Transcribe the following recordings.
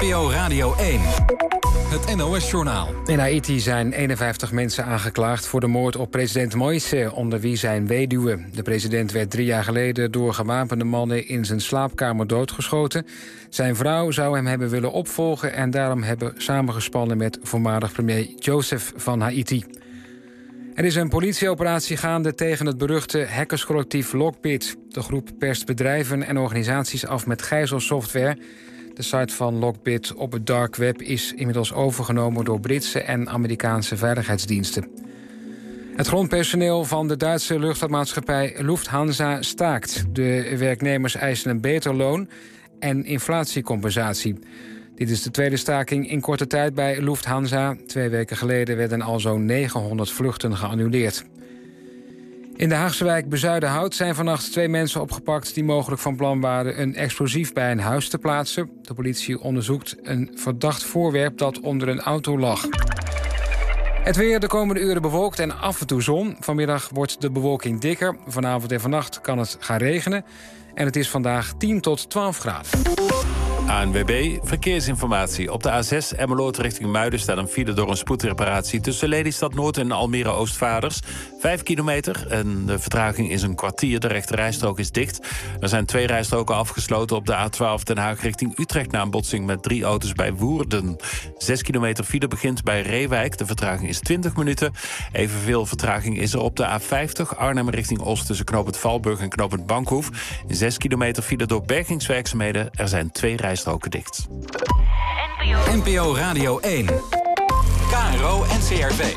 NPO Radio 1. Het NOS-journaal. In Haïti zijn 51 mensen aangeklaagd voor de moord op president Moïse, onder wie zijn weduwe. De president werd 3 jaar geleden door gewapende mannen in zijn slaapkamer doodgeschoten. Zijn vrouw zou hem hebben willen opvolgen en daarom hebben samengespannen met voormalig premier Joseph van Haïti. Er is een politieoperatie gaande tegen het beruchte hackerscollectief Lockbit. De groep perst bedrijven en organisaties af met gijzelsoftware. De site van Lockbit op het dark web is inmiddels overgenomen door Britse en Amerikaanse veiligheidsdiensten. Het grondpersoneel van de Duitse luchtvaartmaatschappij Lufthansa staakt. De werknemers eisen een beter loon en inflatiecompensatie. Dit is de tweede staking in korte tijd bij Lufthansa. 2 weken geleden werden al zo'n 900 vluchten geannuleerd. In de Haagse wijk Bezuidenhout zijn vannacht 2 mensen opgepakt die mogelijk van plan waren een explosief bij een huis te plaatsen. De politie onderzoekt een verdacht voorwerp dat onder een auto lag. Het weer de komende uren bewolkt en af en toe zon. Vanmiddag wordt de bewolking dikker. Vanavond en vannacht kan het gaan regenen. En het is vandaag 10 tot 12 graden. ANWB, verkeersinformatie. Op de A6 Emmeloord richting Muiden staat een file door een spoedreparatie tussen Lelystad Noord en Almere Oostvaarders. 5 kilometer en de vertraging is een kwartier. De rechterrijstrook is dicht. Er zijn 2 rijstroken afgesloten op de A12 Den Haag richting Utrecht na een botsing met 3 auto's bij Woerden. 6 kilometer file begint bij Reewijk. De vertraging is 20 minuten. Evenveel vertraging is er op de A50 Arnhem richting Oost tussen knooppunt Valburg en knooppunt Bankhoef. 6 kilometer file door bergingswerkzaamheden. Er zijn 2 rijstroken dicht. NPO Radio 1. KRO NCRV.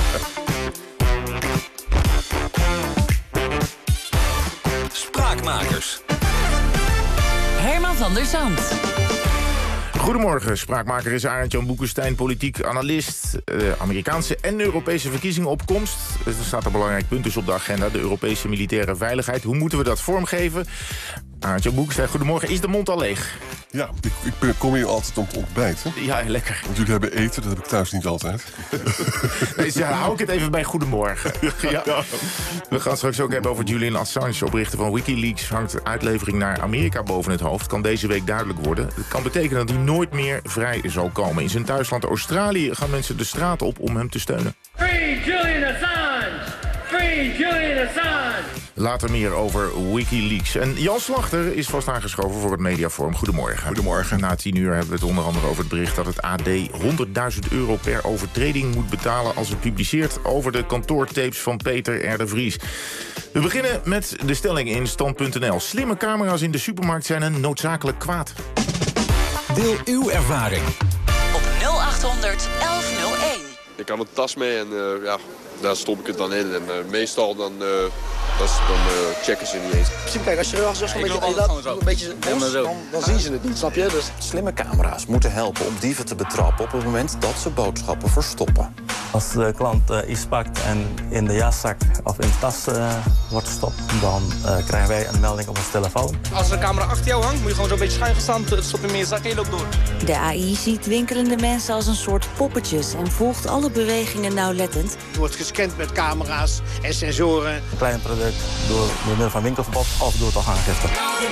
Spraakmakers. Herman van der Zand. Goedemorgen, spraakmaker is Arend-Jan Boekenstein, politiek analist. Amerikaanse en Europese verkiezingenopkomst. Er staat een belangrijk punt dus op de agenda, de Europese militaire veiligheid. Hoe moeten we dat vormgeven? Arend-Jan Boekenstein, goedemorgen. Is de mond al leeg? Ja, ik kom hier altijd om te ontbijten. Ja, lekker. Want jullie hebben eten, dat heb ik thuis niet altijd. Dus hou ik het even bij goedemorgen. Ja. We gaan straks ook hebben over Julian Assange. Oprichter van Wikileaks hangt uitlevering naar Amerika boven het hoofd. Kan deze week duidelijk worden. Het kan betekenen dat hij nooit meer vrij zal komen. In zijn thuisland Australië gaan mensen de straat op om hem te steunen. Free Julian Assange! Free Julian Assange! Later meer over Wikileaks. En Jan Slachter is vast aangeschoven voor het Mediaforum. Goedemorgen. Goedemorgen. Na 10 uur hebben we het onder andere over het bericht dat het AD €100.000 per overtreding moet betalen als het publiceert over de kantoortapes van Peter R. de Vries. We beginnen met de stelling in stand.nl. Slimme camera's in de supermarkt zijn een noodzakelijk kwaad. Deel uw ervaring. Op 0800 1101. Ik had een tas mee en daar stop ik het dan in. En meestal dan checken ze niet eens. Kijk, als je een beetje dan zien ze het niet, snap je? Dus slimme camera's moeten helpen om dieven te betrappen op het moment dat ze boodschappen verstoppen. Als de klant iets pakt en in de jaszak of in de tas wordt gestopt, dan krijgen wij een melding op ons telefoon. Als er een camera achter jou hangt, moet je gewoon zo'n beetje schuin gaan staan, stop je in je zak en je loopt door. De AI ziet winkelende mensen als een soort poppetjes en volgt alle bewegingen nauwlettend. Het wordt gescand met camera's en sensoren. Een klein product door middel van winkelverbod of door toch aangifte.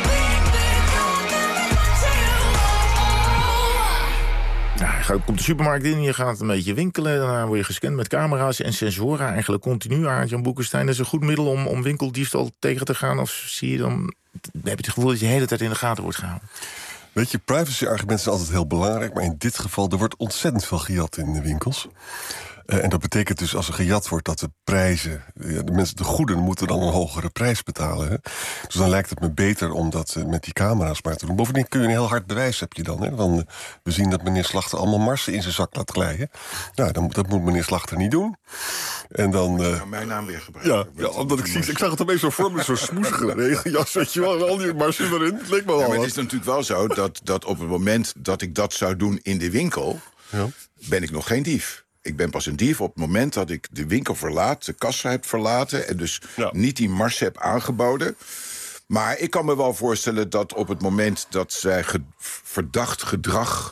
Nou, je komt de supermarkt in, je gaat een beetje winkelen. Daarna word je gescand met camera's en sensoren. Eigenlijk continu, Arend-Jan Boekenstein. Dat is een goed middel om winkeldiefstal tegen te gaan. Of zie je dan, heb je het gevoel dat je de hele tijd in de gaten wordt gehouden? Weet je, privacy-argumenten zijn altijd heel belangrijk. Maar in dit geval, er wordt ontzettend veel gejat in de winkels. En dat betekent dus als er gejat wordt dat de prijzen, de goederen moeten dan een hogere prijs betalen. Hè? Dus dan lijkt het me beter om dat met die camera's maar te doen. Bovendien kun je een heel hard bewijs, heb je dan. Hè? Want we zien dat meneer Slachter allemaal marsen in zijn zak laat glijden. Nou, dat moet meneer Slachter niet doen. En dan... mijn naam weer gebruiken. Ja, omdat ik zag het opeens zo voor me, zo'n smoesige regenjas, weet je wel, al die marsen erin. Het leek me wel maar het is natuurlijk wel zo dat op het moment dat ik dat zou doen in de winkel, ben ik nog geen dief. Ik ben pas een dief op het moment dat ik de winkel verlaat, de kassa heb verlaten en dus niet die mars heb aangeboden. Maar ik kan me wel voorstellen dat op het moment dat zij verdacht gedrag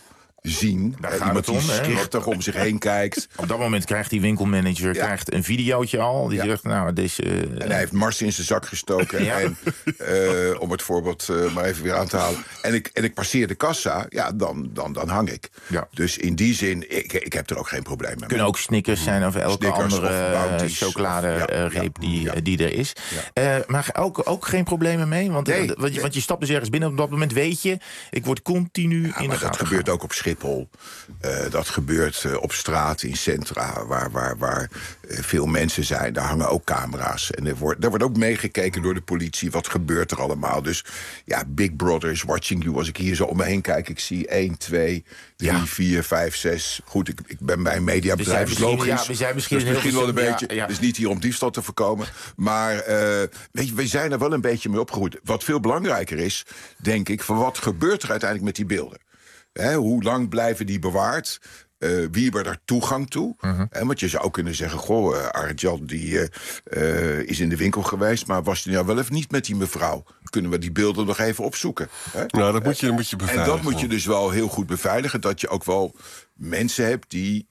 zien. Iemand die schichtig om zich heen kijkt. Op dat moment krijgt die winkelmanager een videootje al. Die zegt, nou, deze... En hij heeft Mars in zijn zak gestoken. Ja. En, om het voorbeeld maar even weer aan te halen. En ik passeer de kassa, dan hang ik. Ja. Dus in die zin, ik heb er ook geen probleem mee. Kunnen ook Snickers zijn of elke andere chocoladereep die er is. Ja. Maar ook geen problemen mee? Want je stapt dus ergens binnen. Op dat moment weet je, ik word continu in de gaten. Dat gebeurt ook op Schiphol. Dat gebeurt op straat, in centra, waar veel mensen zijn. Daar hangen ook camera's. En daar wordt ook meegekeken door de politie. Wat gebeurt er allemaal? Dus ja, Big Brother is watching you. Als ik hier zo om me heen kijk, ik zie 1, 2, 3, 4, 5, 6. Goed, ik ben bij een mediabedrijf, is logisch. Ja, we zijn misschien wel een beetje. Ja. Dus niet hier om diefstal te voorkomen. Maar weet je, we zijn er wel een beetje mee opgegroeid. Wat veel belangrijker is, denk ik, van wat gebeurt er uiteindelijk met die beelden? Hoe lang blijven die bewaard? Wie hebben daar toegang toe? Want je zou kunnen zeggen, Arjan die is in de winkel geweest, maar was hij nou wel even niet met die mevrouw? Kunnen we die beelden nog even opzoeken? Nou, dat moet je beveiligen. En dat moet je dus wel heel goed beveiligen, dat je ook wel mensen hebt die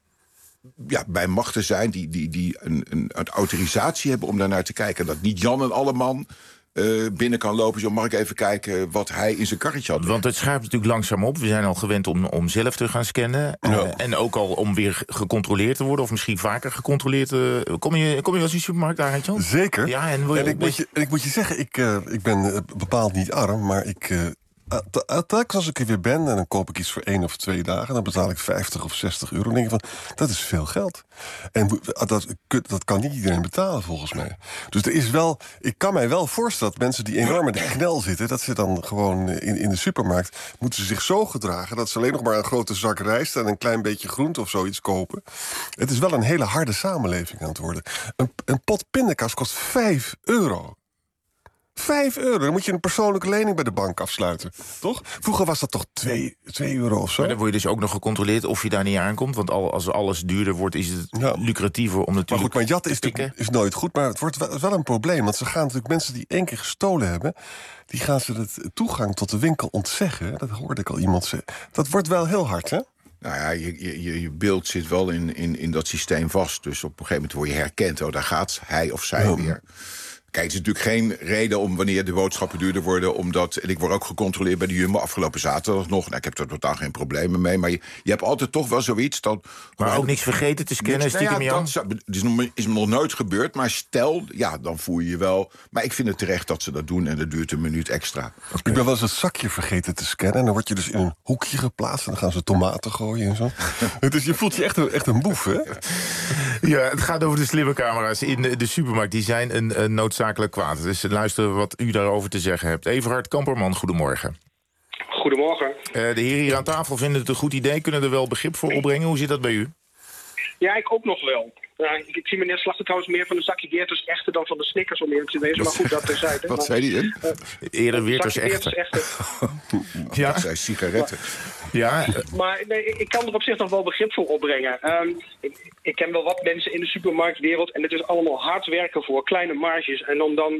bij machten zijn, die een autorisatie hebben om daarnaar te kijken. Dat niet Jan en Alleman binnen kan lopen. Zo mag ik even kijken wat hij in zijn karretje had. Want het schuift natuurlijk langzaam op. We zijn al gewend om zelf te gaan scannen. En ook al om weer gecontroleerd te worden. Of misschien vaker gecontroleerd. Kom je wel eens in de supermarkt, Arjan? Zeker. Ja, ik moet je zeggen, ik ben bepaald niet arm, maar telkens als ik er weer ben en dan koop ik iets voor 1 of 2 dagen, dan betaal ik 50 of 60 euro. Dan denk ik van, dat is veel geld. En dat kan niet iedereen betalen, volgens mij. Dus ik kan mij wel voorstellen dat mensen die enorm in de knel zitten, dat ze dan gewoon in de supermarkt moeten ze zich zo gedragen dat ze alleen nog maar een grote zak rijst en een klein beetje groente of zoiets kopen. Het is wel een hele harde samenleving aan het worden. Een pot pindakaas kost 5 euro. 5 euro, dan moet je een persoonlijke lening bij de bank afsluiten, toch? Vroeger was dat toch 2 euro of zo? Maar dan word je dus ook nog gecontroleerd of je daar niet aankomt. Want als alles duurder wordt, is het lucratiever om natuurlijk... Maar goed, maar jatten is nooit goed, maar het wordt wel een probleem. Want ze gaan natuurlijk mensen die 1 keer gestolen hebben, die gaan ze de toegang tot de winkel ontzeggen. Dat hoorde ik al iemand zeggen. Dat wordt wel heel hard, hè? Nou ja, je beeld zit wel in dat systeem vast. Dus op een gegeven moment word je herkend. Daar gaat hij of zij weer. Kijk, het is natuurlijk geen reden om wanneer de boodschappen duurder worden, omdat, en ik word ook gecontroleerd bij de Jumbo afgelopen zaterdag nog. Nou, ik heb er totaal geen problemen mee, maar je hebt altijd toch wel zoiets dat... Maar ook niks vergeten te scannen, stiekem Jan? Dat is nog nooit gebeurd, maar stel, dan voel je wel... Maar ik vind het terecht dat ze dat doen en dat duurt een minuut extra. Ik ben wel eens het zakje vergeten te scannen en dan word je dus in een hoekje geplaatst en dan gaan ze tomaten gooien en zo. Dus je voelt je echt een boef, hè? Ja, het gaat over de slimme camera's in de supermarkt. Die zijn een noodzakelijk kwaad. Dus luister wat u daarover te zeggen hebt. Everhard Kamperman, goedemorgen. Goedemorgen. De heren hier aan tafel vinden het een goed idee. Kunnen er wel begrip voor opbrengen? Hoe zit dat bij u? Ja, ik ook nog wel. Ik zie meneer Slachter trouwens meer van de zakje Weerters echter dan van de Snickers om eerlijk te wezen. Maar goed, dat terzijde. Wat zei die dan? Eerder Weerters echter. Ja, dat zijn sigaretten. Maar nee, ik kan er op zich nog wel begrip voor opbrengen. Ik ken wel wat mensen in de supermarktwereld en het is allemaal hard werken voor kleine marges. En om dan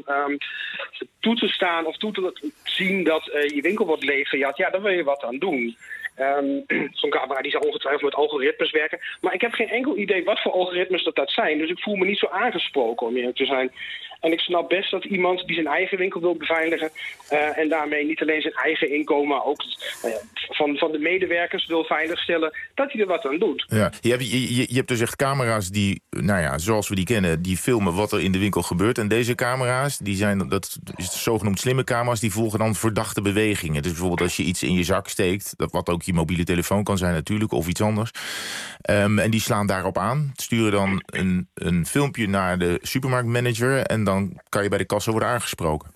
toe te staan of toe te zien dat je winkel wordt leeggejat, daar wil je wat aan doen. Zo'n camera die zal ongetwijfeld met algoritmes werken. Maar ik heb geen enkel idee wat voor algoritmes dat zijn. Dus ik voel me niet zo aangesproken om eerlijk te zijn. En ik snap best dat iemand die zijn eigen winkel wil beveiligen en daarmee niet alleen zijn eigen inkomen, maar ook van de medewerkers wil veiligstellen, dat hij er wat aan doet. Ja. Je hebt dus echt camera's die, zoals we die kennen, die filmen wat er in de winkel gebeurt. En deze camera's, dat is zogenoemd slimme camera's, die volgen dan verdachte bewegingen. Dus bijvoorbeeld als je iets in je zak steekt, wat ook je mobiele telefoon kan zijn natuurlijk, of iets anders. En die slaan daarop aan, sturen dan een filmpje naar de supermarktmanager en dan kan je bij de kassa worden aangesproken.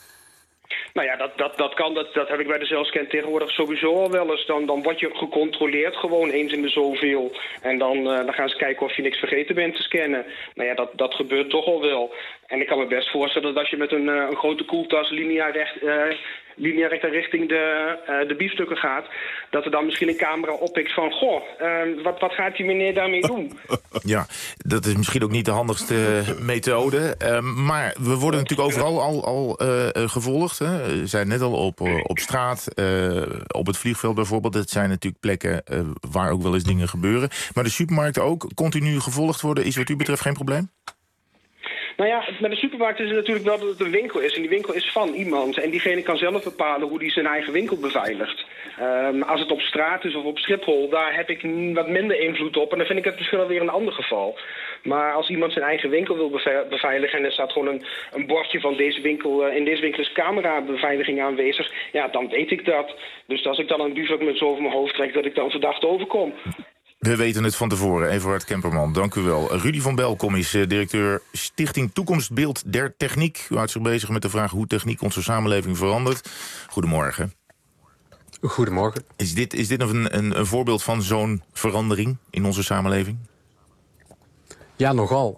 Nou ja, dat kan. Dat heb ik bij de zelfscan tegenwoordig sowieso al wel eens. Dan word je gecontroleerd gewoon eens in de zoveel. En dan gaan ze kijken of je niks vergeten bent te scannen. Nou ja, dat gebeurt toch al wel. En ik kan me best voorstellen dat als je met een grote koeltas lineair lineair richting de biefstukken gaat, dat er dan misschien een camera oppikt van, wat gaat die meneer daarmee doen? Ja, dat is misschien ook niet de handigste methode. Maar we worden natuurlijk overal al gevolgd. Hè. We zijn net al op straat, op het vliegveld bijvoorbeeld. Dat zijn natuurlijk plekken waar ook wel eens dingen gebeuren. Maar de supermarkten ook continu gevolgd worden, is wat u betreft geen probleem? Nou ja, met de supermarkt is het natuurlijk wel dat het een winkel is. En die winkel is van iemand. En diegene kan zelf bepalen hoe hij zijn eigen winkel beveiligt. Als het op straat is of op Schiphol, daar heb ik wat minder invloed op. En dan vind ik het misschien wel weer een ander geval. Maar als iemand zijn eigen winkel wil beveiligen en er staat gewoon een bordje van deze winkel, in deze winkel is camerabeveiliging aanwezig, ja, dan weet ik dat. Dus als ik dan een bivak met zo over mijn hoofd trek, dat ik dan verdacht overkom. We weten het van tevoren. Everard Kemperman, dank u wel. Rudy van Belkom is directeur Stichting Toekomstbeeld der Techniek. U houdt zich bezig met de vraag hoe techniek onze samenleving verandert. Goedemorgen. Goedemorgen. Is dit een voorbeeld van zo'n verandering in onze samenleving? Ja, nogal.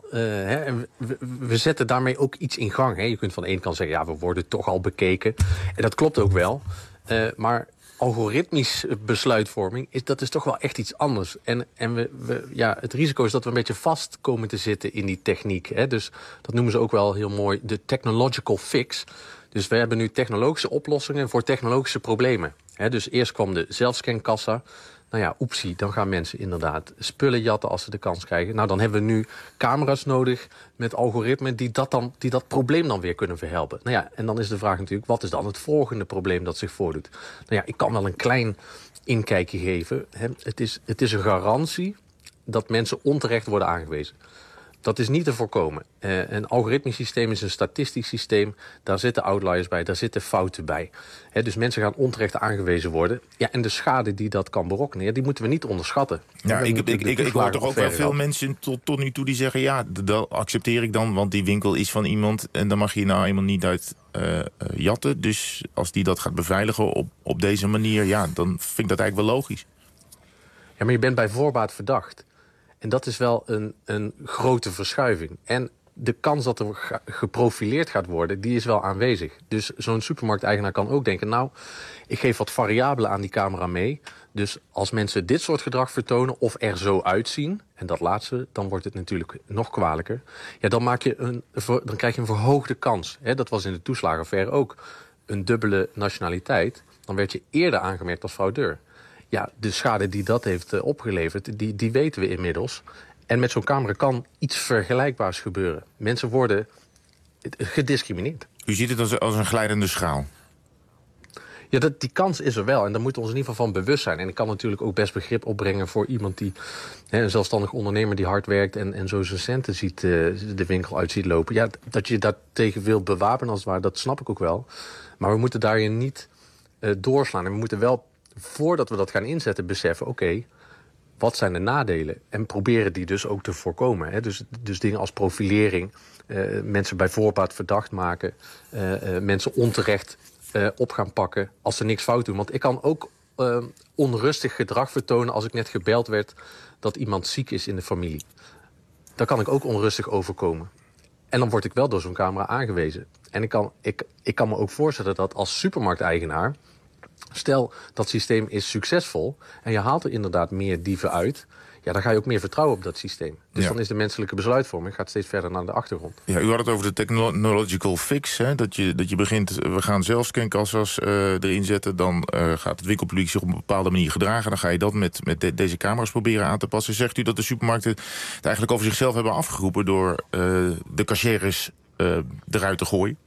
We zetten daarmee ook iets in gang. Hè. Je kunt van de ene kant zeggen, ja, we worden toch al bekeken. En dat klopt ook wel. Maar algoritmisch besluitvorming, dat is toch wel echt iets anders. En het risico is dat we een beetje vast komen te zitten in die techniek. Hè. Dus dat noemen ze ook wel heel mooi de technological fix. Dus we hebben nu technologische oplossingen voor technologische problemen. Hè. Dus eerst kwam de zelfscankassa. Nou ja, oepsie, dan gaan mensen inderdaad spullen jatten als ze de kans krijgen. Nou, dan hebben we nu camera's nodig met algoritmen die dat probleem dan weer kunnen verhelpen. Nou ja, en dan is de vraag natuurlijk, wat is dan het volgende probleem dat zich voordoet? Nou ja, ik kan wel een klein inkijkje geven. Hè. Het is een garantie dat mensen onterecht worden aangewezen. Dat is niet te voorkomen. Een algoritmisch systeem is een statistisch systeem. Daar zitten outliers bij, daar zitten fouten bij. Dus mensen gaan onterecht aangewezen worden. Ja, en de schade die dat kan berokkenen, die moeten we niet onderschatten. Ja, ik hoor toch ook wel veel mensen tot nu toe die zeggen, ja, dat accepteer ik dan, want die winkel is van iemand en dan mag je nou eenmaal niet uit jatten. Dus als die dat gaat beveiligen op deze manier, ja, dan vind ik dat eigenlijk wel logisch. Ja, maar je bent bij voorbaat verdacht. En dat is wel een grote verschuiving. En de kans dat er geprofileerd gaat worden, die is wel aanwezig. Dus zo'n supermarkteigenaar kan ook denken, nou, ik geef wat variabelen aan die camera mee. Dus als mensen dit soort gedrag vertonen of er zo uitzien, en dat laatste, dan wordt het natuurlijk nog kwalijker. Ja, dan krijg je een verhoogde kans. Dat was in de toeslagenaffaire ook een dubbele nationaliteit. Dan werd je eerder aangemerkt als fraudeur. Ja, de schade die dat heeft opgeleverd, die weten we inmiddels. En met zo'n camera kan iets vergelijkbaars gebeuren. Mensen worden gediscrimineerd. U ziet het als een glijdende schaal? Ja, die kans is er wel. En daar moeten we ons in ieder geval van bewust zijn. En ik kan natuurlijk ook best begrip opbrengen voor iemand die, een zelfstandig ondernemer die hard werkt en zo zijn centen ziet, de winkel uit ziet lopen. Ja, dat je daar tegen wil bewapenen als het ware, dat snap ik ook wel. Maar we moeten daarin niet doorslaan. En we moeten wel, voordat we dat gaan inzetten, beseffen, oké, wat zijn de nadelen? En proberen die dus ook te voorkomen. Hè? Dus dingen als profilering, mensen bij voorbaat verdacht maken, mensen onterecht op gaan pakken als ze niks fout doen. Want ik kan ook onrustig gedrag vertonen als ik net gebeld werd dat iemand ziek is in de familie. Daar kan ik ook onrustig overkomen. En dan word ik wel door zo'n camera aangewezen. En ik kan me ook voorstellen dat als supermarkteigenaar, stel dat systeem is succesvol en je haalt er inderdaad meer dieven uit, ja, dan ga je ook meer vertrouwen op dat systeem. Dus dan is de menselijke besluitvorming gaat steeds verder naar de achtergrond. Ja, u had het over de technological fix. Hè? Dat je begint, we gaan zelf scankassa's erin zetten. Dan gaat het winkelpubliek zich op een bepaalde manier gedragen. Dan ga je dat met deze camera's proberen aan te passen. Zegt u dat de supermarkten het eigenlijk over zichzelf hebben afgeroepen door de cashiers eruit te gooien?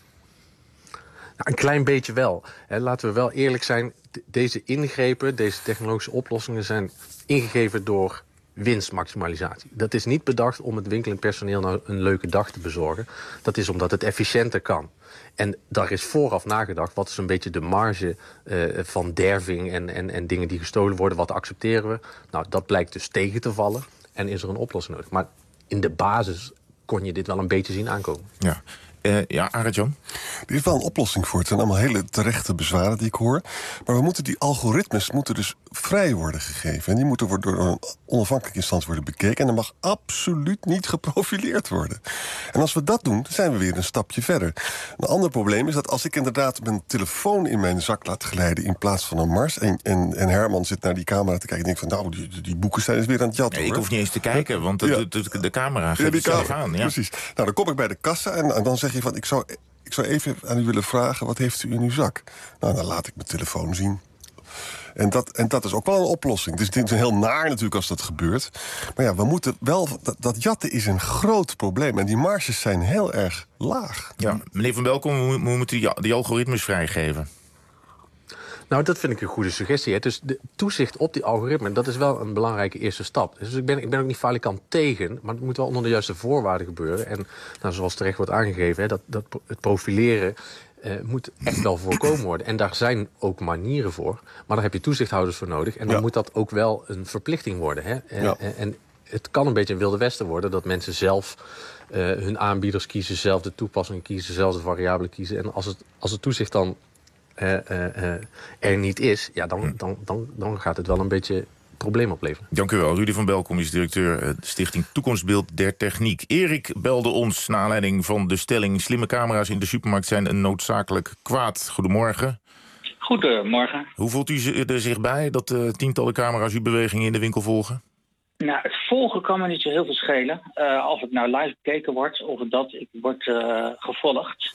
Een klein beetje wel. Laten we wel eerlijk zijn. Deze ingrepen, deze technologische oplossingen zijn ingegeven door winstmaximalisatie. Dat is niet bedacht om het winkelend personeel nou een leuke dag te bezorgen. Dat is omdat het efficiënter kan. En daar is vooraf nagedacht, wat is een beetje de marge van derving en dingen die gestolen worden, wat accepteren we? Nou, dat blijkt dus tegen te vallen en is er een oplossing nodig. Maar in de basis kon je dit wel een beetje zien aankomen. Ja. Arend-Jan? Er is wel een oplossing voor. Het zijn allemaal hele terechte bezwaren die ik hoor. Maar we moeten die algoritmes dus vrij worden gegeven. En die moeten door een onafhankelijke instantie worden bekeken. En er mag absoluut niet geprofileerd worden. En als we dat doen, dan zijn we weer een stapje verder. Een ander probleem is dat als ik inderdaad mijn telefoon in mijn zak laat glijden in plaats van een mars, en Herman zit naar die camera te kijken en denkt van, nou, die boeken zijn dus weer aan het jatten. Nee, ik hoef niet eens te kijken, want de camera geeft het zelf aan. Ja. Precies. Nou, dan kom ik bij de kassa en dan zeg je van, ik zou even aan u willen vragen, wat heeft u in uw zak? Nou, dan laat ik mijn telefoon zien. En dat is ook wel een oplossing. Dus het is heel naar natuurlijk als dat gebeurt. Maar ja, we moeten wel. Dat jatten is een groot probleem. En die marges zijn heel erg laag. Ja, meneer Van Belkom, we moeten die algoritmes vrijgeven. Nou, dat vind ik een goede suggestie. Hè. Dus de toezicht op die algoritmen, dat is wel een belangrijke eerste stap. Dus ik ben ook niet falikant tegen, maar het moet wel onder de juiste voorwaarden gebeuren. En nou, zoals terecht wordt aangegeven, hè, dat het profileren moet echt wel voorkomen worden. En daar zijn ook manieren voor. Maar daar heb je toezichthouders voor nodig. En dan moet dat ook wel een verplichting worden. Hè. En het kan een beetje een Wilde Westen worden, dat mensen zelf hun aanbieders kiezen, zelf de toepassingen kiezen, zelf de variabelen kiezen. En als het toezicht dan er niet is, ja, dan gaat het wel een beetje probleem opleveren. Dank u wel. Rudy van Belkom is directeur Stichting Toekomstbeeld der Techniek. Erik belde ons naar aanleiding van de stelling, slimme camera's in de supermarkt zijn een noodzakelijk kwaad. Goedemorgen. Goedemorgen. Hoe voelt u er zich bij dat tientallen camera's uw bewegingen in de winkel volgen? Nou, het volgen kan me niet zo heel veel schelen. Of het nou live bekeken wordt of dat wordt gevolgd.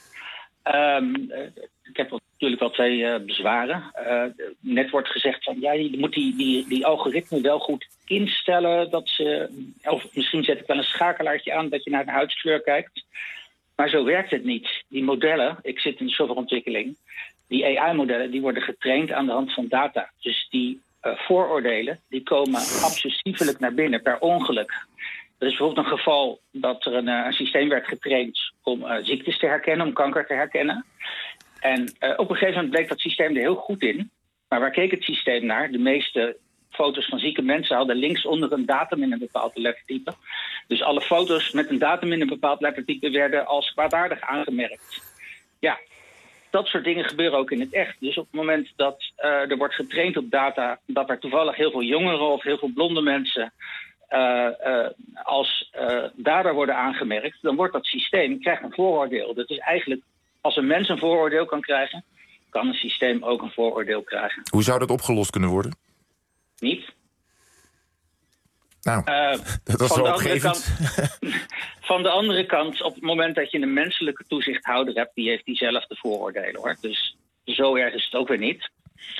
Ik heb natuurlijk wel twee bezwaren. Net wordt gezegd van, ja, je moet die algoritme wel goed instellen. Of misschien zet ik wel een schakelaartje aan dat je naar de huidskleur kijkt. Maar zo werkt het niet. Die modellen, ik zit in de softwareontwikkeling, die AI-modellen die worden getraind aan de hand van data. Dus die vooroordelen die komen obsessiefelijk naar binnen per ongeluk. Er is bijvoorbeeld een geval dat er een systeem werd getraind om ziektes te herkennen, om kanker te herkennen. En op een gegeven moment bleek dat systeem er heel goed in. Maar waar keek het systeem naar? De meeste foto's van zieke mensen hadden linksonder een datum in een bepaald lettertype. Dus alle foto's met een datum in een bepaald lettertype werden als kwaadaardig aangemerkt. Ja, dat soort dingen gebeuren ook in het echt. Dus op het moment dat er wordt getraind op data dat er toevallig heel veel jongeren of heel veel blonde mensen als dader worden aangemerkt, dan wordt dat systeem, krijgt een vooroordeel. Dat is eigenlijk, als een mens een vooroordeel kan krijgen, kan een systeem ook een vooroordeel krijgen. Hoe zou dat opgelost kunnen worden? Niet. Nou, dat was wel opgevend. Van de andere kant, op het moment dat je een menselijke toezichthouder hebt, die heeft diezelfde vooroordelen, hoor. Dus zo erg is het ook weer niet.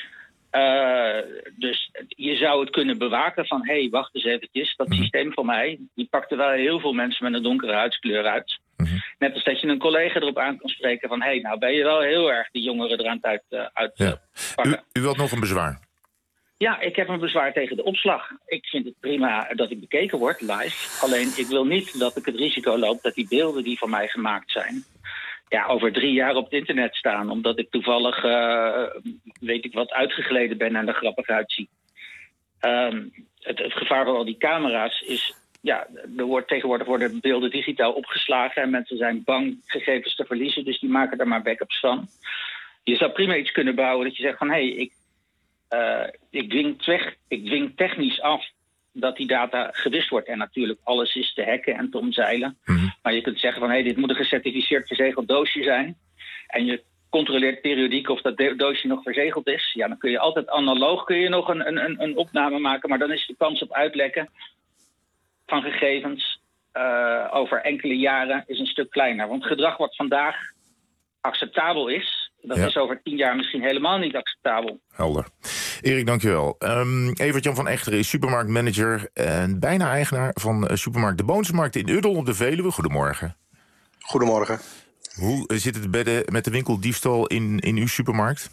Dus je zou het kunnen bewaken van, hé, wacht eens eventjes, dat systeem van mij, die pakte wel heel veel mensen met een donkere huidskleur uit. Net als dat je een collega erop aan kan spreken van, hé, nou ben je wel heel erg die jongeren eraan uit pakken. U wilt nog een bezwaar? Ja, ik heb een bezwaar tegen de opslag. Ik vind het prima dat ik bekeken word live. Alleen ik wil niet dat ik het risico loop dat die beelden die van mij gemaakt zijn, ja, over 3 jaar op het internet staan. Omdat ik toevallig, weet ik wat, uitgegleden ben en er grappig uitzie. Het gevaar van al die camera's is, ja, tegenwoordig worden beelden digitaal opgeslagen en mensen zijn bang gegevens te verliezen, dus die maken er maar backups van. Je zou prima iets kunnen bouwen dat je zegt van, hé, ik dwing technisch af dat die data gewist wordt. En natuurlijk, alles is te hacken en te omzeilen. Maar je kunt zeggen van, hé, dit moet een gecertificeerd verzegeld doosje zijn. En je controleert periodiek of dat doosje nog verzegeld is. Ja, dan kun je altijd analoog nog een opname maken. Maar dan is de kans op uitlekken van gegevens over enkele jaren is een stuk kleiner. Want gedrag wat vandaag acceptabel is, dat is over 10 jaar misschien helemaal niet acceptabel. Helder. Erik, dankjewel. Evert-Jan van Echteren is supermarktmanager en bijna eigenaar van supermarkt De Boonsmarkt in Uddel op de Veluwe. Goedemorgen. Goedemorgen. Hoe zit het met de winkeldiefstal in uw supermarkt?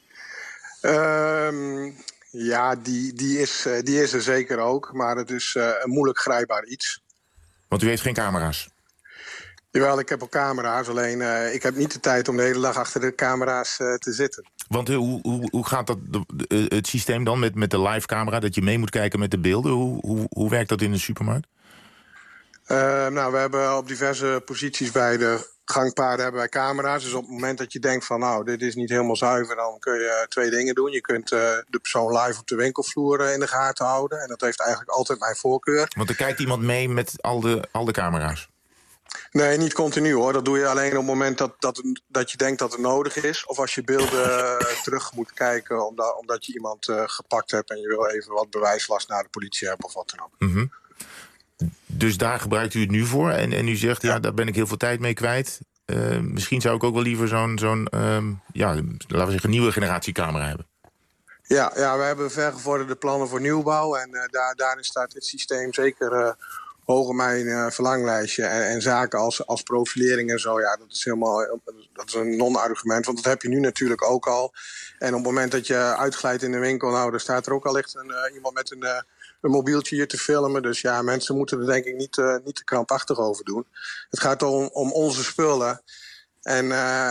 Ja, die is er zeker ook, maar het is een moeilijk grijpbaar iets. Want u heeft geen camera's? Jawel, ik heb al camera's, alleen ik heb niet de tijd om de hele dag achter de camera's te zitten. Want hoe gaat dat het systeem dan met de live camera, dat je mee moet kijken met de beelden? Hoe werkt dat in de supermarkt? Nou, we hebben op diverse posities bij de gangpaden hebben wij camera's. Dus op het moment dat je denkt van nou, dit is niet helemaal zuiver, dan kun je 2 dingen doen. Je kunt de persoon live op de winkelvloer in de gaten houden. En dat heeft eigenlijk altijd mijn voorkeur. Want er kijkt iemand mee met al de camera's? Nee, niet continu hoor. Dat doe je alleen op het moment dat je denkt dat het nodig is. Of als je beelden terug moet kijken omdat je iemand gepakt hebt en je wil even wat bewijslast naar de politie hebben of wat dan ook. Mm-hmm. Dus daar gebruikt u het nu voor en u zegt, ja, daar ben ik heel veel tijd mee kwijt. Misschien zou ik ook wel liever zo'n laten we zeggen, nieuwe generatie camera hebben. Ja, we hebben vergevorderde plannen voor nieuwbouw. En daarin staat dit systeem zeker hoog op mijn verlanglijstje. En zaken als profilering en zo, ja, dat is een non-argument. Want dat heb je nu natuurlijk ook al. En op het moment dat je uitglijdt in de winkel, nou, daar staat er ook allicht iemand met een mobieltje hier te filmen. Dus ja, mensen moeten er denk ik niet te krampachtig over doen. Het gaat om onze spullen. En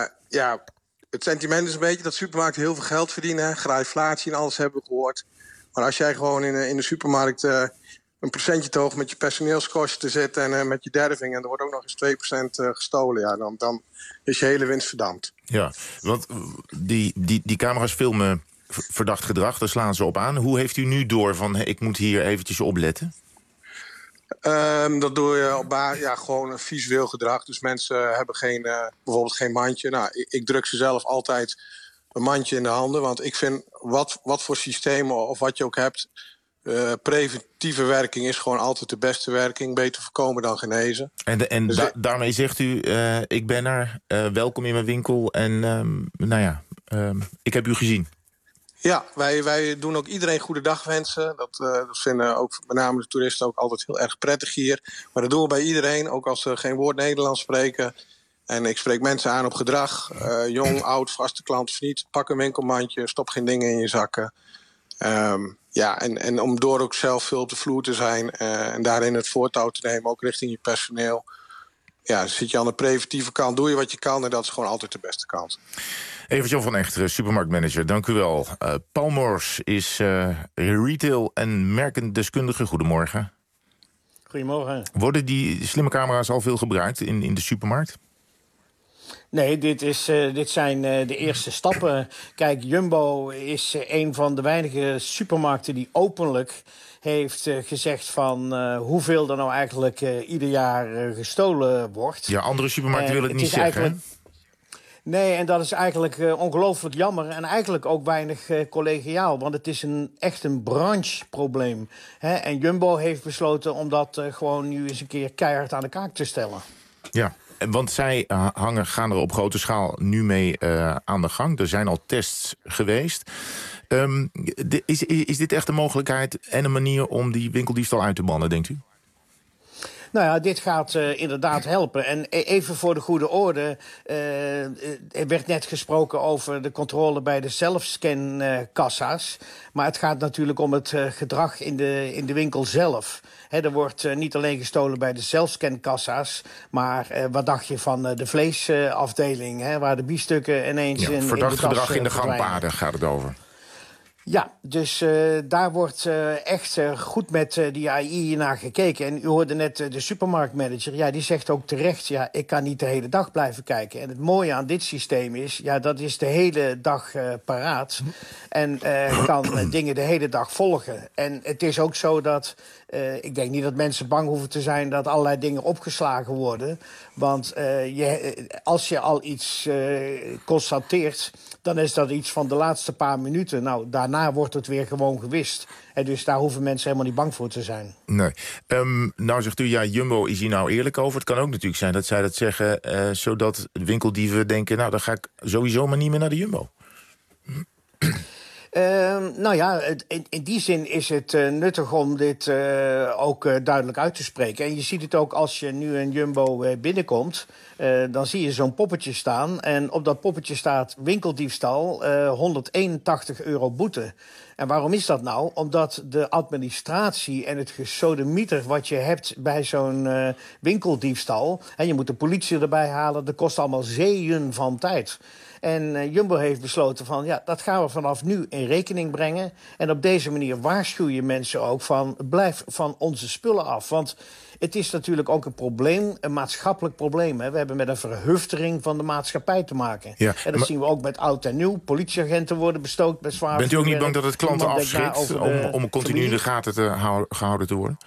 het sentiment is een beetje dat supermarkten heel veel geld verdienen. Grijflatie en alles hebben we gehoord. Maar als jij gewoon in de supermarkt een procentje te hoog met je personeelskosten zit en met je derving, en er wordt ook nog eens 2% gestolen, ja, dan is je hele winst verdampt. Ja, want die camera's filmen verdacht gedrag, daar slaan ze op aan. Hoe heeft u nu door van, ik moet hier eventjes opletten? Dat doe je op gewoon een visueel gedrag. Dus mensen hebben bijvoorbeeld geen mandje. Nou, ik druk ze zelf altijd een mandje in de handen. Want ik vind, wat voor systemen of wat je ook hebt, preventieve werking is gewoon altijd de beste werking. Beter voorkomen dan genezen. En dus daarmee zegt u, ik ben er, welkom in mijn winkel. En ik heb u gezien. Ja, wij doen ook iedereen goedendag wensen. Dat vinden ook met name de toeristen ook altijd heel erg prettig hier. Maar dat doen we bij iedereen, ook als ze geen woord Nederlands spreken. En ik spreek mensen aan op gedrag. Jong, oud, vaste klant of niet. Pak een winkelmandje, stop geen dingen in je zakken. En om door ook zelf veel op de vloer te zijn en daarin het voortouw te nemen, ook richting je personeel. Ja, zit je aan de preventieve kant, doe je wat je kan en dat is gewoon altijd de beste kant. Evert-Jan van Echteren, supermarktmanager, dank u wel. Paul Moors is retail- en merkendeskundige. Goedemorgen. Goedemorgen. Worden die slimme camera's al veel gebruikt in de supermarkt? Nee, dit zijn de eerste stappen. Kijk, Jumbo is een van de weinige supermarkten die openlijk heeft gezegd van hoeveel er nou eigenlijk ieder jaar gestolen wordt. Ja, andere supermarkten willen het niet zeggen, hè? Nee, en dat is eigenlijk ongelooflijk jammer en eigenlijk ook weinig collegiaal. Want het is echt een brancheprobleem. Hè? En Jumbo heeft besloten om dat gewoon nu eens een keer keihard aan de kaak te stellen. Ja, want zij gaan er op grote schaal nu mee aan de gang. Er zijn al tests geweest. Is dit echt een mogelijkheid en een manier om die winkeldiefstal uit te bannen, denkt u? Nou ja, dit gaat inderdaad helpen. En even voor de goede orde, er werd net gesproken over de controle bij de zelfscankassa's. Maar het gaat natuurlijk om het gedrag in de winkel zelf. Er wordt niet alleen gestolen bij de zelfscankassa's, maar wat dacht je van de vleesafdeling, waar de biefstukken ineens in verdacht in de gedrag in de verdwijnen. gangpaden gaat het over. Ja, dus daar wordt echt goed met die AI naar gekeken. En u hoorde net de supermarktmanager, ja, die zegt ook terecht, ja, ik kan niet de hele dag blijven kijken. En het mooie aan dit systeem is, ja, dat is de hele dag paraat. En kan dingen de hele dag volgen. En het is ook zo dat, ik denk niet dat mensen bang hoeven te zijn dat allerlei dingen opgeslagen worden. Want als je al iets constateert, dan is dat iets van de laatste paar minuten. Nou, daarna wordt het weer gewoon gewist. En dus daar hoeven mensen helemaal niet bang voor te zijn. Nee. Nou zegt u, ja, Jumbo is hier nou eerlijk over. Het kan ook natuurlijk zijn dat zij dat zeggen, zodat winkeldieven denken, nou, dan ga ik sowieso maar niet meer naar de Jumbo. Nou ja, in die zin is het nuttig om dit ook duidelijk uit te spreken. En je ziet het ook als je nu een Jumbo binnenkomt. Dan zie je zo'n poppetje staan. En op dat poppetje staat winkeldiefstal, €181 boete. En waarom is dat nou? Omdat de administratie en het gesodemieter wat je hebt bij zo'n winkeldiefstal, en je moet de politie erbij halen, dat kost allemaal zeeën van tijd. En Jumbo heeft besloten van, ja, dat gaan we vanaf nu in rekening brengen. En op deze manier waarschuw je mensen ook van, blijf van onze spullen af. Want het is natuurlijk ook een probleem, een maatschappelijk probleem. Hè. We hebben met een verhuftering van de maatschappij te maken. Ja, en dat zien we ook met oud en nieuw. Politieagenten worden bestookt bij zwaar. Bent u ook niet bang dat het klanten afschrikt om continu in de gaten gehouden te worden?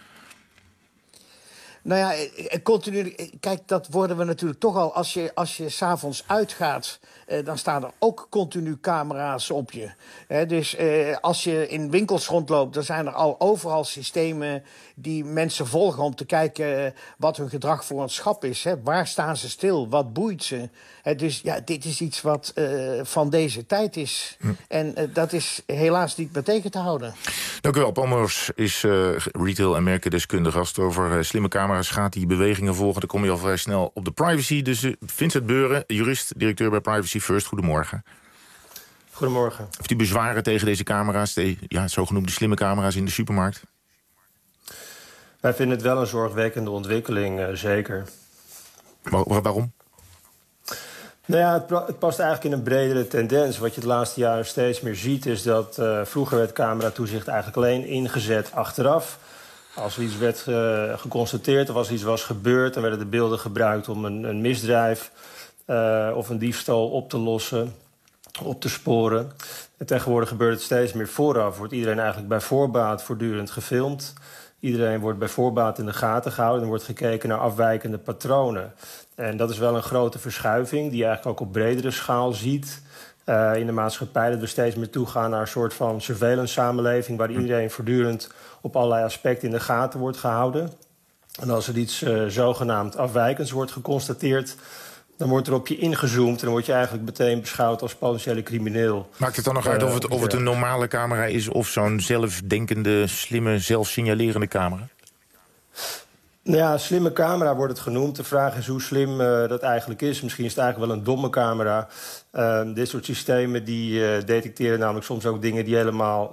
Nou ja, continu. Kijk, dat worden we natuurlijk toch al. Als je 's avonds uitgaat, dan staan er ook continu camera's op je. Dus als je in winkels rondloopt, dan zijn er al overal systemen die mensen volgen om te kijken wat hun gedrag voor een schap is. Waar staan ze stil? Wat boeit ze? Dus ja, dit is iets wat van deze tijd is. En dat is helaas niet meer tegen te houden. Dank u wel. Paul Moors is retail- en merkendeskundige. Als het over slimme camera's gaat die bewegingen volgen, dan kom je al vrij snel op de privacy. Dus Vincent Beuren, jurist, directeur bij Privacy First. Goedemorgen. Goedemorgen. Heeft u bezwaren tegen deze camera's, de zogenoemde slimme camera's in de supermarkt? Wij vinden het wel een zorgwekkende ontwikkeling, zeker. Waarom? Nou ja, het past eigenlijk in een bredere tendens. Wat je het laatste jaar steeds meer ziet is dat vroeger werd cameratoezicht eigenlijk alleen ingezet achteraf. Als er iets werd geconstateerd of als iets was gebeurd, dan werden de beelden gebruikt om een misdrijf of een diefstal op te lossen, op te sporen. En tegenwoordig gebeurt het steeds meer vooraf. Wordt iedereen eigenlijk bij voorbaat voortdurend gefilmd. Iedereen wordt bij voorbaat in de gaten gehouden en wordt gekeken naar afwijkende patronen. En dat is wel een grote verschuiving die je eigenlijk ook op bredere schaal ziet in de maatschappij. Dat we steeds meer toegaan naar een soort van surveillance samenleving waar iedereen voortdurend op allerlei aspecten in de gaten wordt gehouden. En als er iets zogenaamd afwijkends wordt geconstateerd, dan wordt er op je ingezoomd en dan word je eigenlijk meteen beschouwd als potentiële crimineel. Maakt het dan nog uit of het een normale camera is of zo'n zelfdenkende, slimme, zelfsignalerende camera? Nou ja, slimme camera wordt het genoemd. De vraag is hoe slim dat eigenlijk is. Misschien is het eigenlijk wel een domme camera. Dit soort systemen die detecteren namelijk soms ook dingen die helemaal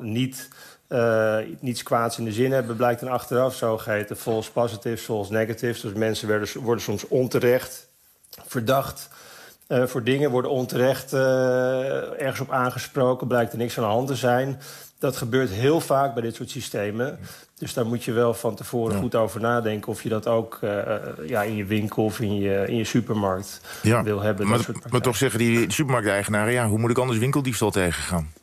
niets kwaads in de zin hebben. Blijkt dan achteraf zogeheten false positives, false negatives. Dus mensen worden soms onterecht verdacht voor dingen, worden onterecht ergens op aangesproken, blijkt er niks aan de hand te zijn. Dat gebeurt heel vaak bij dit soort systemen. Dus daar moet je wel van tevoren goed over nadenken of je dat ook in je winkel of in je supermarkt wil hebben. Maar toch zeggen die supermarkteigenaren, hoe moet ik anders winkeldiefstal tegengaan?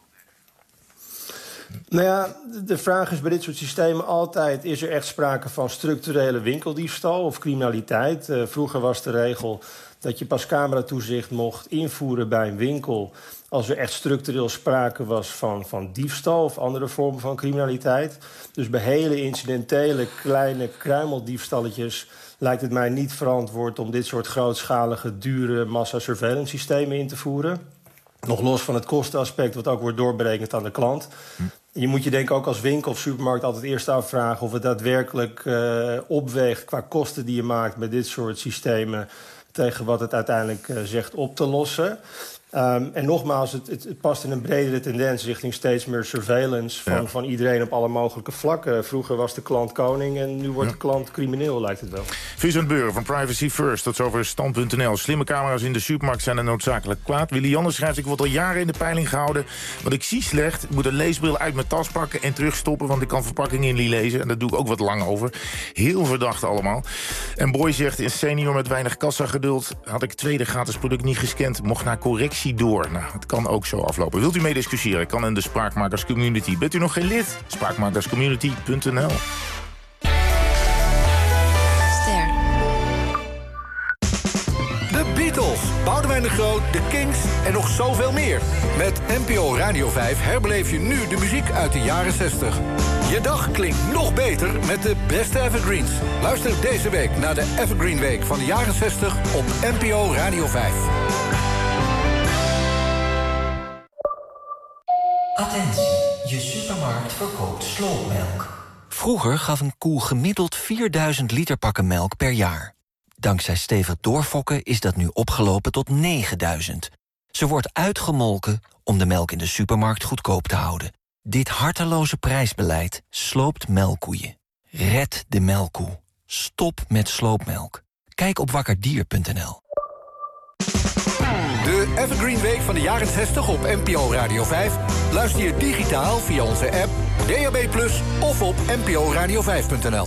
Nou ja, de vraag is bij dit soort systemen altijd, is er echt sprake van structurele winkeldiefstal of criminaliteit? Vroeger was de regel dat je pas cameratoezicht mocht invoeren bij een winkel als er echt structureel sprake was van diefstal of andere vormen van criminaliteit. Dus bij hele incidentele kleine kruimeldiefstalletjes lijkt het mij niet verantwoord om dit soort grootschalige, dure massa-surveillance systemen in te voeren. Nog los van het kostenaspect wat ook wordt doorberekend aan de klant. Je moet je denk ik ook als winkel of supermarkt altijd eerst afvragen of het daadwerkelijk opweegt qua kosten die je maakt met dit soort systemen tegen wat het uiteindelijk zegt op te lossen. En nogmaals, het past in een bredere tendens richting steeds meer surveillance van iedereen op alle mogelijke vlakken. Vroeger was de klant koning en nu wordt de klant crimineel, lijkt het wel. Vincent Beuren van Privacy First, tot zover stand.nl. Slimme camera's in de supermarkt zijn er noodzakelijk kwaad. Willy Jannes schrijft, ik word al jaren in de peiling gehouden. Want ik zie slecht, ik moet een leesbril uit mijn tas pakken en terugstoppen, want ik kan verpakkingen niet lezen. En daar doe ik ook wat lang over. Heel verdacht allemaal. En Boy zegt, een senior met weinig kassageduld. Had ik het tweede gratis product niet gescand, mocht naar correctie door. Nou, het kan ook zo aflopen. Wilt u mee discussiëren? Kan in de Spraakmakers Community. Bent u nog geen lid? Spraakmakerscommunity.nl. De Beatles, Boudewijn de Groot, de Kings en nog zoveel meer. Met NPO Radio 5 herbeleef je nu de muziek uit de jaren 60. Je dag klinkt nog beter met de beste evergreens. Luister deze week naar de Evergreen Week van de jaren 60 op NPO Radio 5. Attentie, je supermarkt verkoopt slootmelk. Vroeger gaf een koe gemiddeld 4000 liter pakken melk per jaar. Dankzij stevig doorfokken is dat nu opgelopen tot 9000. Ze wordt uitgemolken om de melk in de supermarkt goedkoop te houden. Dit harteloze prijsbeleid sloopt melkkoeien. Red de melkkoe. Stop met sloopmelk. Kijk op wakkerdier.nl. De Evergreen Week van de jaren 60 op NPO Radio 5... luister je digitaal via onze app, DAB+, of op nporadio5.nl.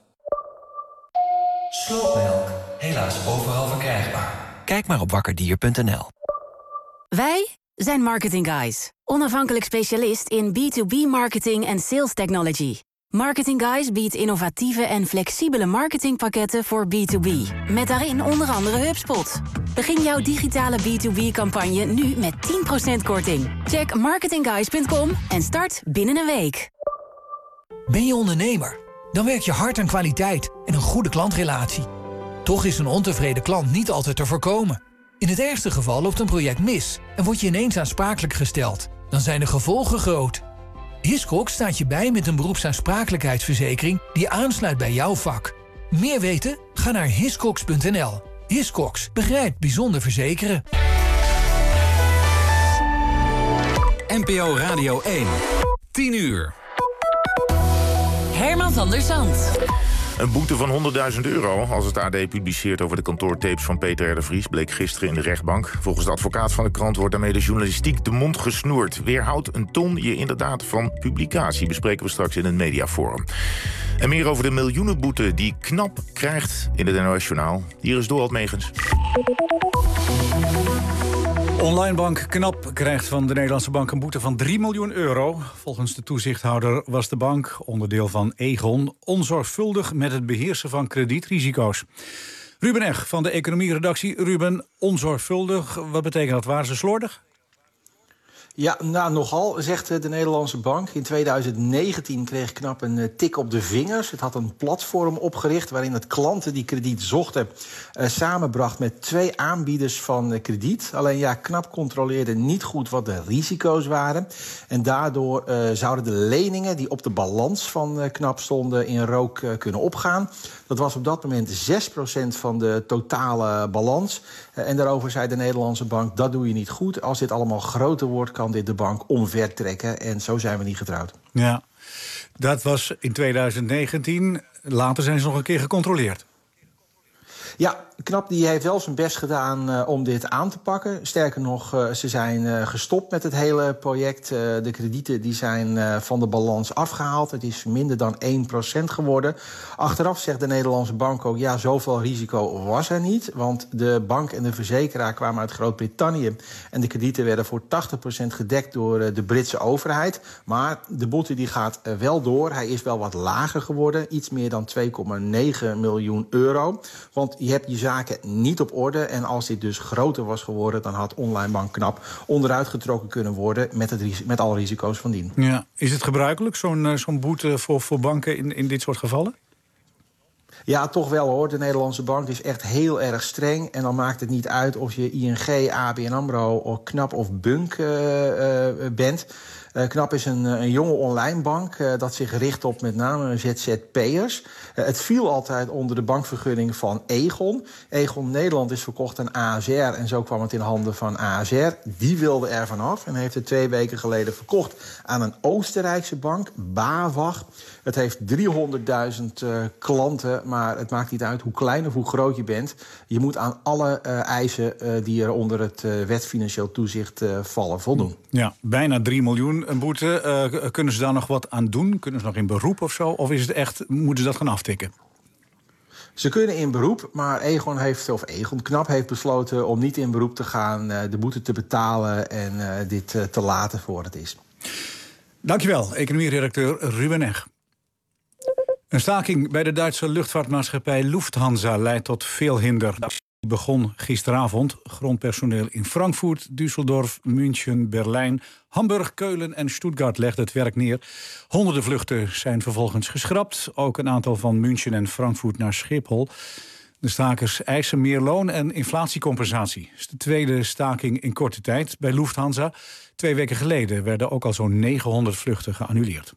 Sloopmelk, helaas overal verkrijgbaar. Kijk maar op wakkerdier.nl. Wij zijn Marketing Guys, onafhankelijk specialist in B2B marketing en sales technology. Marketing Guys biedt innovatieve en flexibele marketingpakketten voor B2B. Met daarin onder andere HubSpot. Begin jouw digitale B2B-campagne nu met 10% korting. Check marketingguys.com en start binnen een week. Ben je ondernemer? Dan werk je hard aan kwaliteit en een goede klantrelatie. Toch is een ontevreden klant niet altijd te voorkomen. In het ergste geval loopt een project mis en word je ineens aansprakelijk gesteld. Dan zijn de gevolgen groot. Hiscox staat je bij met een beroepsaansprakelijkheidsverzekering die aansluit bij jouw vak. Meer weten? Ga naar hiscox.nl. Hiscox begrijpt bijzonder verzekeren. NPO Radio 1. 10 uur. Herman van der Zand. Een boete van €100.000 als het AD publiceert over de kantoortapes van Peter R. de Vries... bleek gisteren in de rechtbank. Volgens de advocaat van de krant wordt daarmee de journalistiek de mond gesnoerd. Weerhoudt een ton je inderdaad van publicatie? Bespreken we straks in het Mediaforum. En meer over de miljoenenboete die KNAP krijgt in het NOS-journaal. Hier is Dorald Megens. Onlinebank KNAP krijgt van de Nederlandse bank een boete van €3 miljoen. Volgens de toezichthouder was de bank, onderdeel van Egon, onzorgvuldig met het beheersen van kredietrisico's. Ruben Eg van de economieredactie. Ruben, onzorgvuldig, wat betekent dat? Waren ze slordig? Ja, nou nogal, zegt de Nederlandse bank. In 2019 kreeg KNAP een tik op de vingers. Het had een platform opgericht waarin het klanten die krediet zochten samenbracht met 2 aanbieders van krediet. Alleen ja, KNAP controleerde niet goed wat de risico's waren. En daardoor zouden de leningen die op de balans van KNAP stonden in rook kunnen opgaan. Dat was op dat moment 6% van de totale balans. En daarover zei de Nederlandse bank, dat doe je niet goed. Als dit allemaal groter wordt, kan dit de bank omvertrekken. En zo zijn we niet getrouwd. Ja, dat was in 2019. Later zijn ze nog een keer gecontroleerd. Ja, KNAP die heeft wel zijn best gedaan om dit aan te pakken. Sterker nog, ze zijn gestopt met het hele project. De kredieten die zijn van de balans afgehaald. Het is minder dan 1% geworden. Achteraf zegt de Nederlandse bank ook, ja, zoveel risico was er niet. Want de bank en de verzekeraar kwamen uit Groot-Brittannië. En de kredieten werden voor 80% gedekt door de Britse overheid. Maar de boete die gaat wel door. Hij is wel wat lager geworden. Iets meer dan €2,9 miljoen. Want je hebt je zaken niet op orde. En als dit dus groter was geworden, dan had Onlinebank KNAP onderuit getrokken kunnen worden met alle risico's van dien. Ja. Is het gebruikelijk, zo'n boete voor banken in dit soort gevallen? Ja, toch wel hoor. De Nederlandse bank is echt heel erg streng. En dan maakt het niet uit of je ING, ABN AMRO, of KNAP of Bunk bent. KNAP is een jonge onlinebank dat zich richt op met name ZZP'ers. Het viel altijd onder de bankvergunning van Egon. Egon Nederland is verkocht aan ASR en zo kwam het in handen van ASR. Die wilde er vanaf en heeft het 2 weken geleden verkocht aan een Oostenrijkse bank, BAWAG. Het heeft 300.000 klanten, maar het maakt niet uit hoe klein of hoe groot je bent. Je moet aan alle eisen die er onder het wet financieel toezicht vallen voldoen. Ja, bijna 3 miljoen een boete. Kunnen ze daar nog wat aan doen? Kunnen ze nog in beroep of zo? Of is het echt, moeten ze dat gaan aftikken? Ze kunnen in beroep, maar KNAP heeft besloten om niet in beroep te gaan, de boete te betalen en dit te laten voor het is. Dankjewel, economie-redacteur Ruben Eg. Een staking bij de Duitse luchtvaartmaatschappij Lufthansa leidt tot veel hinder. Die begon gisteravond. Grondpersoneel in Frankfurt, Düsseldorf, München, Berlijn, Hamburg, Keulen en Stuttgart legde het werk neer. Honderden vluchten zijn vervolgens geschrapt. Ook een aantal van München en Frankfurt naar Schiphol. De stakers eisen meer loon en inflatiecompensatie. Het is de tweede staking in korte tijd bij Lufthansa. 2 weken geleden werden ook al zo'n 900 vluchten geannuleerd.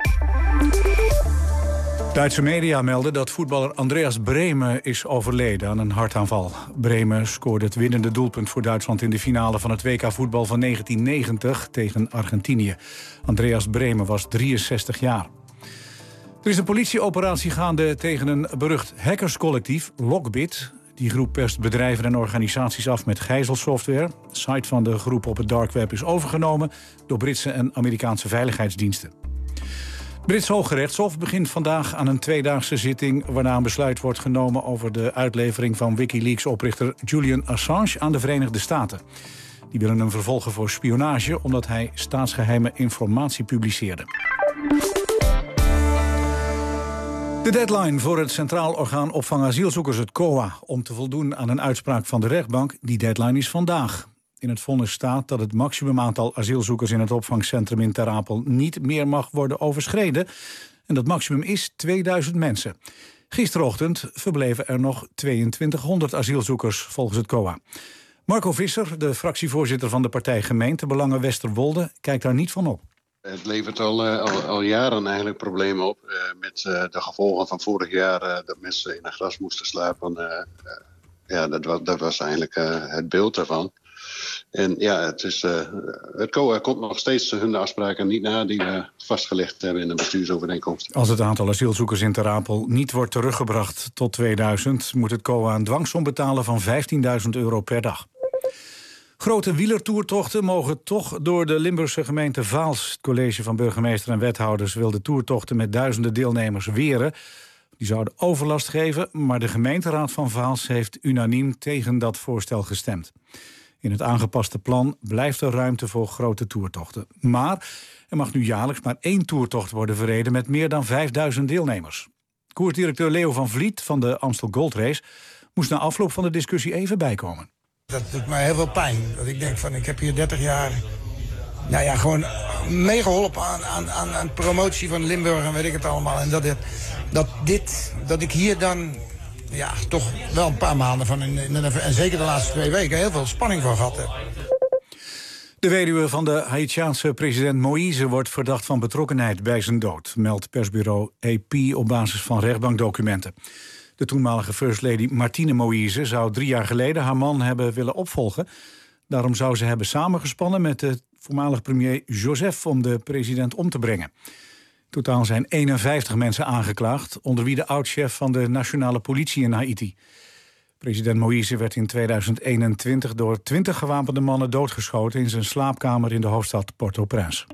Duitse media melden dat voetballer Andreas Brehme is overleden aan een hartaanval. Brehme scoorde het winnende doelpunt voor Duitsland in de finale van het WK voetbal van 1990 tegen Argentinië. Andreas Brehme was 63 jaar. Er is een politieoperatie gaande tegen een berucht hackerscollectief, Lockbit. Die groep perst bedrijven en organisaties af met gijzelsoftware. De site van de groep op het dark web is overgenomen door Britse en Amerikaanse veiligheidsdiensten. Het Brits Hooggerechtshof begint vandaag aan een 2-daagse zitting waarna een besluit wordt genomen over de uitlevering van WikiLeaks-oprichter Julian Assange aan de Verenigde Staten. Die willen hem vervolgen voor spionage omdat hij staatsgeheime informatie publiceerde. De deadline voor het Centraal Orgaan Opvang Asielzoekers, het COA, om te voldoen aan een uitspraak van de rechtbank, die deadline is vandaag. In het vonnis staat dat het maximumaantal asielzoekers in het opvangcentrum in Ter Apel niet meer mag worden overschreden. En dat maximum is 2000 mensen. Gisterochtend verbleven er nog 2200 asielzoekers volgens het COA. Marco Visser, de fractievoorzitter van de partij Gemeentebelangen Westerwolde, kijkt daar niet van op. Het levert al jaren eigenlijk problemen op. Met de gevolgen van vorig jaar dat mensen in het gras moesten slapen. Dat was eigenlijk het beeld daarvan. En ja, het COA komt nog steeds hun afspraken niet na die we vastgelegd hebben in een bestuursovereenkomst. Als het aantal asielzoekers in Ter Apel niet wordt teruggebracht tot 2000... moet het COA een dwangsom betalen van €15.000 per dag. Grote wielertoertochten mogen toch door de Limburgse gemeente Vaals. Het college van burgemeester en wethouders wil de toertochten met duizenden deelnemers weren. Die zouden overlast geven, maar de gemeenteraad van Vaals heeft unaniem tegen dat voorstel gestemd. In het aangepaste plan blijft er ruimte voor grote toertochten. Maar er mag nu jaarlijks maar 1 toertocht worden verreden met meer dan 5000 deelnemers. Koersdirecteur Leo van Vliet van de Amstel Gold Race moest na afloop van de discussie even bijkomen. Dat doet mij heel veel pijn. Dat ik denk van, ik heb hier 30 jaar gewoon meegeholpen aan promotie van Limburg en weet ik het allemaal. En dat ik hier dan toch wel een paar maanden van, en zeker de laatste 2 weken, heel veel spanning van gehad heb. De weduwe van de Haïtiaanse president Moïse wordt verdacht van betrokkenheid bij zijn dood, meldt persbureau AP op basis van rechtbankdocumenten. De toenmalige First Lady Martine Moïse zou 3 jaar geleden haar man hebben willen opvolgen. Daarom zou ze hebben samengespannen met de voormalig premier Joseph om de president om te brengen. In totaal zijn 51 mensen aangeklaagd, onder wie de oud-chef van de nationale politie in Haïti. President Moïse werd in 2021 door 20 gewapende mannen doodgeschoten in zijn slaapkamer in de hoofdstad Port-au-Prince.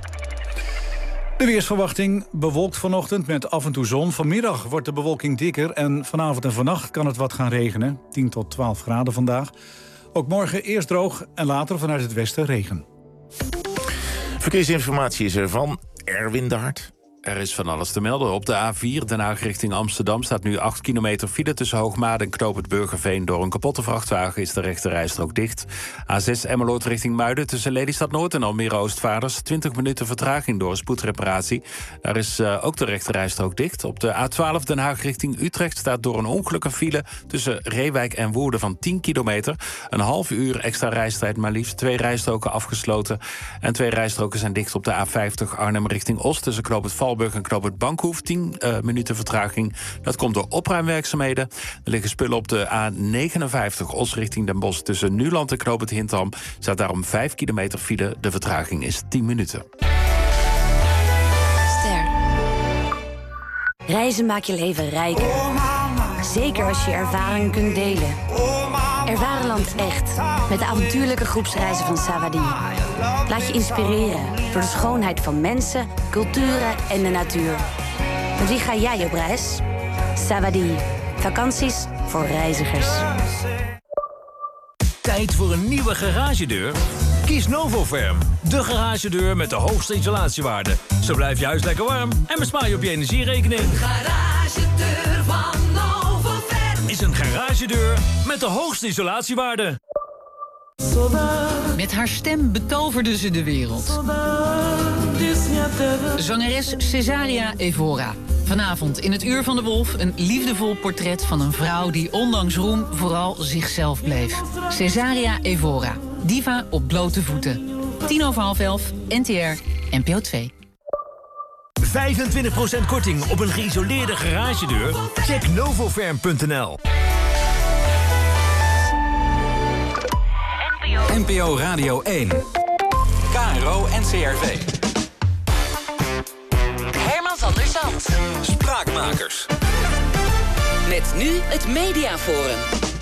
De weersverwachting bewolkt vanochtend met af en toe zon. Vanmiddag wordt de bewolking dikker en vanavond en vannacht kan het wat gaan regenen. 10 tot 12 graden vandaag. Ook morgen eerst droog en later vanuit het westen regen. Verkeersinformatie is er van Erwin de Hart. Er is van alles te melden. Op de A4 Den Haag richting Amsterdam staat nu 8 kilometer file tussen Hoogmade en Knoop het Burgerveen. Door een kapotte vrachtwagen is de rechterrijstrook dicht. A6 Emmeloord richting Muiden tussen Lelystad Noord en Almere Oostvaarders. 20 minuten vertraging door een spoedreparatie. Daar is ook de rechterrijstrook dicht. Op de A12 Den Haag richting Utrecht staat door een ongeluk een file tussen Reewijk en Woerden van 10 kilometer. Een half uur extra reistijd, maar liefst 2 rijstroken afgesloten. En 2 rijstroken zijn dicht op de A50 Arnhem richting Oost tussen Knoop het Valburg en Knoop het Bankhoef. 10 minuten vertraging. Dat komt door opruimwerkzaamheden. Er liggen spullen op de A59 Os richting Den Bosch tussen Nuland en Knoop het Hintham. Staat daarom 5 kilometer file. De vertraging is 10 minuten. Ster. Reizen maakt je leven rijker. Zeker als je ervaring kunt delen. Ervaren land echt. Met de avontuurlijke groepsreizen van Savadi. Laat je inspireren door de schoonheid van mensen, culturen en de natuur. Met wie ga jij op reis? Savadi. Vakanties voor reizigers. Tijd voor een nieuwe garagedeur? Kies Novoferm, de garagedeur met de hoogste isolatiewaarde. Zo blijf je huis lekker warm en bespaar je op je energierekening. Een garagedeur van Novoferm is een garagedeur met de hoogste isolatiewaarde. Met haar stem betoverde ze de wereld. Zangeres Cesaria Evora. Vanavond in het Uur van de Wolf een liefdevol portret van een vrouw die ondanks roem vooral zichzelf bleef. Cesaria Evora. Diva op blote voeten. 11:10, NTR, NPO 2. 25% korting op een geïsoleerde garagedeur? Check novoferm.nl. NPO Radio 1. KRO NCRV. Herman van der Zand. Spraakmakers. Met nu het Mediaforum.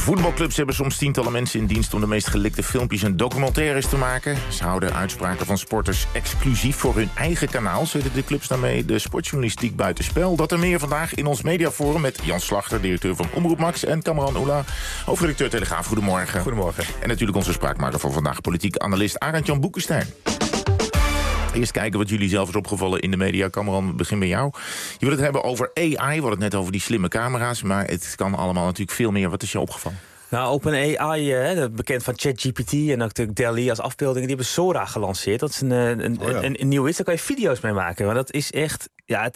Voetbalclubs hebben soms tientallen mensen in dienst om de meest gelikte filmpjes en documentaires te maken. Ze houden uitspraken van sporters exclusief voor hun eigen kanaal. Zetten de clubs daarmee de sportjournalistiek buitenspel? Dat en meer vandaag in ons mediaforum met Jan Slachter, directeur van Omroep Max, en Kamran Oela, hoofdredacteur Telegraaf. Goedemorgen. Goedemorgen. En natuurlijk onze spraakmaker van vandaag, politiek analist Arend-Jan Boekenstein. Eerst kijken wat jullie zelf is opgevallen in de media. Kamran, we beginnen bij jou. Je wil het hebben over AI. We hadden het net over die slimme camera's. Maar het kan allemaal natuurlijk veel meer. Wat is je opgevallen? Nou, OpenAI, bekend van ChatGPT en ook natuurlijk DALL-E als afbeeldingen, die hebben Sora gelanceerd. Dat is een nieuw iets, daar kan je video's mee maken. Maar dat is echt,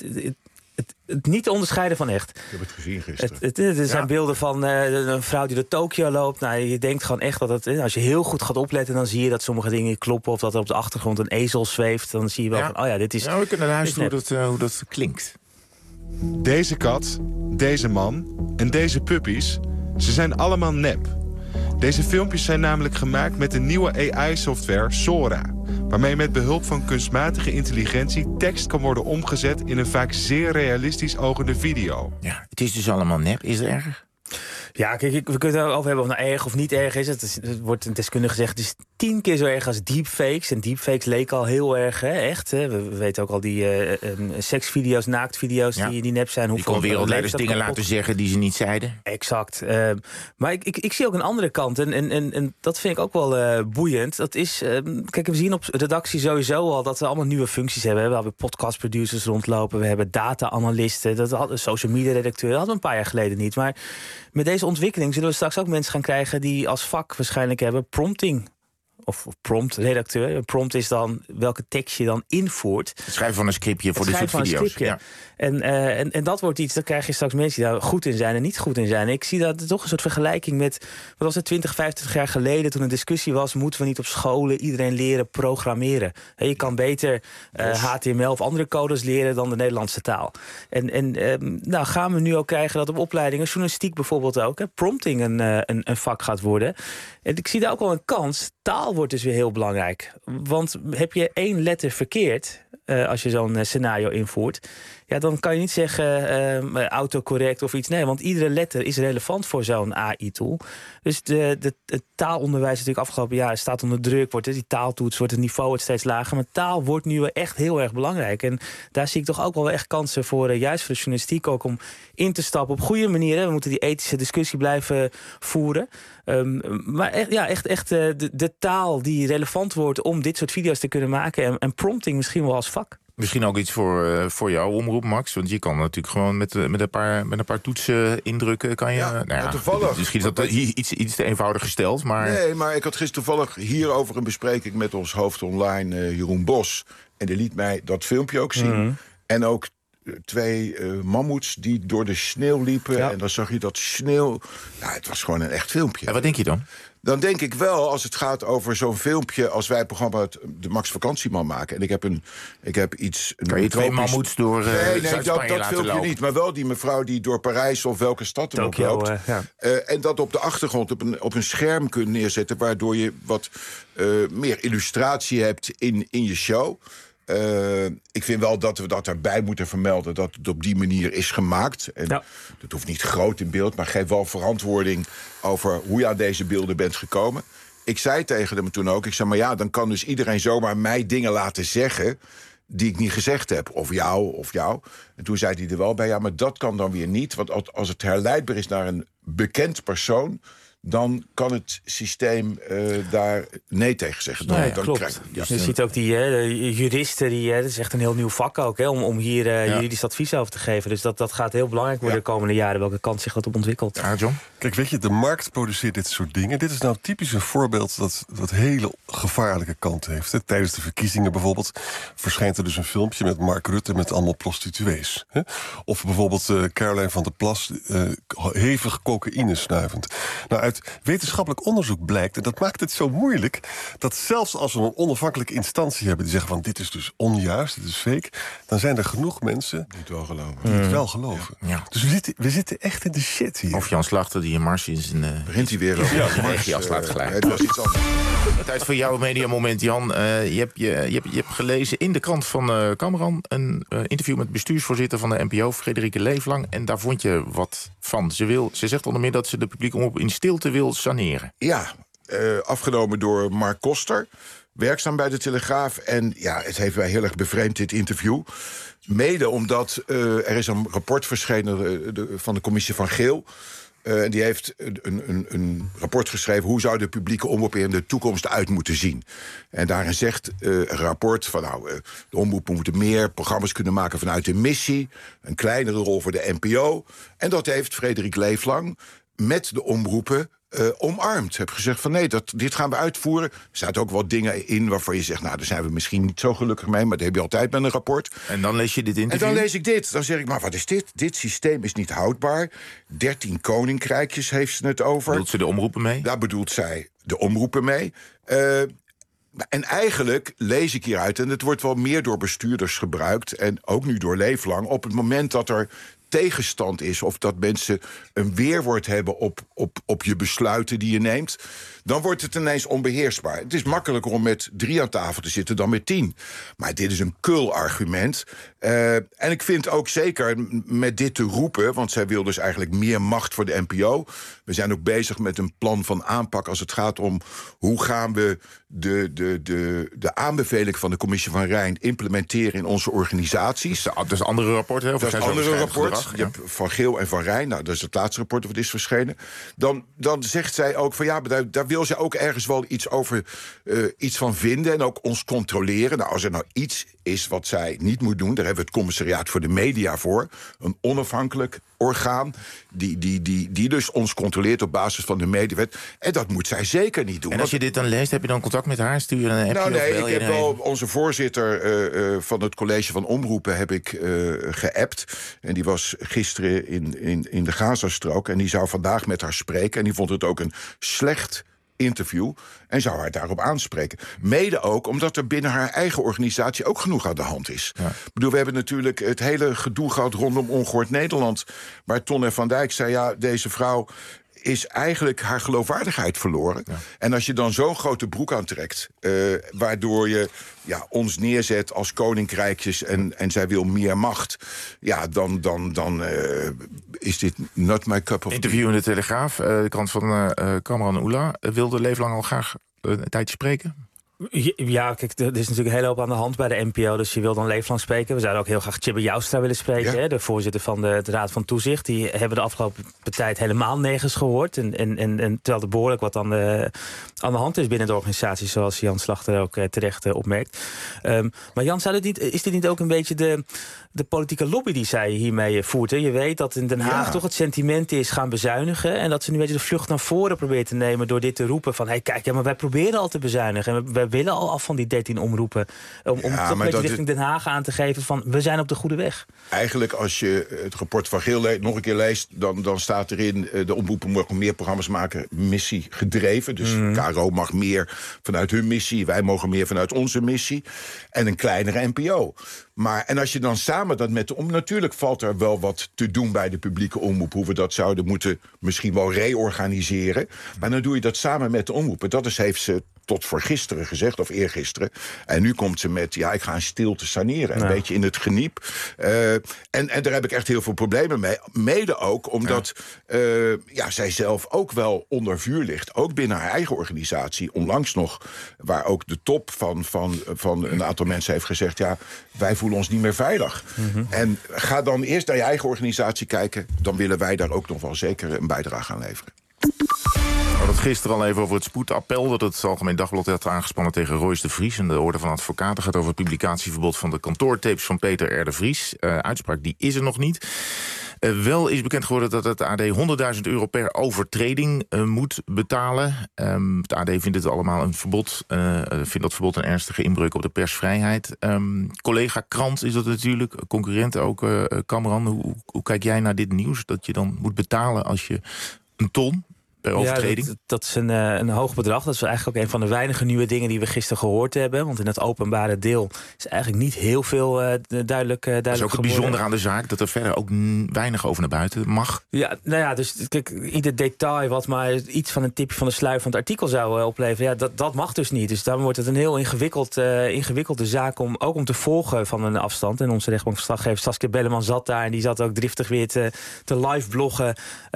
het niet te onderscheiden van echt. Ik heb het gezien gisteren. Er zijn beelden van een vrouw die door Tokio loopt. Nou, je denkt gewoon echt dat het, als je heel goed gaat opletten, dan zie je dat sommige dingen kloppen. Of dat er op de achtergrond een ezel zweeft. Dan zie je wel van, dit is... Nou, we kunnen luisteren hoe dat klinkt. Deze kat, deze man en deze puppies, ze zijn allemaal nep. Deze filmpjes zijn namelijk gemaakt met de nieuwe AI-software Sora, waarmee met behulp van kunstmatige intelligentie tekst kan worden omgezet in een vaak zeer realistisch ogende video. Ja, het is dus allemaal nep. Is het erg? Ja, kijk, we kunnen het over hebben of het nou erg of niet erg is. Het wordt een deskundige gezegd, het is 10 keer zo erg als deepfakes. En deepfakes leken al heel erg, echt. Hè. We weten ook al die seksvideo's, naaktvideo's die nep zijn. Die kon wereldleiders dingen laten zeggen die ze niet zeiden. Exact. Maar ik zie ook een andere kant. En dat vind ik ook wel boeiend. Dat is, kijk, we zien op redactie sowieso al dat we allemaal nieuwe functies hebben. We hebben podcastproducers rondlopen. We hebben data-analysten. Dat hadden social media redacteuren. Dat hadden we een paar jaar geleden niet. Maar met deze ontwikkeling zullen we straks ook mensen gaan krijgen die als vak waarschijnlijk hebben prompting. Of prompt-redacteur. Een prompt is dan welke tekst je dan invoert. Het schrijven van een scriptje voor dit soort video's. Ja. En dat wordt iets, dan krijg je straks mensen die daar goed in zijn en niet goed in zijn. Ik zie dat toch een soort vergelijking met, wat was het, 20, 50 jaar geleden, toen een discussie was, moeten we niet op scholen iedereen leren programmeren? Je kan beter HTML of andere codes leren dan de Nederlandse taal. Nou gaan we nu ook krijgen dat op opleidingen, journalistiek bijvoorbeeld ook, prompting een vak gaat worden. En ik zie daar ook wel een kans. Taal wordt dus weer heel belangrijk. Want heb je 1 letter verkeerd, als je zo'n scenario invoert, ja, dan kan je niet zeggen autocorrect of iets. Nee, want iedere letter is relevant voor zo'n AI-tool. Dus het taalonderwijs natuurlijk afgelopen jaar staat onder druk. Die taaltoets wordt het niveau wordt steeds lager. Maar taal wordt nu echt heel erg belangrijk. En daar zie ik toch ook wel echt kansen voor, juist voor de journalistiek ook, om in te stappen op goede manieren. We moeten die ethische discussie blijven voeren. Maar echt de taal die relevant wordt om dit soort video's te kunnen maken. En prompting misschien wel als vak. Misschien ook iets voor jouw omroep, Max. Want je kan natuurlijk gewoon met een paar toetsen indrukken. Kan je, toevallig. Misschien is dat iets te eenvoudig gesteld. Maar... Nee, maar ik had gisteren toevallig hierover een bespreking met ons hoofd online, Jeroen Bos. En die liet mij dat filmpje ook zien. Mm-hmm. En ook 2 mammoets die door de sneeuw liepen. Ja. En dan zag je dat sneeuw. Ja, het was gewoon een echt filmpje. En wat denk je dan? Dan denk ik wel, als het gaat over zo'n filmpje, als wij het programma de Max Vakantieman maken. En ik heb iets. Kan je 2 mammoets door nee, dat filmpje lopen? Niet. Maar wel die mevrouw die door Parijs of welke stad er ook loopt. En dat op de achtergrond op een scherm kunt neerzetten, waardoor je wat meer illustratie hebt in je show. Ik vind wel dat we dat erbij moeten vermelden, dat het op die manier is gemaakt. En dat hoeft niet groot in beeld, maar geef wel verantwoording over hoe je aan deze beelden bent gekomen. Ik zei tegen hem toen ook, maar dan kan dus iedereen zomaar mij dingen laten zeggen die ik niet gezegd heb. Of jou. En toen zei hij er wel bij, maar dat kan dan weer niet. Want als het herleidbaar is naar een bekend persoon, dan kan het systeem daar nee tegen zeggen. Dan klopt. Je ziet ook die juristen, dat is echt een heel nieuw vak ook, om hier juridisch advies over te geven. Dus dat gaat heel belangrijk worden de komende jaren, welke kant zich dat op ontwikkelt. Ja, John? Kijk, weet je, de markt produceert dit soort dingen. Dit is nou typisch een voorbeeld dat hele gevaarlijke kant heeft. Tijdens de verkiezingen bijvoorbeeld verschijnt er dus een filmpje met Mark Rutte met allemaal prostituees. Of bijvoorbeeld Caroline van der Plas hevig cocaïne snuivend. Nou, uit uit wetenschappelijk onderzoek blijkt... en dat maakt het zo moeilijk... dat zelfs als we een onafhankelijke instantie hebben... die zeggen van dit is dus onjuist, dit is fake... dan zijn er genoeg mensen die het wel geloven. Ja. Dus we zitten echt in de shit hier. Of Jan Slachter die een mars in zijn... Begint hij weer over zijn regie afslaat gelijk. Het was iets anders. Tijd voor jouw mediamoment, Jan. Je hebt gelezen in de krant van Cameron... een interview met bestuursvoorzitter van de NPO, Frederike Leeflang... en daar vond je wat van. Ze zegt onder meer dat ze de publieke omroep in stilte wil saneren. Ja, afgenomen door Mark Koster, werkzaam bij de Telegraaf. En ja, het heeft mij heel erg bevreemd, dit interview. Mede omdat er is een rapport verschenen van de commissie van Geel... die heeft een rapport geschreven... hoe zou de publieke omroep er in de toekomst uit moeten zien. En daarin zegt een rapport van... de omroepen moeten meer programma's kunnen maken vanuit de missie... een kleinere rol voor de NPO. En dat heeft Frederik Leeflang met de omroepen omarmd. Heb gezegd van nee, dit gaan we uitvoeren. Er zaten ook wat dingen in waarvan je zegt... daar zijn we misschien niet zo gelukkig mee... maar dat heb je altijd met een rapport. En dan lees je dit interview? En dan lees ik dit. Dan zeg ik, maar wat is dit? Dit systeem is niet houdbaar. 13 koninkrijkjes heeft ze het over. Bedoelt ze de omroepen mee? Daar bedoelt zij de omroepen mee. En eigenlijk lees ik hieruit... en het wordt wel meer door bestuurders gebruikt... en ook nu door Leeflang... op het moment dat er tegenstand is... of dat mensen een weerwoord hebben op je besluiten die je neemt... dan wordt het ineens onbeheersbaar. Het is makkelijker om met 3 aan tafel te zitten dan met 10. Maar dit is een kul argument. En ik vind ook zeker met dit te roepen... want zij wil dus eigenlijk meer macht voor de NPO. We zijn ook bezig met een plan van aanpak... als het gaat om hoe gaan we de aanbeveling van de commissie van Rijn... implementeren in onze organisaties. Dat is een andere rapport, hè? Dat is een andere rapport. Je hebt Van Geel en Van Rijn. Nou, dat is het laatste rapport dat is verschenen. Dan zegt zij ook van ja, daar wil ze ook ergens wel iets van vinden... en ook ons controleren. Nou, als er nou iets is wat zij niet moet doen... daar hebben we het Commissariaat voor de Media voor. Een onafhankelijk orgaan die dus ons controleert op basis van de mediawet. En dat moet zij zeker niet doen. En als je dit dan leest, heb je dan contact met haar? Stuur je een appje? Nou nee, ik heb wel onze voorzitter van het college van omroepen heb ik geappt. En die was gisteren in de Gazastrook. En die zou vandaag met haar spreken. En die vond het ook een slecht interview en zou haar daarop aanspreken. Mede ook omdat er binnen haar eigen organisatie ook genoeg aan de hand is. Ja. Ik bedoel, we hebben natuurlijk het hele gedoe gehad rondom Ongehoord Nederland, waar Ton van Dijk zei, ja, deze vrouw is eigenlijk haar geloofwaardigheid verloren. Ja. En als je dan zo'n grote broek aantrekt, waardoor je ons neerzet als koninkrijkjes en zij wil meer macht, ja, dan is dit not my cup of tea. Interview in de Telegraaf, de krant van Cameron Oela. Wilde Leeflang al graag een tijdje spreken? Ja, kijk, er is natuurlijk een hele hoop aan de hand bij de NPO... dus je wil dan Leeflang spreken. We zouden ook heel graag Tjibbe Joustra willen spreken... Ja. Hè, de voorzitter van de Raad van Toezicht. Die hebben de afgelopen tijd helemaal nergens gehoord. En terwijl er behoorlijk wat aan de hand is binnen de organisatie... zoals Jan Slachter ook terecht opmerkt. Maar Jan, is dit niet ook een beetje de politieke lobby die zij hiermee voert? Hè? Je weet dat in Den Haag toch het sentiment is gaan bezuinigen... en dat ze nu de vlucht naar voren probeert te nemen... door dit te roepen van, hey, kijk, maar wij proberen al te bezuinigen... en wij willen al af van die 13 omroepen... om toch een beetje richting Den Haag aan te geven van, we zijn op de goede weg. Eigenlijk, als je het rapport van Geel nog een keer leest... dan staat erin, de omroepen mogen meer programma's maken... missie gedreven, dus KRO mag meer vanuit hun missie... wij mogen meer vanuit onze missie... en een kleinere NPO. En als je dan samen dat met de omroep... natuurlijk valt er wel wat te doen bij de publieke omroep... hoe we dat zouden moeten misschien wel reorganiseren. Maar dan doe je dat samen met de omroep. Dat heeft ze tot voor gisteren gezegd, of eergisteren. En nu komt ze met, ik ga in stilte saneren. Een beetje in het geniep. En daar heb ik echt heel veel problemen mee. Mede ook omdat zij zelf ook wel onder vuur ligt. Ook binnen haar eigen organisatie. Onlangs nog, waar ook de top van een aantal mensen heeft gezegd... wij voelen ons niet meer veilig. En ga dan eerst naar je eigen organisatie kijken. Dan willen wij daar ook nog wel zeker een bijdrage aan leveren. We hadden het gisteren al even over het spoedappel... dat het Algemeen Dagblad had aangespannen tegen Royce de Vries... en de Orde van Advocaten gaat over het publicatieverbod... van de kantoortapes van Peter R. de Vries. Uitspraak die is er nog niet. Wel is bekend geworden dat het AD €100.000 per overtreding moet betalen. Het AD vindt het allemaal een verbod. Vindt dat verbod een ernstige inbreuk op de persvrijheid. Collega Krant is dat natuurlijk, concurrent ook, Cameron. Hoe kijk jij naar dit nieuws? Dat je dan moet betalen als je een ton per overtreding? Ja, dat is een hoog bedrag. Dat is eigenlijk ook een van de weinige nieuwe dingen die we gisteren gehoord hebben. Want in het openbare deel is eigenlijk niet heel veel duidelijk Dat is ook het bijzondere aan de zaak, dat er verder ook weinig over naar buiten mag. Ja, nou ja, dus kijk, ieder detail wat maar iets van een tipje van de sluier van het artikel zou opleveren, ja, dat mag dus niet. Dus daarom wordt het een heel ingewikkelde zaak om te volgen van een afstand. En onze rechtbankverslaggever Saskia Belleman zat daar en die zat ook driftig weer te live bloggen.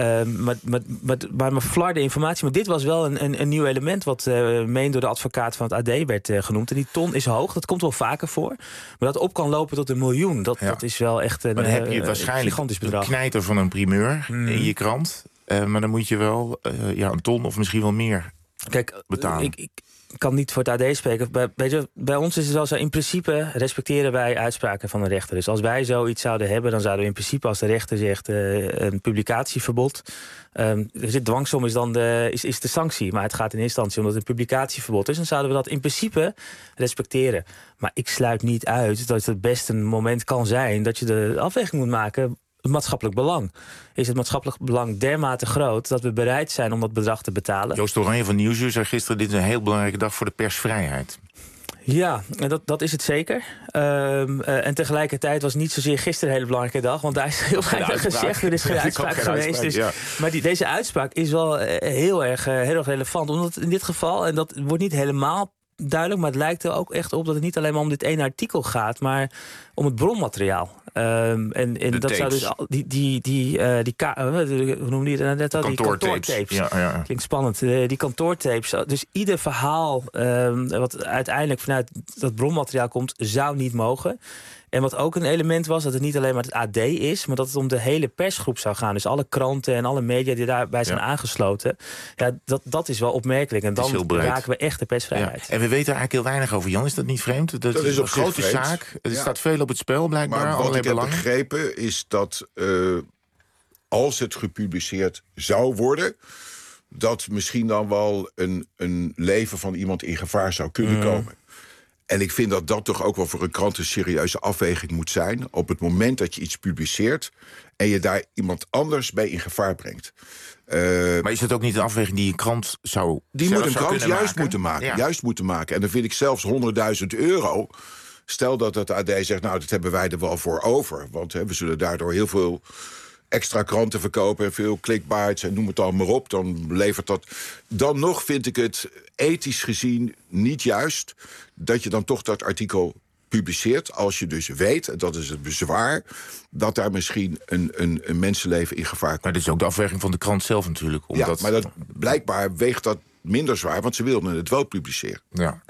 Maar flarde informatie. Maar dit was wel een nieuw element wat meen door de advocaat van het AD werd genoemd. En die ton is hoog, dat komt wel vaker voor. Maar dat op kan lopen tot 1 miljoen, dat is wel echt een dan heb je waarschijnlijk gigantisch bedrag. Een knijter van een primeur in je krant. Maar dan moet je wel een ton of misschien wel meer betalen. Ik kan niet voor het AD spreken. Bij ons is het wel zo, in principe respecteren wij uitspraken van de rechter. Dus als wij zoiets zouden hebben, dan zouden we in principe, als de rechter zegt een publicatieverbod, dwangsom is dan is de sanctie. Maar het gaat in eerste instantie omdat het een publicatieverbod is. Dan zouden we dat in principe respecteren. Maar ik sluit niet uit dat het best een moment kan zijn dat je de afweging moet maken. Het maatschappelijk belang. Is het maatschappelijk belang dermate groot dat we bereid zijn om dat bedrag te betalen? Joost Oranje van Nieuwsuur zei gisteren, dit is een heel belangrijke dag voor de persvrijheid. Ja, dat is het zeker. En tegelijkertijd was niet zozeer gisteren een hele belangrijke dag, want daar is heel weinig gezegd. Er is geen uitspraak geweest. Dus, maar deze uitspraak is wel heel erg relevant. Omdat in dit geval, en dat wordt niet helemaal duidelijk, maar het lijkt er ook echt op dat het niet alleen maar om dit ene artikel gaat, maar om het bronmateriaal. En dat zou dus hoe noem je dat net al? Die kantoortapes. Ja. Klinkt spannend. Die kantoortapes. Dus ieder verhaal wat uiteindelijk vanuit dat bronmateriaal komt, zou niet mogen. En wat ook een element was, dat het niet alleen maar het AD is, maar dat het om de hele persgroep zou gaan. Dus alle kranten en alle media die daarbij zijn aangesloten. Ja, dat is wel opmerkelijk. En dan raken we echt de persvrijheid. Ja. En we weten eigenlijk heel weinig over. Jan, is dat niet vreemd? Dat is een grote zaak. Er staat veel op het spel, blijkbaar. Maar wat ik heb begrepen is dat als het gepubliceerd zou worden, dat misschien dan wel een leven van iemand in gevaar zou kunnen komen. En ik vind dat dat toch ook wel voor een krant een serieuze afweging moet zijn. Op het moment dat je iets publiceert en je daar iemand anders bij in gevaar brengt. Maar is dat ook niet een afweging die een krant zou Die moet een krant juist maken? moeten maken. En dan vind ik zelfs €100.000. Stel dat het AD zegt, nou, dat hebben wij er wel voor over. Want we zullen daardoor heel veel extra kranten verkopen en veel clickbaits en noem het al maar op. Dan levert dat. Dan nog vind ik het ethisch gezien niet juist dat je dan toch dat artikel publiceert, als je dus weet, en dat is het bezwaar, dat daar misschien een mensenleven in gevaar komt. Maar dit is ook de afweging van de krant zelf natuurlijk. Omdat... Ja, maar blijkbaar weegt dat minder zwaar, want ze wilden het wel publiceren. Ja.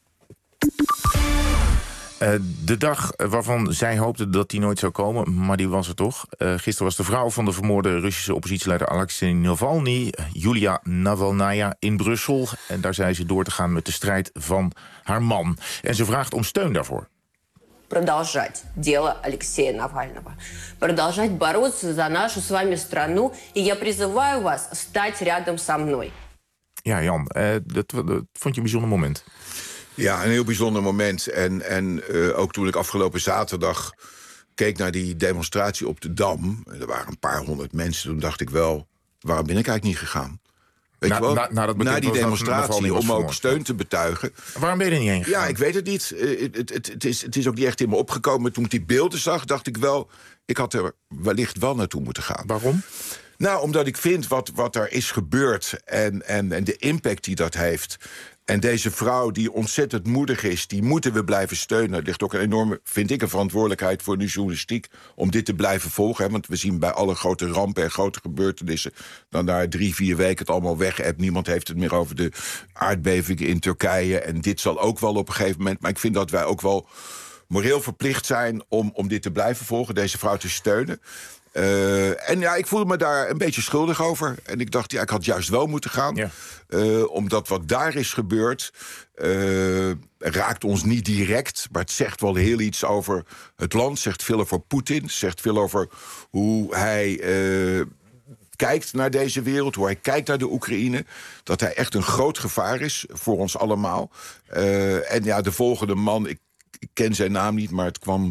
De dag waarvan zij hoopte dat die nooit zou komen, maar die was er toch. Gisteren was de vrouw van de vermoorde Russische oppositieleider Alexei Navalny, Julia Navalnaya, in Brussel. En daar zei ze door te gaan met de strijd van haar man. En ze vraagt om steun daarvoor. Продолжать дело Алексея Навального. Продолжать бороться за нашу с вами страну. И я призываю вас стать рядом со мной. Ja, Jan, dat vond je een bijzonder moment. Ja, een heel bijzonder moment. En ook toen ik afgelopen zaterdag keek naar die demonstratie op de Dam. Er waren een paar honderd mensen. Toen dacht ik wel, waarom ben ik eigenlijk niet gegaan? Weet je wel? Na die demonstratie, om ook steun te betuigen. Waarom ben je er niet heen gegaan? Ja, ik weet het niet. Het is ook niet echt in me opgekomen. Toen ik die beelden zag, dacht ik wel, ik had er wellicht wel naartoe moeten gaan. Waarom? Nou, omdat ik vind wat er is gebeurd en de impact die dat heeft. En deze vrouw die ontzettend moedig is, die moeten we blijven steunen. Er ligt ook een enorme, vind ik, een verantwoordelijkheid voor de journalistiek om dit te blijven volgen. Hè? Want we zien bij alle grote rampen en grote gebeurtenissen dan na 3-4 weken het allemaal weg hebt. Niemand heeft het meer over de aardbevingen in Turkije. En dit zal ook wel op een gegeven moment. Maar ik vind dat wij ook wel moreel verplicht zijn om dit te blijven volgen, deze vrouw te steunen. En ja, ik voelde me daar een beetje schuldig over. En ik dacht, ja, ik had juist wel moeten gaan. Ja. Omdat wat daar is gebeurd raakt ons niet direct. Maar het zegt wel heel iets over het land. Zegt veel over Poetin. Zegt veel over hoe hij kijkt naar deze wereld. Hoe hij kijkt naar de Oekraïne. Dat hij echt een groot gevaar is voor ons allemaal. En ja, de volgende man, ik ken zijn naam niet, maar het kwam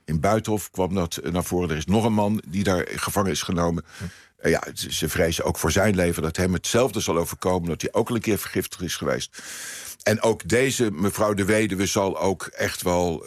In Buitenhof kwam dat naar voren. Er is nog een man die daar gevangen is genomen. Ze vrezen ook voor zijn leven dat hem hetzelfde zal overkomen, dat hij ook al een keer vergiftigd is geweest. En ook deze mevrouw de weduwe zal ook echt wel...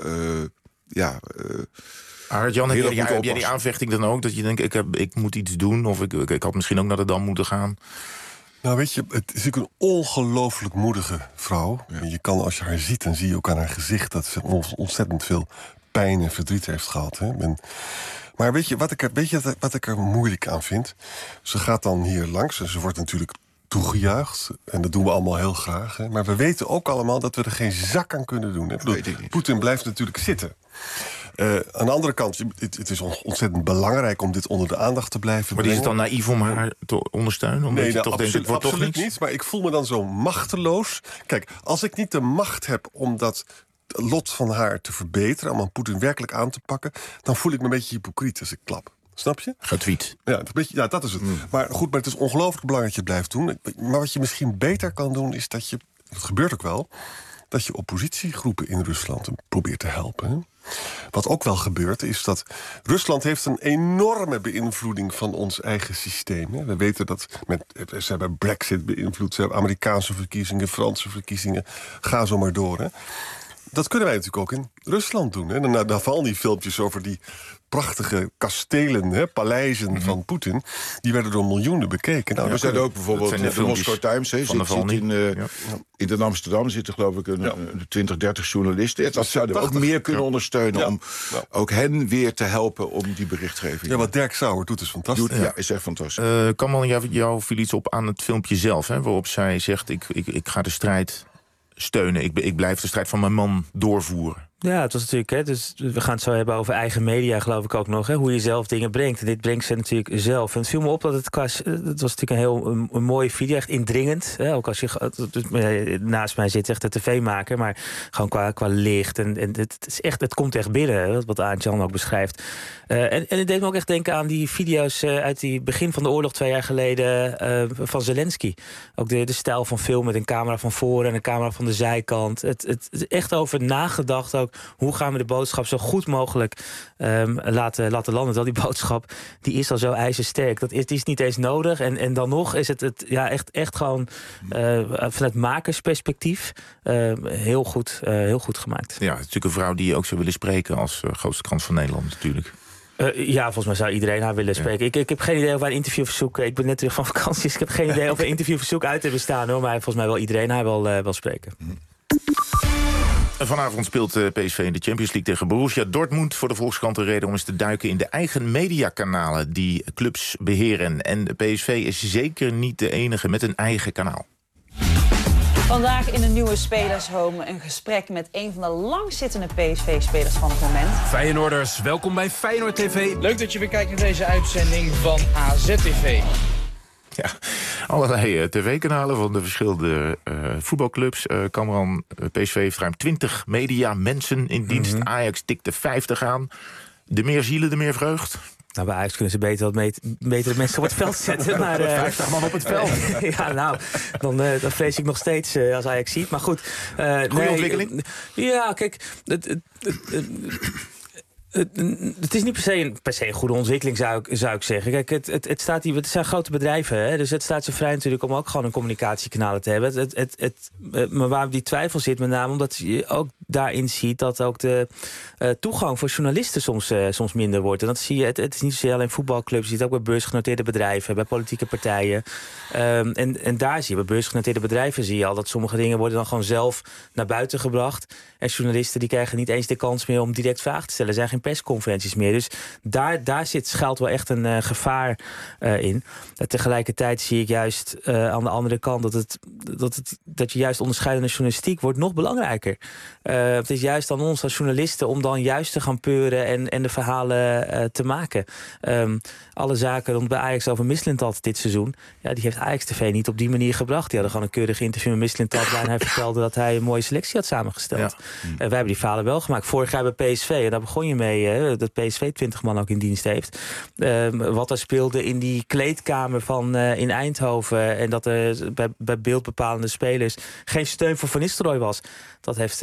Jan, heb jij die aanvechting dan ook? Dat je denkt, ik moet iets doen? Of ik had misschien ook naar de Dam moeten gaan? Nou, weet je, het is natuurlijk een ongelooflijk moedige vrouw. Ja. Je kan, als je haar ziet, dan zie je ook aan haar gezicht dat ze ontzettend veel pijn en verdriet heeft gehad. Hè? Maar weet je wat ik er moeilijk aan vind? Ze gaat dan hier langs en ze wordt natuurlijk toegejuicht. En dat doen we allemaal heel graag. Hè? Maar we weten ook allemaal dat we er geen zak aan kunnen doen. Poetin blijft natuurlijk zitten. Aan de andere kant, het is ontzettend belangrijk om dit onder de aandacht te blijven brengen. Maar is het dan naïef om haar te ondersteunen? Omdat je toch denkt, het wordt toch niks? Niet. Maar ik voel me dan zo machteloos. Kijk, als ik niet de macht heb om dat lot van haar te verbeteren, om aan Poetin werkelijk aan te pakken, dan voel ik me een beetje hypocriet als ik klap. Snap je? Getweet. Ja, dat is het. Maar goed, maar het is ongelooflijk belangrijk dat je het blijft doen. Maar wat je misschien beter kan doen, is dat je, dat gebeurt ook wel, dat je oppositiegroepen in Rusland probeert te helpen. Hè? Wat ook wel gebeurt, is dat Rusland heeft een enorme beïnvloeding van ons eigen systeem. Hè? We weten dat ze hebben Brexit beïnvloed, ze hebben Amerikaanse verkiezingen, Franse verkiezingen. Ga zo maar door. Hè? Dat kunnen wij natuurlijk ook in Rusland doen. Hè? Dan vallen die filmpjes over die prachtige kastelen, hè, paleizen van Poetin. Die werden door miljoenen bekeken. Nou, we zijn ook bijvoorbeeld de Moscow Times. In de Amsterdam zitten geloof ik 20, 30 journalisten. Dat zouden we ook meer kunnen ondersteunen om ook hen weer te helpen om die berichtgeving. Ja, wat Dirk Sauer doet is fantastisch. Is echt fantastisch. Kamal, jou viel iets op aan het filmpje zelf, hè, waarop zij zegt, ik ga de strijd steunen. Ik blijf de strijd van mijn man doorvoeren. Ja, het was natuurlijk, hè, dus we gaan het zo hebben over eigen media, geloof ik ook nog. Hè, hoe je zelf dingen brengt. En dit brengt ze natuurlijk zelf. En het viel me op dat het was natuurlijk een mooie video, echt indringend. Hè, ook als je naast mij zit, echt de tv-maker. Maar gewoon qua licht. En het komt echt binnen, hè, wat Arend-Jan ook beschrijft. En het deed me ook echt denken aan die video's uit die begin van de oorlog 2 jaar geleden van Zelensky. Ook de stijl van film met een camera van voren en een camera van de zijkant. Het echt over nagedacht ook. Hoe gaan we de boodschap zo goed mogelijk laten landen? Terwijl die boodschap, die is al zo ijzersterk. Het is niet eens nodig. En dan nog is het echt gewoon vanuit makersperspectief heel goed gemaakt. Ja, het is natuurlijk een vrouw die je ook zou willen spreken als grootste krant van Nederland natuurlijk. Volgens mij zou iedereen haar willen spreken. Ik heb geen idee of wij een interviewverzoek... Ik ben net terug van vakantie, dus ik heb geen idee of we een interviewverzoek uit hebben staan, hoor. Maar volgens mij wil iedereen haar wel spreken. Vanavond speelt PSV in de Champions League tegen Borussia Dortmund. Voor de Volkskrant een reden om eens te duiken in de eigen mediakanalen die clubs beheren. En de PSV is zeker niet de enige met een eigen kanaal. Vandaag in de nieuwe Spelershome een gesprek met een van de langzittende PSV-spelers van het moment. Feyenoorders, welkom bij Feyenoord TV. Leuk dat je weer kijkt naar deze uitzending van AZ-TV. Ja, allerlei tv-kanalen van de verschillende voetbalclubs. Kamran, PSV heeft ruim 20 media-mensen in dienst. Ajax tikt de 50 aan. De meer zielen, de meer vreugd. Nou, bij Ajax kunnen ze betere mensen op het veld zetten. Maar, 50 man op het veld. Ja, nou, dan vrees ik nog steeds als Ajax ziet. Maar goed. Goeie ontwikkeling? Ja, kijk. Het is niet per se een goede ontwikkeling, zou ik zeggen. Kijk, het zijn grote bedrijven, hè? Dus het staat ze vrij natuurlijk om ook gewoon een communicatiekanalen te hebben. Maar waar die twijfel zit, met name omdat je ook daarin ziet dat ook de toegang voor journalisten soms minder wordt. En dat zie je. Het is niet zozeer alleen voetbalclubs, je ziet het ook bij beursgenoteerde bedrijven, bij politieke partijen. En daar zie je, bij beursgenoteerde bedrijven zie je al dat sommige dingen worden dan gewoon zelf naar buiten gebracht. En journalisten die krijgen niet eens de kans meer om direct vragen te stellen. Er zijn geen persconferenties meer. Dus daar schuilt wel echt een gevaar in. Tegelijkertijd zie ik juist aan de andere kant dat je juist onderscheidende journalistiek wordt nog belangrijker. Het is juist aan ons als journalisten om dan juist te gaan peuren en de verhalen te maken. Alle zaken rond bij Ajax over Mislintat dit seizoen, ja, die heeft Ajax TV niet op die manier gebracht. Die hadden gewoon een keurig interview met Mislintat waarin hij vertelde dat hij een mooie selectie had samengesteld. Ja. Wij hebben die verhalen wel gemaakt. Vorig jaar bij PSV, en daar begon je mee, dat PSV 20 man ook in dienst heeft. Wat er speelde in die kleedkamer in Eindhoven en dat er bij beeldbepalende spelers geen steun voor Van Nistelrooy was. Dat heeft onze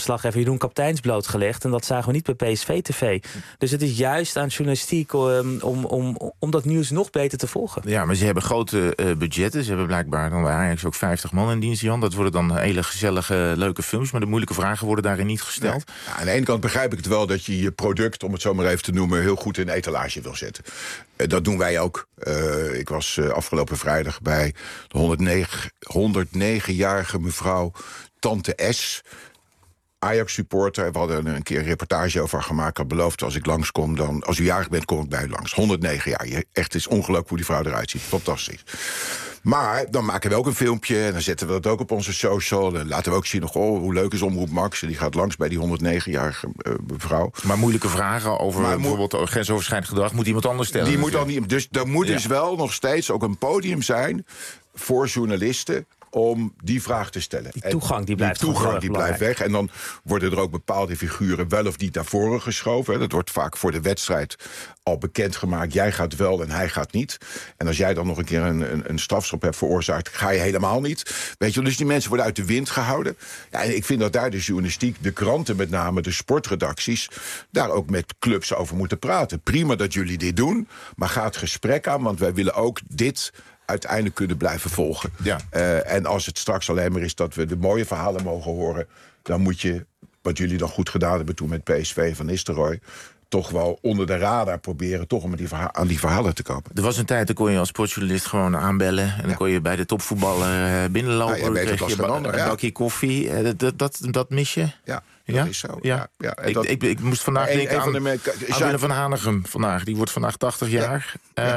verslaggever Jeroen Kapteins blootgelegd. En dat zagen we niet bij PSV-TV. Dus het is juist aan journalistiek om dat nieuws nog beter te volgen. Ja, maar ze hebben grote budgetten. Ze hebben blijkbaar dan bij Ajax ook 50 man in dienst, Jan. Dat worden dan hele gezellige, leuke films. Maar de moeilijke vragen worden daarin niet gesteld. Nee. Ja, aan de ene kant begrijp ik het wel dat je je product, om het zo maar even te noemen, heel goed in de etalage wil zetten. Dat doen wij ook. Ik was afgelopen vrijdag bij de 109-jarige mevrouw Tante S, Ajax-supporter. We hadden er een keer een reportage over gemaakt. Ik had beloofd, als ik langskom, dan, als u jarig bent, kom ik bij u langs. 109 jaar. Echt, het is ongelooflijk hoe die vrouw eruit ziet. Fantastisch. Maar dan maken we ook een filmpje en dan zetten we dat ook op onze social. Dan laten we ook zien hoe leuk is Omroep Max. En die gaat langs bij die 109-jarige mevrouw. Maar moeilijke vragen over bijvoorbeeld grensoverschrijdend gedrag moet iemand anders stellen. Die moet dan niet. Dus er moet dus wel nog steeds ook een podium zijn voor journalisten om die vraag te stellen. Die toegang die blijft weg. En dan worden er ook bepaalde figuren wel of niet naar voren geschoven. Dat wordt vaak voor de wedstrijd al bekendgemaakt. Jij gaat wel en hij gaat niet. En als jij dan nog een keer een strafschop hebt veroorzaakt, ga je helemaal niet. Weet je, dus die mensen worden uit de wind gehouden. Ja, en ik vind dat daar de journalistiek, de kranten met name, de sportredacties, daar ook met clubs over moeten praten. Prima dat jullie dit doen, maar ga het gesprek aan, want wij willen ook dit uiteindelijk kunnen blijven volgen. Ja. En als het straks alleen maar is dat we de mooie verhalen mogen horen, dan moet je, wat jullie dan goed gedaan hebben toen met PSV van Nistelrooy, toch wel onder de radar proberen toch om aan die verhalen te komen. Er was een tijd, dan kon je als sportjournalist gewoon aanbellen. En dan kon je bij de topvoetballer binnenlopen. Ja, je weet het als geen ander. Een bakje koffie. Dat mis je? Ja. Ja? Dat is zo. Ja. Ik moest vandaag denken aan Willem van Hanegem vandaag. Die wordt vandaag 80 jaar.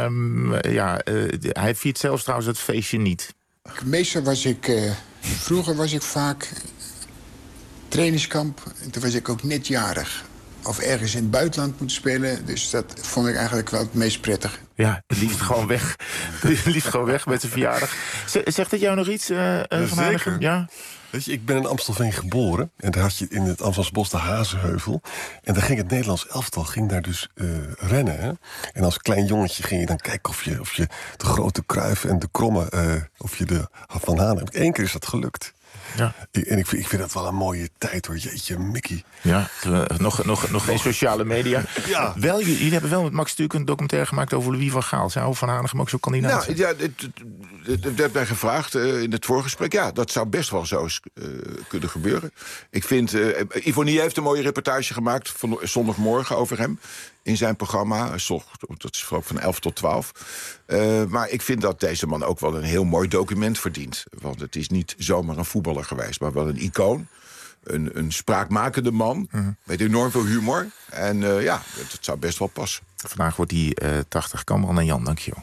Hij viert zelfs trouwens het feestje niet. Meestal was ik, vroeger was ik vaak trainingskamp. En toen was ik ook net jarig. Of ergens in het buitenland moeten spelen. Dus dat vond ik eigenlijk wel het meest prettig. Ja, het liefst gewoon weg. Liefst gewoon weg met zijn verjaardag. Zegt het jou nog iets, Van Hanegem? Ja? Weet je, ik ben in Amstelveen geboren. En daar had je in het Amstelsbos de Hazenheuvel. En daar ging het Nederlands elftal daar dus rennen. Hè? En als klein jongetje ging je dan kijken of je de grote Cruijff en de kromme, of je de Van Hanegem. 1 keer is dat gelukt. Ja. En ik vind dat wel een mooie tijd, hoor. Jeetje, Mickey. Ja, nog geen sociale media. Ja. Wel, jullie hebben wel met Max natuurlijk een documentaire gemaakt over Louis van Gaal. Zou Van Hanegem ook zo'n kandidaat zijn? Nou, ja, dat werd mij gevraagd in het voorgesprek. Ja, dat zou best wel zo kunnen gebeuren. Ik vind, Ivonie heeft een mooie reportage gemaakt van zondagmorgen over hem in zijn programma. Dat is vooral van 11 tot 12. Maar ik vind dat deze man ook wel een heel mooi document verdient. Want het is niet zomaar een voetballer geweest, maar wel een icoon. Een spraakmakende man met enorm veel humor. En dat zou best wel passen. Vandaag wordt hij 80. Kamran en Jan, dankjewel.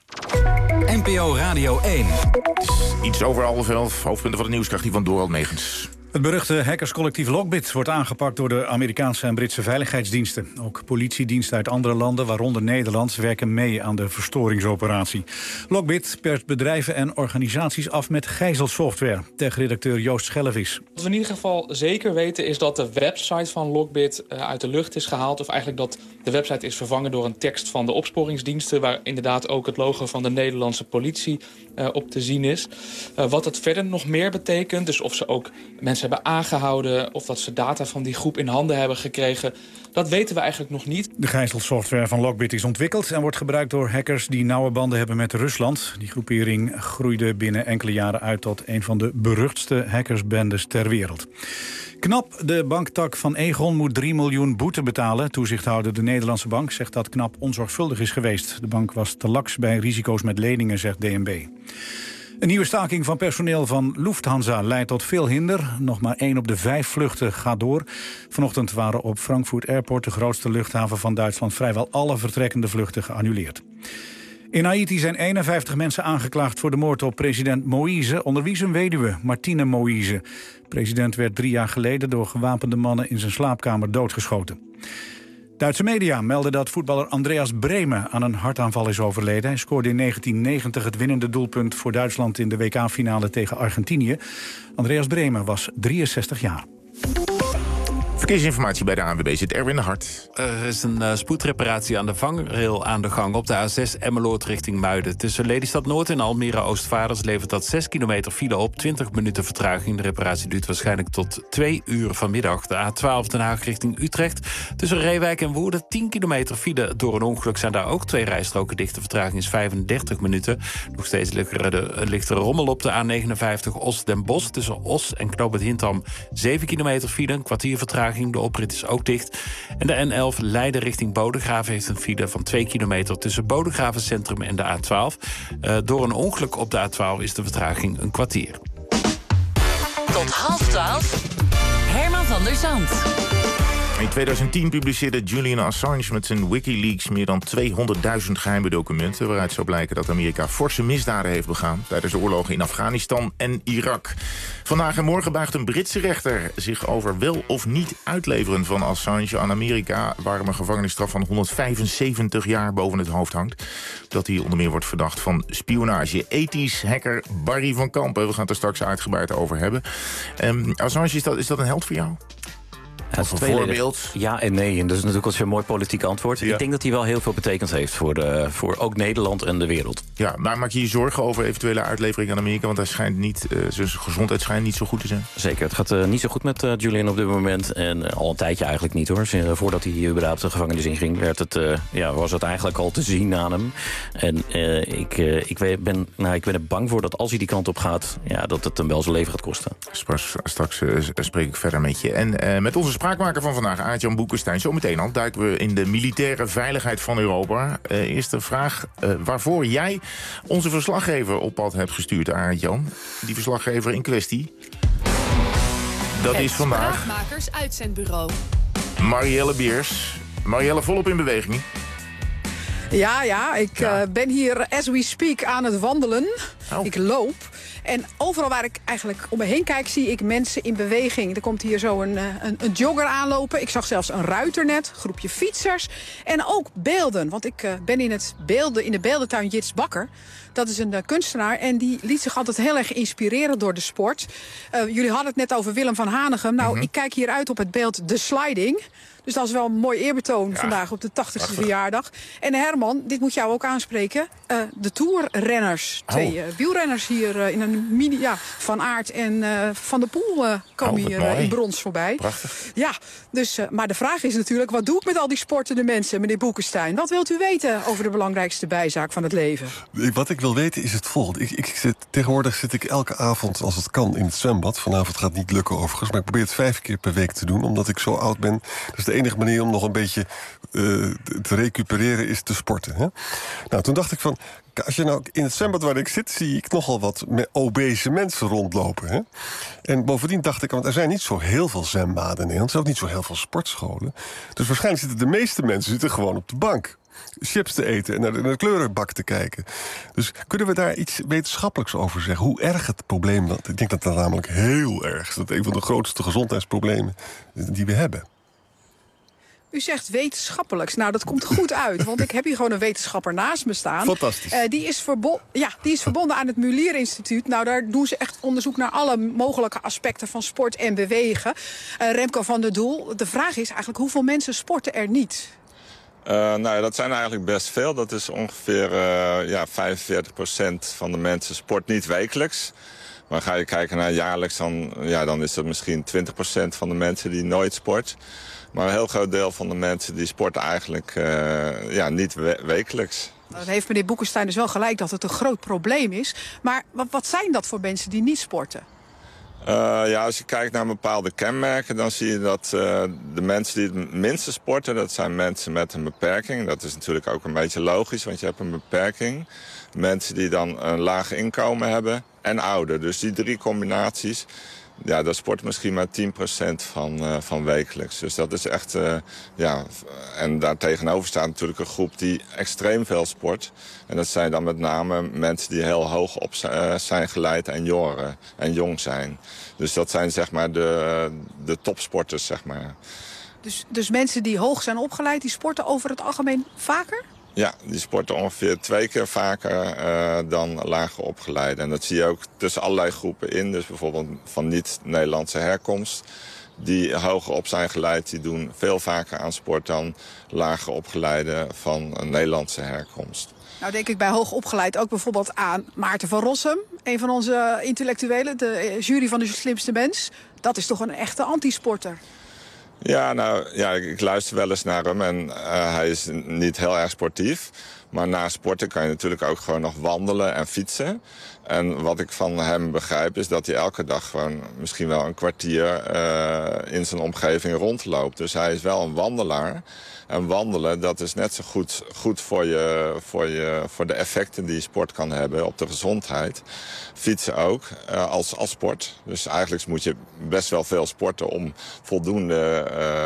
NPO Radio 1. Iets over 11:30. Hoofdpunten van de nieuwskracht die van Dorald Megens. Het beruchte hackerscollectief Lockbit wordt aangepakt door de Amerikaanse en Britse veiligheidsdiensten. Ook politiediensten uit andere landen, waaronder Nederland, werken mee aan de verstoringsoperatie. Lockbit perst bedrijven en organisaties af met gijzelsoftware. Tech-redacteur Joost Schellevis. Wat we in ieder geval zeker weten is dat de website van Lockbit uit de lucht is gehaald. Of eigenlijk dat de website is vervangen door een tekst van de opsporingsdiensten, waar inderdaad ook het logo van de Nederlandse politie op te zien is. Wat het verder nog meer betekent, dus of ze ook mensen hebben aangehouden of dat ze data van die groep in handen hebben gekregen, dat weten we eigenlijk nog niet. De gijzelsoftware van Lockbit is ontwikkeld en wordt gebruikt door hackers die nauwe banden hebben met Rusland. Die groepering groeide binnen enkele jaren uit tot een van de beruchtste hackersbendes ter wereld. Knap, de banktak van Egon, moet 3 miljoen boete betalen. Toezichthouder de Nederlandse Bank zegt dat Knap onzorgvuldig is geweest. De bank was te laks bij risico's met leningen, zegt DNB. Een nieuwe staking van personeel van Lufthansa leidt tot veel hinder. Nog maar 1 op de 5 vluchten gaat door. Vanochtend waren op Frankfurt Airport, de grootste luchthaven van Duitsland, vrijwel alle vertrekkende vluchten geannuleerd. In Haiti zijn 51 mensen aangeklaagd voor de moord op president Moïse, onder wie zijn weduwe, Martine Moïse. De president werd 3 jaar geleden door gewapende mannen in zijn slaapkamer doodgeschoten. Duitse media melden dat voetballer Andreas Brehme aan een hartaanval is overleden. Hij scoorde in 1990 het winnende doelpunt voor Duitsland in de WK-finale tegen Argentinië. Andreas Brehme was 63 jaar. Verkeersinformatie bij de ANWB zit Erwin de Hart. Er is een spoedreparatie aan de vangrail aan de gang op de A6 Emmeloord richting Muiden. Tussen Lelystad Noord en Almere Oostvaarders levert dat 6 kilometer file op. 20 minuten vertraging. De reparatie duurt waarschijnlijk tot 2 uur vanmiddag. De A12 Den Haag richting Utrecht. Tussen Reewijk en Woerden 10 kilometer file. Door een ongeluk zijn daar ook 2 rijstroken dicht. De vertraging is 35 minuten. Nog steeds ligt er rommel op de A59 Os-Den Bosch. Tussen Os en Knoop het Hintham 7 kilometer file. Een kwartier vertraging. De oprit is ook dicht. En de N11 Leiden richting Bodegraven heeft een file van 2 kilometer tussen Bodegraven Centrum en de A12. Door een ongeluk op de A12 is de vertraging een kwartier. Tot 11:30. Herman van der Zand. In 2010 publiceerde Julian Assange met zijn Wikileaks meer dan 200.000 geheime documenten, waaruit zou blijken dat Amerika forse misdaden heeft begaan tijdens de oorlogen in Afghanistan en Irak. Vandaag en morgen buigt een Britse rechter zich over wel of niet uitleveren van Assange aan Amerika, waar hem een gevangenisstraf van 175 jaar boven het hoofd hangt. Dat hij onder meer wordt verdacht van spionage. Ethisch hacker Barry van Kampen, we gaan het er straks uitgebreid over hebben. Assange, is dat een held voor jou? Ja, of een voorbeeld? Ja en nee. En dat is natuurlijk wel een mooi politiek antwoord. Ja. Ik denk dat hij wel heel veel betekend heeft voor ook Nederland en de wereld. Ja, maar maak je je zorgen over eventuele uitlevering aan Amerika? Want hij schijnt niet, zijn gezondheid schijnt niet zo goed te zijn. Zeker, het gaat niet zo goed met Julian op dit moment. En al een tijdje eigenlijk niet hoor. Voordat hij überhaupt de gevangenis inging, was het eigenlijk al te zien aan hem. En ik ben er bang voor dat als hij die kant op gaat, dat het hem wel zijn leven gaat kosten. Straks spreek ik verder met je. En met onze spraakmaker van vandaag, Aart-Jan Boekenstein. Zometeen al duiken we in de militaire veiligheid van Europa. Eerste vraag, waarvoor jij onze verslaggever op pad hebt gestuurd, Aart-Jan. Die verslaggever in kwestie. Dat is vandaag Het Spraakmakers Uitzendbureau. Marielle Beers. Marielle, volop in beweging. Ja, ik ben hier as we speak aan het wandelen. Oh. Ik loop. En overal waar ik eigenlijk om me heen kijk, zie ik mensen in beweging. Er komt hier zo een jogger aanlopen. Ik zag zelfs een ruiter net, een groepje fietsers. En ook beelden, want ik ben in de beeldentuin Jits Bakker. Dat is een kunstenaar en die liet zich altijd heel erg inspireren door de sport. Jullie hadden het net over Willem van Hanegem. Nou, ik kijk hier uit op het beeld The Sliding. Dus dat is wel een mooi eerbetoon vandaag op de 80ste verjaardag. En Herman, dit moet jou ook aanspreken. De Tourrenners, 2 wielrenners hier in een mini... Ja, Van Aert en Van der Poel komen hier in brons voorbij. Prachtig. Ja, dus, maar de vraag is natuurlijk, wat doe ik met al die sportende mensen, meneer Boekenstein? Wat wilt u weten over de belangrijkste bijzaak van het leven? Wat ik wil weten is het volgende. Tegenwoordig zit ik elke avond, als het kan, in het zwembad. Vanavond gaat het niet lukken overigens, maar ik probeer het 5 keer per week te doen, omdat ik zo oud ben. Dus de enige manier om nog een beetje te recupereren is te sporten. Hè? Nou, toen dacht ik van, als je nou in het zwembad waar ik zit, zie ik nogal wat obese mensen rondlopen. Hè? En bovendien dacht ik, want er zijn niet zo heel veel zwembaden in Nederland. Er zijn ook niet zo heel veel sportscholen. Dus waarschijnlijk zitten de meeste mensen gewoon op de bank chips te eten en naar de kleurenbak te kijken. Dus kunnen we daar iets wetenschappelijks over zeggen? Hoe erg het probleem dat? Ik denk dat dat namelijk heel erg is. Dat is een van de grootste gezondheidsproblemen die we hebben. U zegt wetenschappelijks. Nou, dat komt goed uit. Want ik heb hier gewoon een wetenschapper naast me staan. Fantastisch. Die is verbonden aan het Mulier Instituut. Nou, daar doen ze echt onderzoek naar alle mogelijke aspecten van sport en bewegen. Remco van der Doel, de vraag is eigenlijk, hoeveel mensen sporten er niet? Dat zijn eigenlijk best veel. Dat is ongeveer 45% van de mensen sport niet wekelijks. Maar ga je kijken naar jaarlijks, dan is dat misschien 20% van de mensen die nooit sport. Maar een heel groot deel van de mensen die sporten eigenlijk niet wekelijks. Dat heeft meneer Boekenstein dus wel gelijk dat het een groot probleem is. Maar wat zijn dat voor mensen die niet sporten? Als je kijkt naar bepaalde kenmerken, dan zie je dat de mensen die het minste sporten, dat zijn mensen met een beperking. Dat is natuurlijk ook een beetje logisch, want je hebt een beperking. Mensen die dan een laag inkomen hebben en ouder. Dus die 3 combinaties, daar sport misschien maar 10% van wekelijks. Dus dat is echt, en daar tegenover staat natuurlijk een groep die extreem veel sport. En dat zijn dan met name mensen die heel hoog op zijn geleid en jong zijn. Dus dat zijn zeg maar de topsporters, zeg maar. Dus mensen die hoog zijn opgeleid, die sporten over het algemeen vaker? Ja, die sporten ongeveer 2 keer vaker dan lager opgeleiden. En dat zie je ook tussen allerlei groepen in. Dus bijvoorbeeld van niet-Nederlandse herkomst. die hoger op zijn geleid, die doen veel vaker aan sport dan lager opgeleiden van een Nederlandse herkomst. Nou denk ik bij hoog opgeleid ook bijvoorbeeld aan Maarten van Rossum. Een van onze intellectuelen, de jury van de slimste mens. Dat is toch een echte antisporter. Ja, ik luister wel eens naar hem en hij is niet heel erg sportief. Maar na sporten kan je natuurlijk ook gewoon nog wandelen en fietsen. En wat ik van hem begrijp is dat hij elke dag gewoon misschien wel een kwartier in zijn omgeving rondloopt. Dus hij is wel een wandelaar. En wandelen, dat is net zo goed voor de effecten die sport kan hebben op de gezondheid. Fietsen ook, als sport. Dus eigenlijk moet je best wel veel sporten om voldoende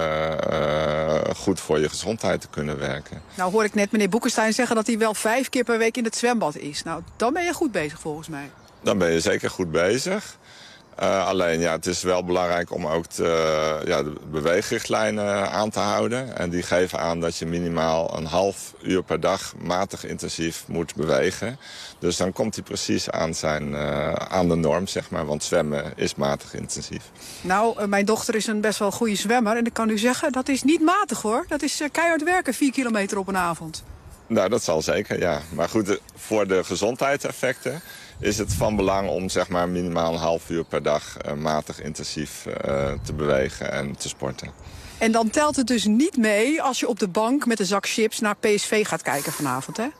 goed voor je gezondheid te kunnen werken. Nou hoor ik net meneer Boekenstein zeggen dat hij wel 5 keer per week in het zwembad is. Nou, dan ben je goed bezig volgens mij. Dan ben je zeker goed bezig. Alleen, het is wel belangrijk om ook de beweegrichtlijnen aan te houden. En die geven aan dat je minimaal een half uur per dag matig intensief moet bewegen. Dus dan komt hij precies aan de norm, zeg maar. Want zwemmen is matig intensief. Nou, mijn dochter is een best wel goede zwemmer. En ik kan u zeggen, dat is niet matig hoor. Dat is keihard werken, 4 kilometer op een avond. Nou, dat zal zeker, ja. Maar goed, voor de gezondheidseffecten is het van belang om zeg maar minimaal een half uur per dag matig intensief te bewegen en te sporten. En dan telt het dus niet mee als je op de bank met een zak chips naar PSV gaat kijken vanavond, hè?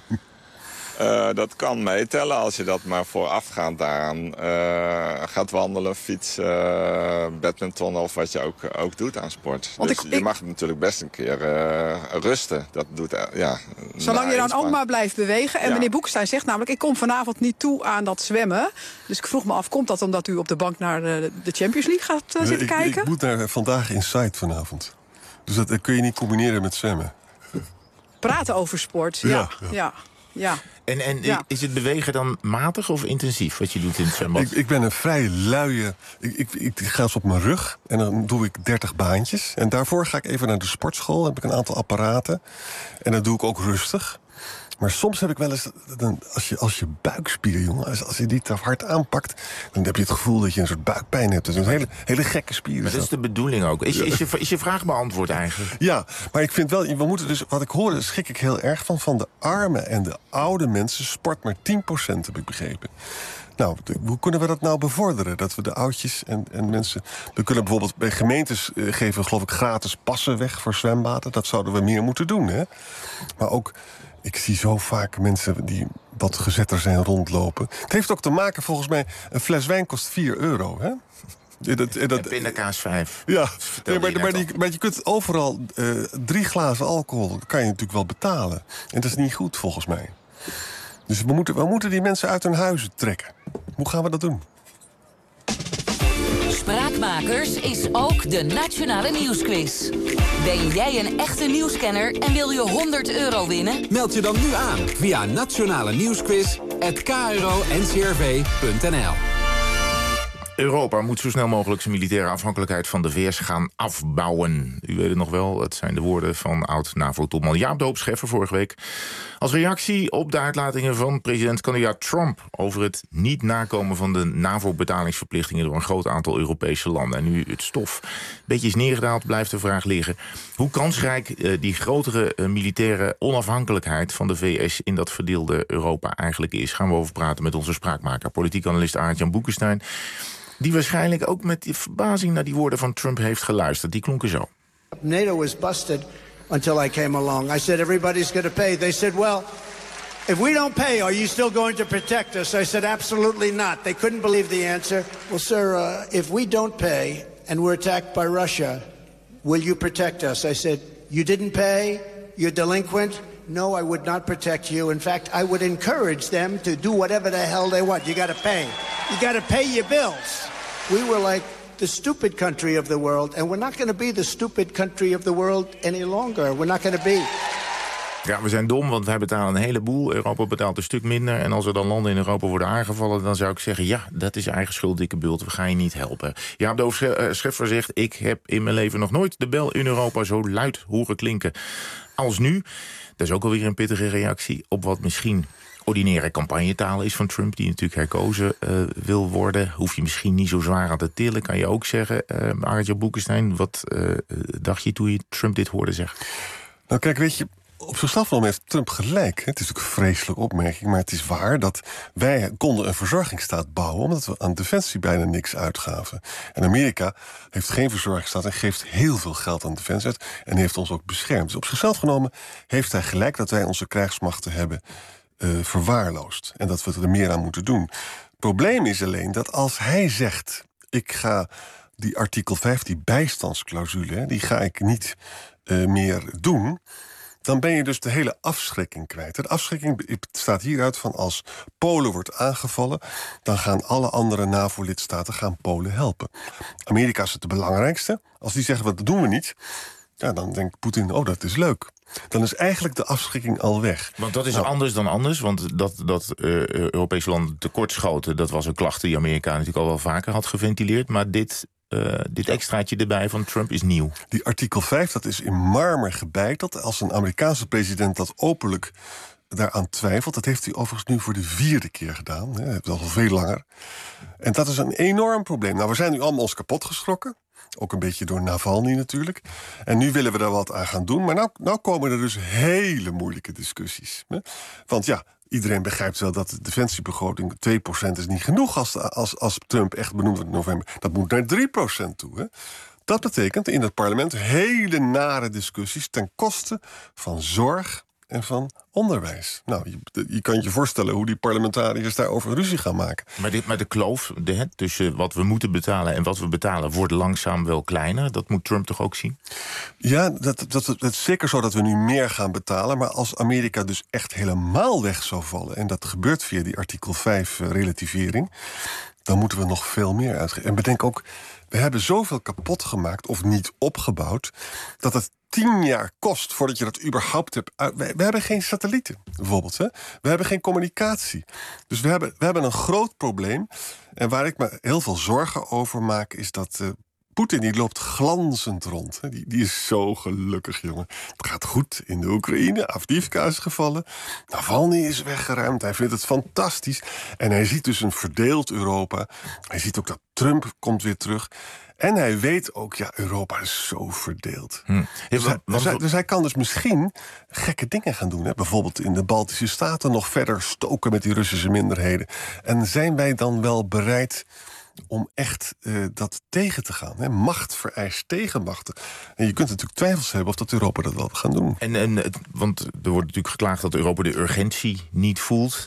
Dat kan meetellen als je dat maar voorafgaand daaraan gaat wandelen, fietsen, badminton of wat je ook doet aan sport. Want dus je mag natuurlijk best een keer rusten. Dat doet, zolang je dan ook maar blijft bewegen. En meneer Boekenstein zegt namelijk, ik kom vanavond niet toe aan dat zwemmen. Dus ik vroeg me af, komt dat omdat u op de bank naar de Champions League gaat zitten kijken? Ik moet naar Vandaag Inside vanavond. Dus dat kun je niet combineren met zwemmen. Praten over sport, ja. En is het bewegen dan matig of intensief wat je doet in het zwembad? Ik ben een vrij luie. Ik ga eens op mijn rug en dan doe ik 30 baantjes. En daarvoor ga ik even naar de sportschool. Dan heb ik een aantal apparaten. En dat doe ik ook rustig. Maar soms heb ik wel eens, als je buikspier, jongen, als je die te hard aanpakt, dan heb je het gevoel dat je een soort buikpijn hebt. Dat is een hele gekke spier. Maar dat is de bedoeling ook. Is je vraag beantwoord eigenlijk? Ja, maar ik vind wel, we moeten dus, wat ik hoor, schrik ik heel erg van de arme en de oude mensen sport maar 10%, heb ik begrepen. Nou, hoe kunnen we dat nou bevorderen? Dat we de oudjes en mensen... We kunnen bijvoorbeeld bij gemeentes geven, geloof ik, gratis passen weg voor zwembaden. Dat zouden we meer moeten doen, hè? Maar ook, ik zie zo vaak mensen die wat gezetter zijn rondlopen. Het heeft ook te maken, volgens mij, een fles wijn kost €4, hè? En pindakaas 5. Ja, maar je kunt overal 3 glazen alcohol, kan je natuurlijk wel betalen. En dat is niet goed, volgens mij. Dus we moeten die mensen uit hun huizen trekken. Hoe gaan we dat doen? Spraakmakers is ook de Nationale Nieuwsquiz. Ben jij een echte nieuwskenner en wil je €100 winnen? Meld je dan nu aan via nationalenieuwsquiz@kro-ncrv.nl. Europa moet zo snel mogelijk zijn militaire afhankelijkheid van de VS gaan afbouwen. U weet het nog wel, het zijn de woorden van oud-NAVO-topman Jaap de Hoop Scheffer vorige week. Als reactie op de uitlatingen van president-kandidaat Trump over het niet nakomen van de NAVO-betalingsverplichtingen door een groot aantal Europese landen. En nu het stof een beetje is neergedaald, blijft de vraag liggen hoe kansrijk die grotere militaire onafhankelijkheid van de VS in dat verdeelde Europa eigenlijk is. Gaan we over praten met onze spraakmaker, politiek analist Aart-Jan Boekenstein, die waarschijnlijk ook met die verbazing naar die woorden van Trump heeft geluisterd. Die klonken zo. NATO was busted until I came along. I said, everybody's going to pay. They said, well, if we don't pay, are you still going to protect us? I said, absolutely not. They couldn't believe the answer. Well, sir, if we don't pay and we're attacked by Russia, will you protect us? I said, you didn't pay? You're delinquent? No, I would not protect you. In fact, I would encourage them to do whatever the hell they want. You got to pay. You got to pay your bills. We were like the stupid country of the world, and we're not going to be the stupid country of the world any longer. We're not going to be. Ja, we zijn dom, want wij betalen een heleboel. Europa betaalt een stuk minder. En als er dan landen in Europa worden aangevallen, dan zou ik zeggen, ja, dat is eigen schuld, dikke bult. We gaan je niet helpen. Jaap de Hoop Scheffer zegt, ik heb in mijn leven nog nooit de bel in Europa zo luid horen klinken als nu. Dat is ook alweer een pittige reactie op wat misschien ordinaire campagnetaal is van Trump, die natuurlijk herkozen wil worden. Hoef je misschien niet zo zwaar aan te tillen, kan je ook zeggen. Arend-Jan Boekenstein, wat dacht je toen je Trump dit hoorde zeggen? Nou kijk, weet je, op zichzelf genomen heeft Trump gelijk. Het is natuurlijk een vreselijke opmerking, maar het is waar dat wij konden een verzorgingsstaat bouwen omdat we aan defensie bijna niks uitgaven. En Amerika heeft geen verzorgingsstaat en geeft heel veel geld aan defensie uit en heeft ons ook beschermd. Dus op zichzelf genomen heeft hij gelijk dat wij onze krijgsmachten hebben verwaarloosd en dat we er meer aan moeten doen. Het probleem is alleen dat als hij zegt, ik ga die artikel 5, die bijstandsclausule, die ga ik niet meer doen, dan ben je dus de hele afschrikking kwijt. De afschrikking bestaat hieruit van als Polen wordt aangevallen, dan gaan alle andere NAVO-lidstaten Polen helpen. Amerika is het de belangrijkste. Als die zeggen, dat doen we niet, ja, dan denkt Poetin, dat is leuk. Dan is eigenlijk de afschrikking al weg. Want dat is anders dan anders. Want dat Europese landen tekortschoten, dat was een klacht die Amerika natuurlijk al wel vaker had geventileerd. Maar dit extraatje erbij van Trump is nieuw. Die artikel 5, dat is in marmer gebeiteld. Als een Amerikaanse president dat openlijk daaraan twijfelt. Dat heeft hij overigens nu voor de 4e keer gedaan. Dat is al veel langer. En dat is een enorm probleem. Nou, we zijn nu allemaal ons kapot geschrokken. Ook een beetje door Navalny natuurlijk. En nu willen we daar wat aan gaan doen. Maar nou komen er dus hele moeilijke discussies. Want ja, iedereen begrijpt wel dat de defensiebegroting 2% is niet genoeg als Trump echt benoemd wordt in november. Dat moet naar 3% toe. Hè? Dat betekent in het parlement hele nare discussies ten koste van zorg en van onderwijs. Nou, je kan je voorstellen hoe die parlementariërs daarover ruzie gaan maken. Maar de kloof tussen wat we moeten betalen en wat we betalen wordt langzaam wel kleiner. Dat moet Trump toch ook zien? Ja, dat is zeker zo dat we nu meer gaan betalen. Maar als Amerika dus echt helemaal weg zou vallen, en dat gebeurt via die artikel 5 relativering, dan moeten we nog veel meer uitgeven. En bedenk ook, we hebben zoveel kapot gemaakt of niet opgebouwd, dat het 10 jaar kost voordat je dat überhaupt hebt. We hebben geen satellieten, bijvoorbeeld. Hè? We hebben geen communicatie. Dus we hebben een groot probleem. En waar ik me heel veel zorgen over maak, is dat Poetin die loopt glanzend rond. Hè? Die is zo gelukkig, jongen. Het gaat goed in de Oekraïne. Avdiivka is gevallen. Navalny is weggeruimd. Hij vindt het fantastisch. En hij ziet dus een verdeeld Europa. Hij ziet ook dat Trump komt weer terug. En hij weet ook, ja, Europa is zo verdeeld. Dus hij kan dus misschien gekke dingen gaan doen. Hè? Bijvoorbeeld in de Baltische Staten nog verder stoken met die Russische minderheden. En zijn wij dan wel bereid om echt dat tegen te gaan? Hè? Macht vereist tegenmachten. En je kunt natuurlijk twijfels hebben of dat Europa dat wel gaan doen. Want er wordt natuurlijk geklaagd dat Europa de urgentie niet voelt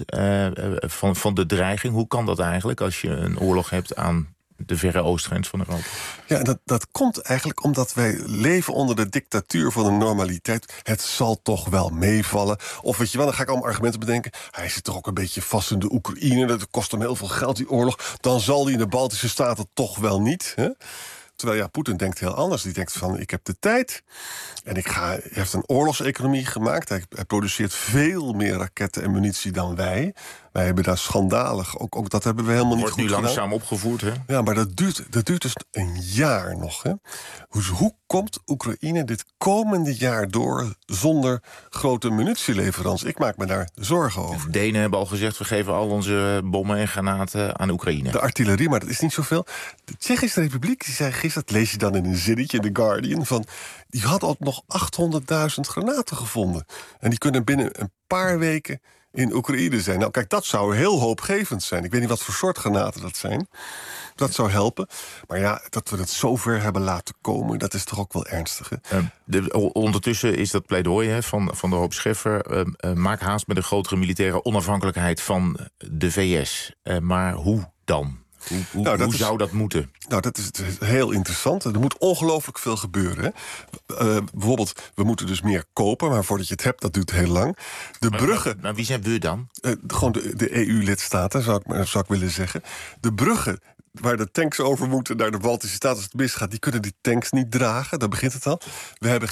van de dreiging. Hoe kan dat eigenlijk als je een oorlog hebt aan de verre oostgrens van Europa? Ja, dat komt eigenlijk omdat wij leven onder de dictatuur van de normaliteit. Het zal toch wel meevallen. Of weet je wel, dan ga ik allemaal argumenten bedenken. Hij zit toch ook een beetje vast in de Oekraïne. Dat kost hem heel veel geld, die oorlog. Dan zal hij in de Baltische Staten toch wel niet. Hè? Terwijl ja, Poetin denkt heel anders. Die denkt van, ik heb de tijd. En hij heeft een oorlogseconomie gemaakt. Hij produceert veel meer raketten en munitie dan wij. Wij hebben daar schandalig. Ook dat hebben we helemaal niet goed gedaan. Wordt nu langzaam opgevoerd, hè? Ja, maar dat duurt dus een jaar nog. Hè? Hoe komt Oekraïne dit komende jaar door zonder grote munitieleveranties? Ik maak me daar zorgen over. De Denen hebben al gezegd, we geven al onze bommen en granaten aan Oekraïne. De artillerie, maar dat is niet zoveel. De Tsjechische Republiek, die zei gisteren, dat lees je dan in een zinnetje in The Guardian, van die had al nog 800.000 granaten gevonden. En die kunnen binnen een paar weken in Oekraïne zijn. Nou, kijk, dat zou heel hoopgevend zijn. Ik weet niet wat voor soort granaten dat zijn. Dat zou helpen. Maar ja, dat we het zover hebben laten komen, dat is toch ook wel ernstig. Hè? Ondertussen is dat pleidooi van de hoop Scheffer. Maak haast met een grotere militaire onafhankelijkheid van de VS. Maar hoe dan? Hoe zou dat moeten? Nou, dat is heel interessant. Er moet ongelooflijk veel gebeuren. Hè? Bijvoorbeeld, we moeten dus meer kopen, maar voordat je het hebt, dat duurt heel lang. Bruggen. Maar wie zijn we dan? Gewoon de EU-lidstaten, zou ik willen zeggen. De bruggen waar de tanks over moeten naar de Baltische Staten als het misgaat, die kunnen die tanks niet dragen. Daar begint het al. We hebben geen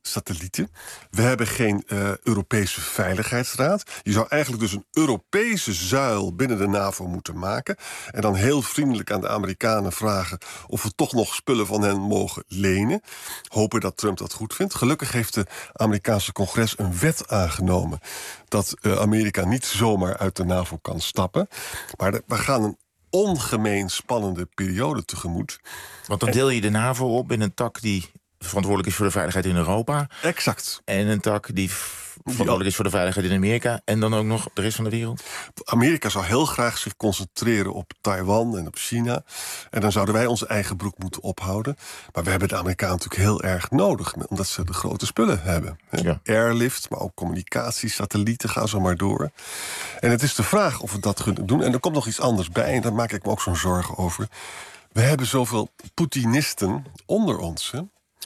satellieten. We hebben geen Europese Veiligheidsraad. Je zou eigenlijk dus een Europese zuil binnen de NAVO moeten maken. En dan heel vriendelijk aan de Amerikanen vragen of we toch nog spullen van hen mogen lenen. Hopen dat Trump dat goed vindt. Gelukkig heeft de Amerikaanse congres een wet aangenomen dat Amerika niet zomaar uit de NAVO kan stappen. Maar we gaan een ongemeen spannende periode tegemoet. Want dan deel je de NAVO op in een tak die verantwoordelijk is voor de veiligheid in Europa. Exact. En een tak die verantwoordelijk is voor de veiligheid in Amerika. En dan ook nog de rest van de wereld. Amerika zou heel graag zich concentreren op Taiwan en op China. En dan zouden wij onze eigen broek moeten ophouden. Maar we hebben de Amerikanen natuurlijk heel erg nodig, omdat ze de grote spullen hebben. Ja. Airlift, maar ook communicatie, satellieten, gaan zo maar door. En het is de vraag of we dat kunnen doen. En er komt nog iets anders bij, en daar maak ik me ook zo'n zorgen over. We hebben zoveel Poetinisten onder ons, hè?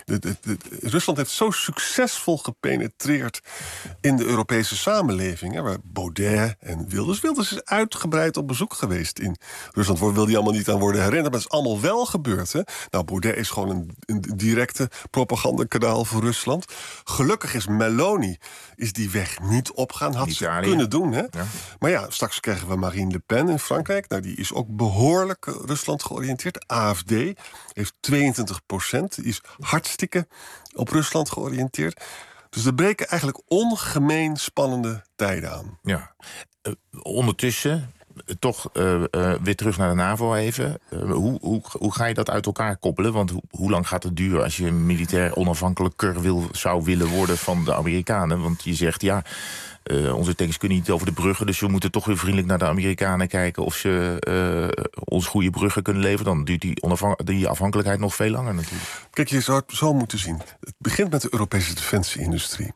Rusland heeft zo succesvol gepenetreerd in de Europese samenleving. Hè, waar Baudet en Wilders is uitgebreid op bezoek geweest in Rusland. Wil die allemaal niet aan worden herinnerd, maar het is allemaal wel gebeurd. Hè? Nou, Baudet is gewoon een directe propagandakanaal voor Rusland. Gelukkig is Meloni die weg niet opgaan. Had ze kunnen doen. Hè? Ja. Maar ja, straks krijgen we Marine Le Pen in Frankrijk. Nou, die is ook behoorlijk Rusland georiënteerd. AfD heeft 22%. Die is hartstikke op Rusland georiënteerd. Dus er breken eigenlijk ongemeen spannende tijden aan. Ja. Ondertussen, toch weer terug naar de NAVO even. Hoe ga je dat uit elkaar koppelen? Want hoe lang gaat het duren als je militair onafhankelijker zou willen worden van de Amerikanen? Want je zegt, ja, onze tanks kunnen niet over de bruggen, dus we moeten toch weer vriendelijk naar de Amerikanen kijken of ze ons goede bruggen kunnen leveren. Dan duurt die afhankelijkheid nog veel langer natuurlijk. Kijk, je zou het zo moeten zien. Het begint met de Europese defensie-industrie.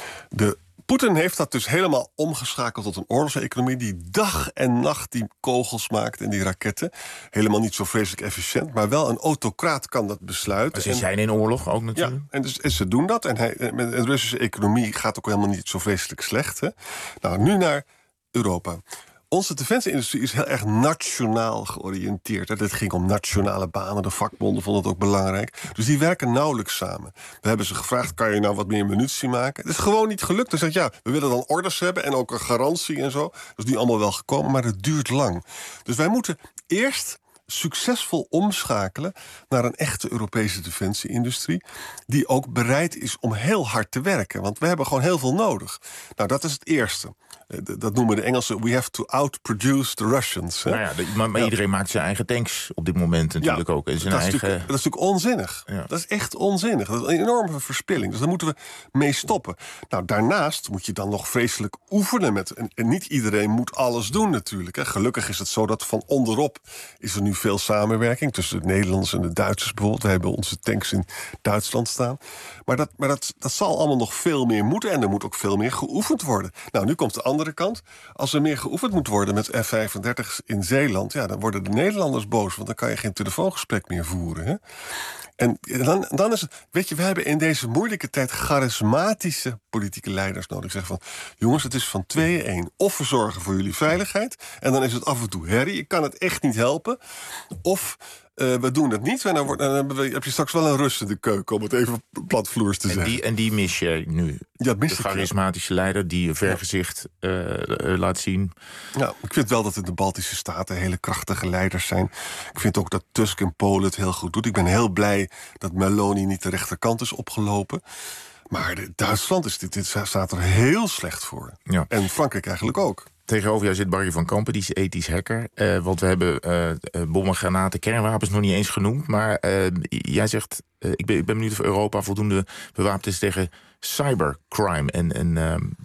Poetin heeft dat dus helemaal omgeschakeld tot een oorlogseconomie die dag en nacht die kogels maakt en die raketten. Helemaal niet zo vreselijk efficiënt, maar wel een autocraat kan dat besluiten. Ze zijn in oorlog ook natuurlijk. Ja, en ze doen dat. En de Russische economie gaat ook helemaal niet zo vreselijk slecht. Hè? Nou, nu naar Europa. Onze defensieindustrie is heel erg nationaal georiënteerd. Hè. Dit ging om nationale banen, de vakbonden vonden het ook belangrijk. Dus die werken nauwelijks samen. We hebben ze gevraagd, kan je nou wat meer munitie maken? Het is gewoon niet gelukt. Dus ja, we willen dan orders hebben en ook een garantie en zo. Dat is nu allemaal wel gekomen, maar het duurt lang. Dus wij moeten eerst succesvol omschakelen naar een echte Europese defensieindustrie die ook bereid is om heel hard te werken. Want we hebben gewoon heel veel nodig. Nou, dat is het eerste. Dat noemen de Engelsen, we have to outproduce the Russians. Hè? Nou ja, maar iedereen maakt zijn eigen tanks op dit moment natuurlijk ook. En dat is natuurlijk onzinnig. Ja. Dat is echt onzinnig. Dat is een enorme verspilling. Dus daar moeten we mee stoppen. Nou, daarnaast moet je dan nog vreselijk oefenen met. En niet iedereen moet alles doen natuurlijk. Hè. Gelukkig is het zo dat van onderop is er nu veel samenwerking tussen de Nederlanders en de Duitsers bijvoorbeeld. We hebben onze tanks in Duitsland staan. Maar dat zal allemaal nog veel meer moeten. En er moet ook veel meer geoefend worden. Nou, nu komt de andere kant. Als er meer geoefend moet worden met F-35's in Zeeland, ja, dan worden de Nederlanders boos, want dan kan je geen telefoongesprek meer voeren. Hè? En dan is het, weet je, we hebben in deze moeilijke tijd charismatische politieke leiders nodig. Zeggen van, jongens, het is van 2-1. Of we zorgen voor jullie veiligheid, en dan is het af en toe herrie. Ik kan het echt niet helpen. Of we doen het niet, en dan heb je straks wel een rust in de keuken, om het even platvloers te zeggen. En die mis je nu. Ja, de charismatische leider die een vergezicht laat zien. Nou, ik vind wel dat in de Baltische Staten hele krachtige leiders zijn. Ik vind ook dat Tusk in Polen het heel goed doet. Ik ben heel blij dat Meloni niet de rechterkant is opgelopen. Maar Duitsland dit staat er heel slecht voor. Ja. En Frankrijk eigenlijk ook. Tegenover jou zit Barry van Kampen, die is ethisch hacker. Want we hebben bommen, granaten, kernwapens nog niet eens genoemd. Maar jij zegt, ik ben benieuwd of Europa voldoende bewapend is tegen cybercrime. En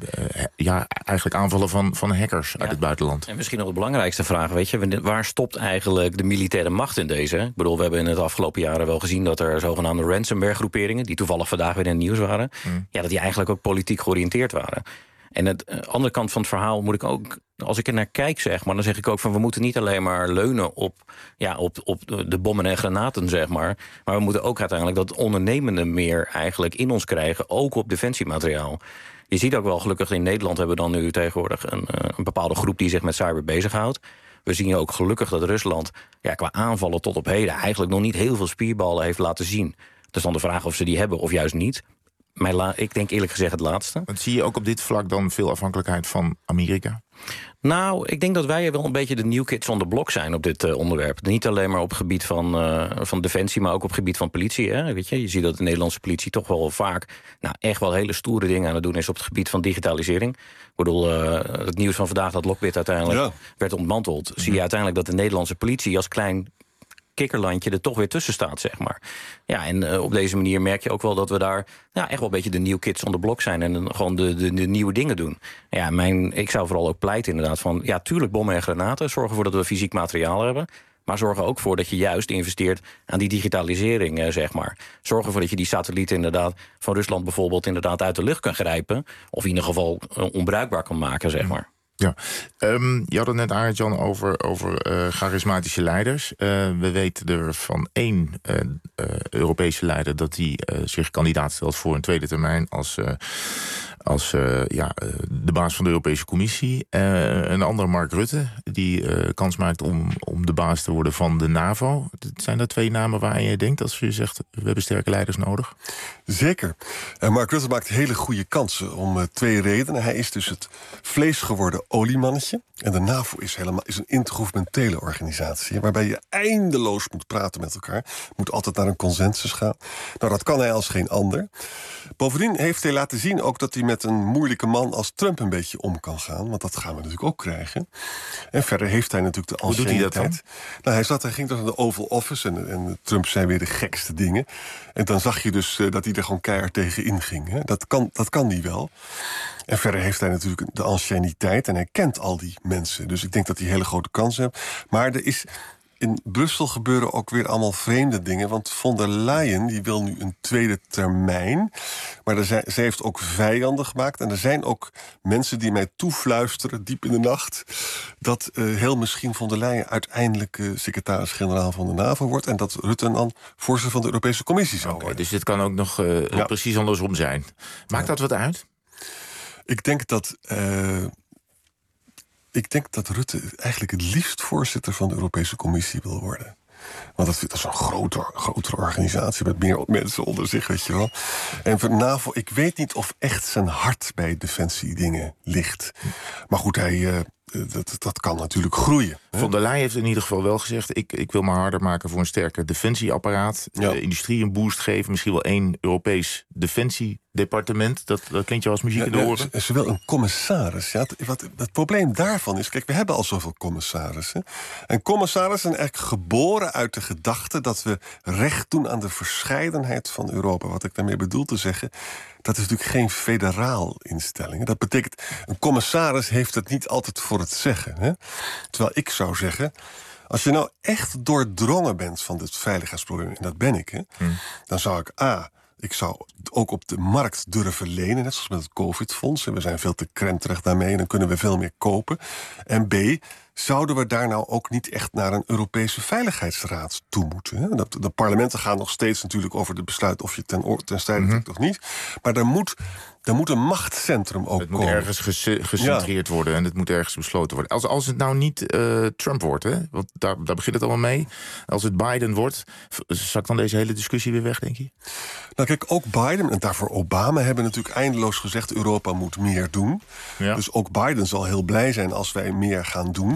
eigenlijk aanvallen van hackers uit het buitenland. En misschien nog de belangrijkste vraag, weet je, waar stopt eigenlijk de militaire macht in deze? Ik bedoel, we hebben in het afgelopen jaren wel gezien dat er zogenaamde ransomware-groeperingen, die toevallig vandaag weer in het nieuws waren, dat die eigenlijk ook politiek georiënteerd waren. En de andere kant van het verhaal moet ik ook, als ik er naar kijk, zeg maar, dan zeg ik ook van, we moeten niet alleen maar leunen op de bommen en granaten, zeg maar we moeten ook uiteindelijk dat ondernemende meer eigenlijk in ons krijgen, ook op defensiemateriaal. Je ziet ook wel, gelukkig in Nederland hebben we dan nu tegenwoordig een bepaalde groep die zich met cyber bezighoudt. We zien ook gelukkig dat Rusland qua aanvallen tot op heden eigenlijk nog niet heel veel spierballen heeft laten zien. Dus dan de vraag of ze die hebben of juist niet. Ik denk eerlijk gezegd het laatste. Want zie je ook op dit vlak dan veel afhankelijkheid van Amerika? Nou, ik denk dat wij wel een beetje de new kids on the block zijn op dit onderwerp. Niet alleen maar op het gebied van defensie, maar ook op het gebied van politie. Hè? Weet je ziet dat de Nederlandse politie toch wel vaak echt wel hele stoere dingen aan het doen is op het gebied van digitalisering. Ik bedoel, het nieuws van vandaag dat Lockbit uiteindelijk werd ontmanteld. Zie je uiteindelijk dat de Nederlandse politie als klein kikkerlandje er toch weer tussen staat, zeg maar. Ja, en op deze manier merk je ook wel dat we daar echt wel een beetje de new kids on the block zijn en gewoon de nieuwe dingen doen. Ja, ik zou vooral ook pleiten inderdaad van, tuurlijk bommen en granaten, zorgen ervoor dat we fysiek materiaal hebben, maar zorg er ook voor dat je juist investeert aan die digitalisering, zeg maar. Zorg ervoor dat je die satellieten inderdaad van Rusland bijvoorbeeld inderdaad uit de lucht kan grijpen, of in ieder geval onbruikbaar kan maken, zeg maar. Ja, je had het net, Arend-Jan, over charismatische leiders. We weten er van 1 Europese leider dat die zich kandidaat stelt voor een tweede termijn als de baas van de Europese Commissie. Een andere, Mark Rutte, die kans maakt om de baas te worden van de NAVO. Zijn dat 2 namen waar je denkt als je zegt, we hebben sterke leiders nodig? Zeker. Mark Rutte maakt hele goede kansen om 2 redenen. Hij is dus het vleesgeworden oliemannetje. En de NAVO is een intergouvernementele organisatie, waarbij je eindeloos moet praten met elkaar. Moet altijd naar een consensus gaan. Nou, dat kan hij als geen ander. Bovendien heeft hij laten zien ook dat hij met een moeilijke man als Trump een beetje om kan gaan. Want dat gaan we natuurlijk ook krijgen. En verder heeft hij natuurlijk de anciëniteit. Hoe doet hij dat dan? Hij ging dus naar de Oval Office en Trump zei weer de gekste dingen. En dan zag je dus dat hij er gewoon keihard tegen inging. Hè? Dat kan hij wel. En verder heeft hij natuurlijk de anciëniteit en hij kent al die mensen. Dus ik denk dat hij hele grote kansen heeft. Maar in Brussel gebeuren ook weer allemaal vreemde dingen. Want von der Leyen die wil nu een tweede termijn. Maar ze heeft ook vijanden gemaakt. En er zijn ook mensen die mij toefluisteren, diep in de nacht, dat heel misschien von der Leyen uiteindelijk secretaris-generaal van de NAVO wordt. En dat Rutte dan voorzitter van de Europese Commissie zou worden. Dus dit kan ook nog precies andersom zijn. Maakt dat wat uit? Ik denk dat Rutte eigenlijk het liefst voorzitter van de Europese Commissie wil worden. Want dat is een grotere organisatie met meer mensen onder zich, weet je wel. En voor NAVO, ik weet niet of echt zijn hart bij defensie-dingen ligt. Maar goed, dat kan natuurlijk groeien. Von der Leyen heeft in ieder geval wel gezegd, ik wil me harder maken voor een sterker defensieapparaat. Industrie een boost geven, misschien wel 1 Europees defensiedepartement. Dat klinkt je als muziek in de oren. Ze wil een commissaris. Ja, het probleem daarvan is, kijk, we hebben al zoveel commissarissen. En commissarissen zijn eigenlijk geboren uit de gedachte dat we recht doen aan de verscheidenheid van Europa. Wat ik daarmee bedoel te zeggen, dat is natuurlijk geen federaal instelling. Dat betekent, een commissaris heeft het niet altijd voor het zeggen. Hè? Terwijl ik zou zeggen, als je nou echt doordrongen bent van dit veiligheidsprobleem, en dat ben ik, hè, dan zou ik zou ook op de markt durven lenen, net zoals met het COVID-fonds. We zijn veel te krenterig daarmee en dan kunnen we veel meer kopen. En B, zouden we daar nou ook niet echt naar een Europese Veiligheidsraad toe moeten? Hè? De parlementen gaan nog steeds natuurlijk over het besluit of je ten strijde trekt of niet. Maar er moet een machtscentrum ook komen. Het moet ergens gecentreerd worden en het moet ergens besloten worden. Als het nou niet Trump wordt, hè? Want daar begint het allemaal mee. Als het Biden wordt, zakt dan deze hele discussie weer weg, denk je? Nou kijk, ook Biden en daarvoor Obama hebben natuurlijk eindeloos gezegd, Europa moet meer doen. Ja. Dus ook Biden zal heel blij zijn als wij meer gaan doen.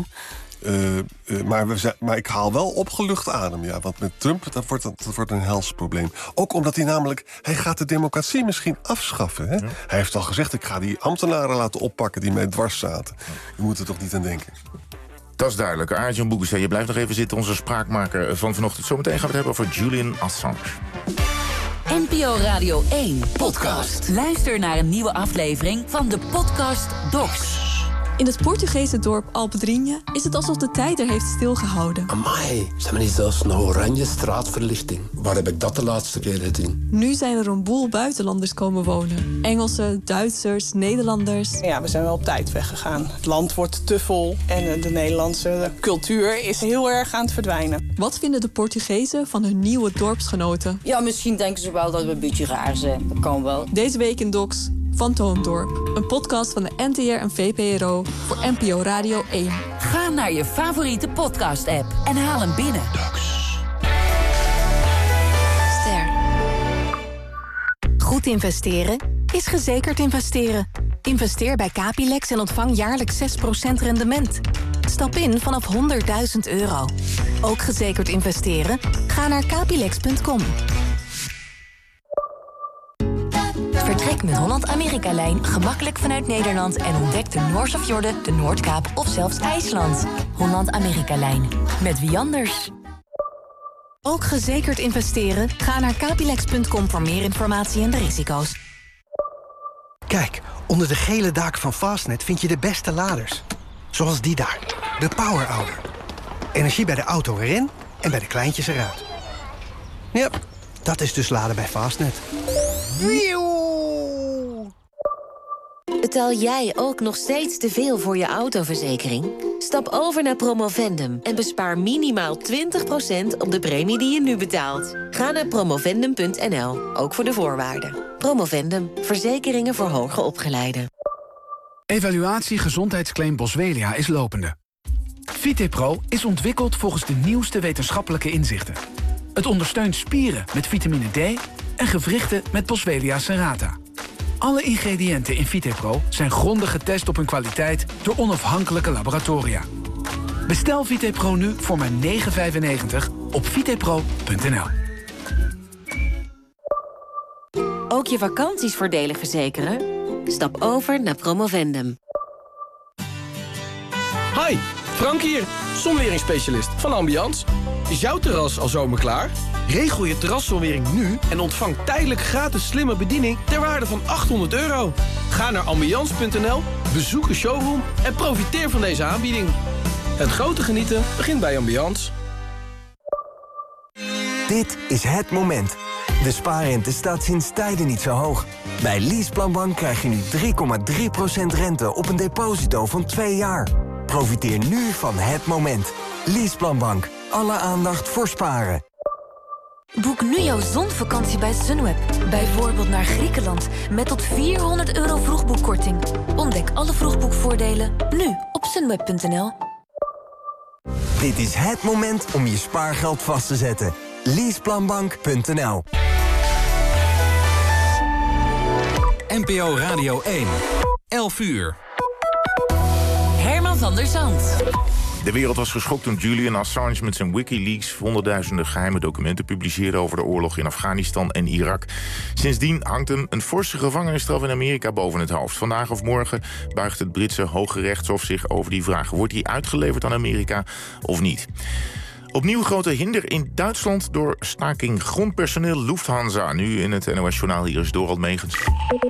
Maar ik haal wel opgelucht adem, ja. Want met Trump, dat wordt een hels probleem. Ook omdat hij gaat de democratie misschien afschaffen. Hè? Ja. Hij heeft al gezegd, ik ga die ambtenaren laten oppakken die mij dwars zaten. Je moet er toch niet aan denken. Dat is duidelijk. Arend-Jan Boekenstein, je blijft nog even zitten. Onze spraakmaker van vanochtend. Zometeen gaan we het hebben over Julian Assange. NPO Radio 1 podcast. Luister naar een nieuwe aflevering van de podcast Docs. In het Portugese dorp Alpedrinha is het alsof de tijd er heeft stilgehouden. Amai, zijn we niet zelfs een oranje straatverlichting? Waar heb ik dat de laatste keer gezien? Nu zijn er een boel buitenlanders komen wonen. Engelsen, Duitsers, Nederlanders. Ja, we zijn wel op tijd weggegaan. Het land wordt te vol en de Nederlandse cultuur is heel erg aan het verdwijnen. Wat vinden de Portugezen van hun nieuwe dorpsgenoten? Ja, misschien denken ze wel dat we een beetje raar zijn. Dat kan wel. Deze week in Docs Fantoomdorp. Een podcast van de NTR en VPRO voor NPO Radio 1. Ga naar je favoriete podcast-app en haal hem binnen. Ster. Goed investeren is gezekerd investeren. Investeer bij Capilex en ontvang jaarlijks 6% rendement. Stap in vanaf €100.000. Ook gezekerd investeren? Ga naar capilex.com. Vertrek met Holland-Amerika-lijn gemakkelijk vanuit Nederland en ontdek de Noorse fjorden, de Noordkaap of zelfs IJsland. Holland-Amerika-lijn. Met wie anders? Ook gezekerd investeren? Ga naar capilex.com voor meer informatie en de risico's. Kijk, onder de gele daken van Fastnet vind je de beste laders. Zoals die daar, de Power Hour. Energie bij de auto erin en bij de kleintjes eruit. Ja, dat is dus laden bij Fastnet. Betaal jij ook nog steeds te veel voor je autoverzekering? Stap over naar Promovendum en bespaar minimaal 20% op de premie die je nu betaalt. Ga naar promovendum.nl, ook voor de voorwaarden. Promovendum, verzekeringen voor hoger opgeleiden. Evaluatie gezondheidsclaim Boswellia is lopende. VitePro is ontwikkeld volgens de nieuwste wetenschappelijke inzichten. Het ondersteunt spieren met vitamine D en gewrichten met Boswellia serrata. Alle ingrediënten in VitePro zijn grondig getest op hun kwaliteit door onafhankelijke laboratoria. Bestel VitePro nu voor maar €9,95 op vitepro.nl. Ook je vakanties voordelig verzekeren? Stap over naar Promovendum. Hi, Frank hier, zonweringsspecialist van Ambiance. Is jouw terras al zomerklaar? Regel je terraszonwering nu en ontvang tijdelijk gratis slimme bediening ter waarde van €800. Ga naar ambiance.nl, bezoek een showroom en profiteer van deze aanbieding. Het grote genieten begint bij Ambiance. Dit is het moment. De spaarrente staat sinds tijden niet zo hoog. Bij Leaseplanbank krijg je nu 3,3% rente op een deposito van 2 jaar. Profiteer nu van het moment. Leaseplanbank. Alle aandacht voor sparen. Boek nu jouw zonvakantie bij Sunweb. Bijvoorbeeld naar Griekenland met tot €400 vroegboekkorting. Ontdek alle vroegboekvoordelen nu op sunweb.nl. Dit is het moment om je spaargeld vast te zetten. Leaseplanbank.nl. NPO Radio 1. 11 uur. Herman van der Zand. De wereld was geschokt toen Julian Assange met zijn Wikileaks honderdduizenden geheime documenten publiceerde over de oorlog in Afghanistan en Irak. Sindsdien hangt hem een forse gevangenisstraf in Amerika boven het hoofd. Vandaag of morgen buigt het Britse Hoge Rechtshof zich over die vraag. Wordt hij uitgeleverd aan Amerika of niet? Opnieuw grote hinder in Duitsland door staking grondpersoneel Lufthansa. Nu in het NOS-journaal, hier is Dorald Megens.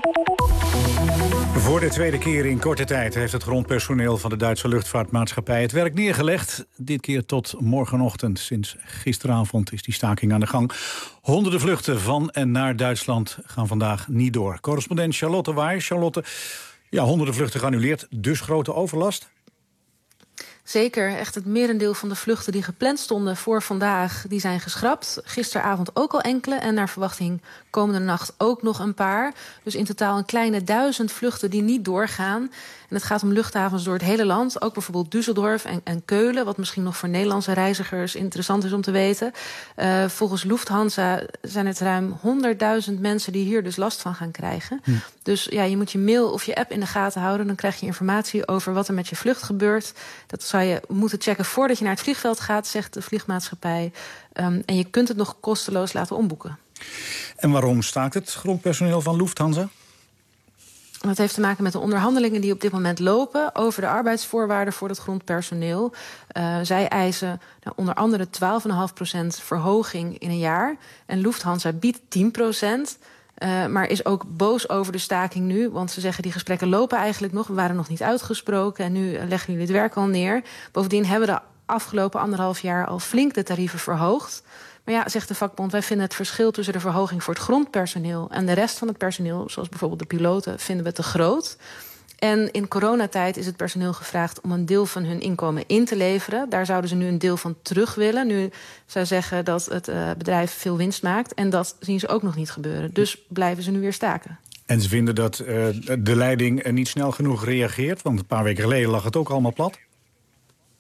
Voor de tweede keer in korte tijd heeft het grondpersoneel van de Duitse luchtvaartmaatschappij het werk neergelegd. Dit keer tot morgenochtend. Sinds gisteravond is die staking aan de gang. Honderden vluchten van en naar Duitsland gaan vandaag niet door. Correspondent Charlotte Waaier. Charlotte, ja, honderden vluchten geannuleerd, dus grote overlast? Zeker, echt het merendeel van de vluchten die gepland stonden voor vandaag, die zijn geschrapt. Gisteravond ook al enkele en naar verwachting komende nacht ook nog een paar. Dus in totaal een kleine 1000 vluchten die niet doorgaan. En het gaat om luchthavens door het hele land. Ook bijvoorbeeld Düsseldorf en Keulen, wat misschien nog voor Nederlandse reizigers interessant is om te weten. Volgens Lufthansa zijn het ruim 100.000 mensen die hier dus last van gaan krijgen. Dus ja, je moet je mail of je app in de gaten houden. Dan krijg je informatie over wat er met je vlucht gebeurt. Dat zou je moeten checken voordat je naar het vliegveld gaat, zegt de vliegmaatschappij. En je kunt het nog kosteloos laten omboeken. En waarom staakt het grondpersoneel van Lufthansa? Dat heeft te maken met de onderhandelingen die op dit moment lopen over de arbeidsvoorwaarden voor het grondpersoneel. Zij eisen onder andere 12,5% verhoging in een jaar. En Lufthansa biedt 10%. Maar is ook boos over de staking nu. Want ze zeggen die gesprekken lopen eigenlijk nog. We waren nog niet uitgesproken en nu leggen jullie het werk al neer. Bovendien hebben we de afgelopen 1,5 jaar al flink de tarieven verhoogd. Maar ja, zegt de vakbond, wij vinden het verschil tussen de verhoging voor het grondpersoneel en de rest van het personeel, zoals bijvoorbeeld de piloten, vinden we te groot. En in coronatijd is het personeel gevraagd om een deel van hun inkomen in te leveren. Daar zouden ze nu een deel van terug willen. Nu zou zeggen dat het bedrijf veel winst maakt. En dat zien ze ook nog niet gebeuren. Dus blijven ze nu weer staken. En ze vinden dat de leiding niet snel genoeg reageert? Want een paar weken geleden lag het ook allemaal plat.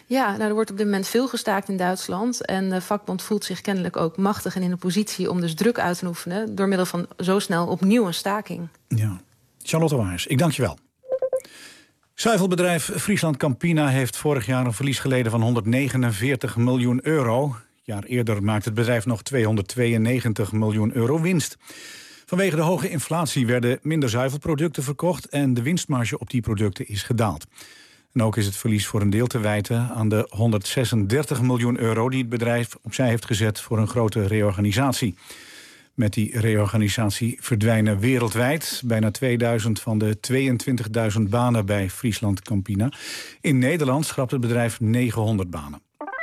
Ja, nou, er wordt op dit moment veel gestaakt in Duitsland. En de vakbond voelt zich kennelijk ook machtig en in een positie om dus druk uit te oefenen door middel van zo snel opnieuw een staking. Ja. Charlotte Waers, ik dank je wel. Zuivelbedrijf Friesland Campina heeft vorig jaar een verlies geleden van 149 miljoen euro. Een jaar eerder maakte het bedrijf nog 292 miljoen euro winst. Vanwege de hoge inflatie werden minder zuivelproducten verkocht en de winstmarge op die producten is gedaald. En ook is het verlies voor een deel te wijten aan de 136 miljoen euro die het bedrijf opzij heeft gezet voor een grote reorganisatie. Met die reorganisatie verdwijnen wereldwijd bijna 2000 van de 22.000 banen bij Friesland Campina. In Nederland schrapt het bedrijf 900 banen.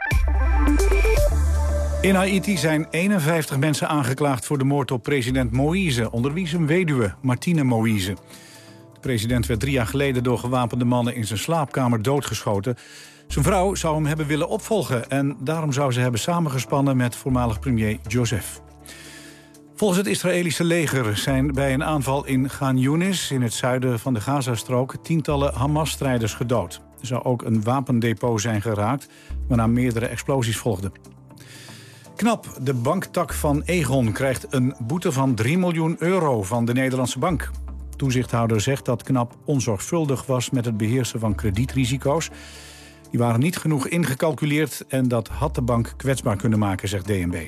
In Haïti zijn 51 mensen aangeklaagd voor de moord op president Moïse, onder wie zijn weduwe Martine Moïse. De president werd 3 jaar geleden door gewapende mannen in zijn slaapkamer doodgeschoten. Zijn vrouw zou hem hebben willen opvolgen en daarom zou ze hebben samengespannen met voormalig premier Joseph. Volgens het Israëlische leger zijn bij een aanval in Khan Yunis, in het zuiden van de Gazastrook, tientallen Hamas-strijders gedood. Er zou ook een wapendepot zijn geraakt, waarna meerdere explosies volgden. KNAP, de banktak van Egon, krijgt een boete van 3 miljoen euro van de Nederlandse bank. Toezichthouder zegt dat KNAP onzorgvuldig was met het beheersen van kredietrisico's. Die waren niet genoeg ingecalculeerd en dat had de bank kwetsbaar kunnen maken, zegt DNB.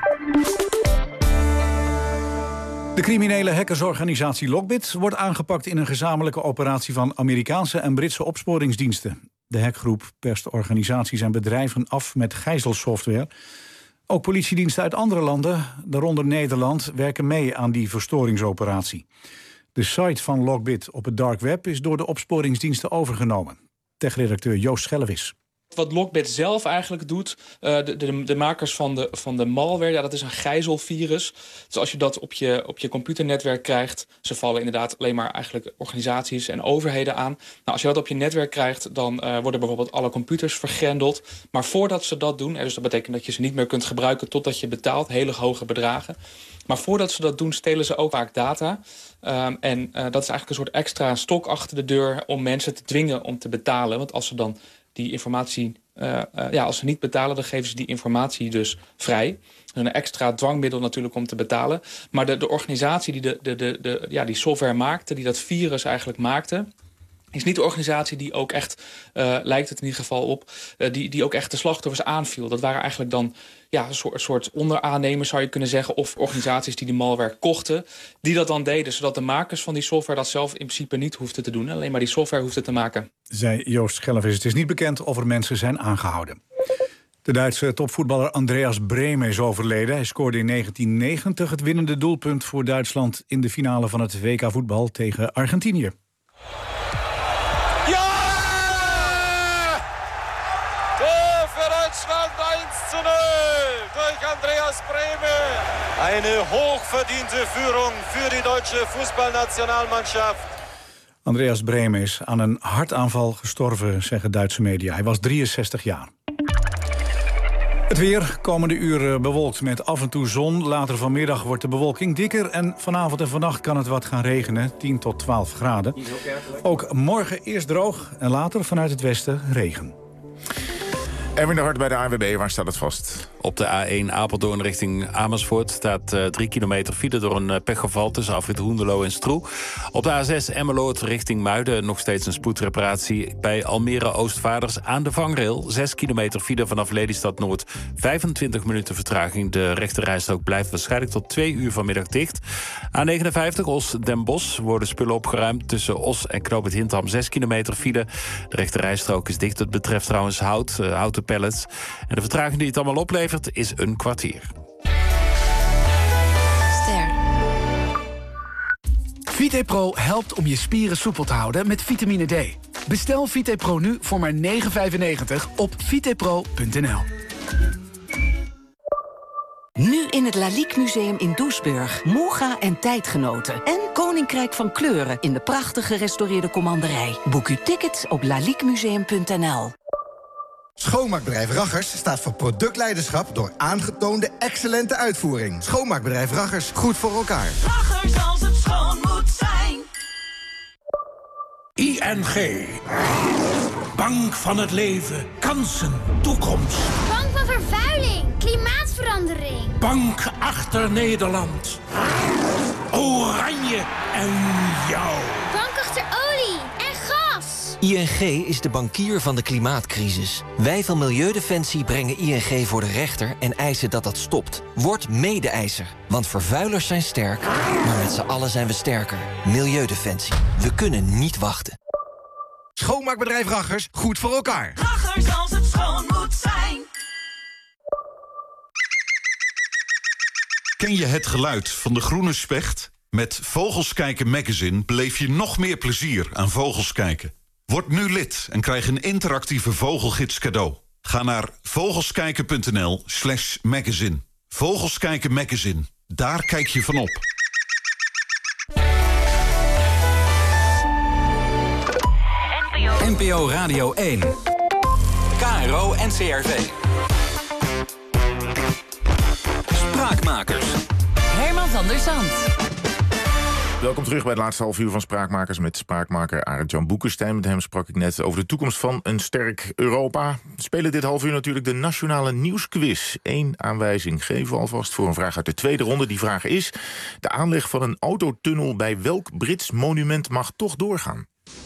De criminele hackersorganisatie Lockbit wordt aangepakt in een gezamenlijke operatie van Amerikaanse en Britse opsporingsdiensten. De hackgroep perst organisaties en bedrijven af met gijzelsoftware. Ook politiediensten uit andere landen, daaronder Nederland, werken mee aan die verstoringsoperatie. De site van Lockbit op het dark web is door de opsporingsdiensten overgenomen. Techredacteur Joost Schellevis. Wat Lockbit zelf eigenlijk doet, de makers van de malware, ja, dat is een gijzelvirus. Dus als je dat op je computernetwerk krijgt, ze vallen inderdaad alleen maar eigenlijk organisaties en overheden aan. Nou, als je dat op je netwerk krijgt, dan worden bijvoorbeeld alle computers vergrendeld. Maar voordat ze dat doen, dus dat betekent dat je ze niet meer kunt gebruiken totdat je betaalt, hele hoge bedragen. Maar voordat ze dat doen, stelen ze ook vaak data. En dat is eigenlijk een soort extra stok achter de deur om mensen te dwingen om te betalen. Want als ze dan die informatie, als ze niet betalen, dan geven ze die informatie dus vrij. Een extra dwangmiddel natuurlijk om te betalen. Maar de organisatie die die software maakte, die dat virus eigenlijk maakte, is niet de organisatie die ook echt, lijkt het in ieder geval op, die ook echt de slachtoffers aanviel. Dat waren eigenlijk dan een soort onderaannemers, zou je kunnen zeggen, of organisaties die malware kochten, die dat dan deden, zodat de makers van die software dat zelf in principe niet hoefden te doen, alleen maar die software hoefden te maken. Zei Joost Schellevis. Het is niet bekend of er mensen zijn aangehouden. De Duitse topvoetballer Andreas Brehme is overleden. Hij scoorde in 1990 het winnende doelpunt voor Duitsland in de finale van het WK voetbal tegen Argentinië. Deutschland 1:0 durch Andreas Brehme. Eine hochverdiente Führung für die deutsche Fußballnationalmannschaft. Andreas Brehme is aan een hartaanval gestorven, zeggen Duitse media. Hij was 63 jaar. Het weer, komende uren bewolkt met af en toe zon. Later vanmiddag wordt de bewolking dikker en vanavond en vannacht kan het wat gaan regenen, 10 tot 12 graden. Ook morgen eerst droog en later vanuit het westen regen. Erwin de Hart bij de ANWB, waar staat het vast? Op de A1 Apeldoorn richting Amersfoort staat 3 kilometer file door een pechgeval tussen afrit Hoenderloo en Stroe. Op de A6 Emmeloord richting Muiden nog steeds een spoedreparatie bij Almere Oostvaarders aan de vangrail. 6 kilometer file vanaf Lelystad Noord, 25 minuten vertraging. De rechterrijstrook blijft waarschijnlijk tot 2 uur vanmiddag dicht. A59 Os Den Bosch worden spullen opgeruimd tussen Os en Knoop het Hintham. 6 kilometer file. De rechterrijstrook is dicht. Het betreft trouwens houten pallets. En de vertraging die het allemaal oplevert is een kwartier. VitePro helpt om je spieren soepel te houden met vitamine D. Bestel VitePro nu voor maar €9,95 op vitepro.nl. Nu in het Lalique Museum in Doesburg. Moega en tijdgenoten. En Koninkrijk van Kleuren in de prachtig gerestaureerde commanderij. Boek uw tickets op laliquemuseum.nl. Schoonmaakbedrijf Raggers staat voor productleiderschap door aangetoonde excellente uitvoering. Schoonmaakbedrijf Raggers, goed voor elkaar. Raggers als het schoon moet zijn. ING. Bank van het leven. Kansen. Toekomst. Bank van vervuiling. Klimaatverandering. Bank achter Nederland. Oranje en jou. Bank achter olie en gas. ING is de bankier van de klimaatcrisis. Wij van Milieudefensie brengen ING voor de rechter en eisen dat dat stopt. Word mede-eiser, want vervuilers zijn sterk, maar met z'n allen zijn we sterker. Milieudefensie. We kunnen niet wachten. Schoonmaakbedrijf Raggers, goed voor elkaar. Raggers, als het schoon moet zijn. Ken je het geluid van de groene specht? Met Vogelskijken Magazine beleef je nog meer plezier aan vogels kijken. Word nu lid en krijg een interactieve vogelgids cadeau. Ga naar vogelskijken.nl/magazine. Vogelskijken Magazine. Daar kijk je van op. NPO Radio 1. KRO NCRV. Spraakmakers. Herman van der Zand. Welkom terug bij het laatste half uur van Spraakmakers met spraakmaker Arend-Jan Boekenstein. Met hem sprak ik net over de toekomst van een sterk Europa. We spelen dit half uur natuurlijk de Nationale Nieuwsquiz. 1 aanwijzing geven we alvast voor een vraag uit de tweede ronde. Die vraag is: de aanleg van een autotunnel bij welk Brits monument mag toch doorgaan?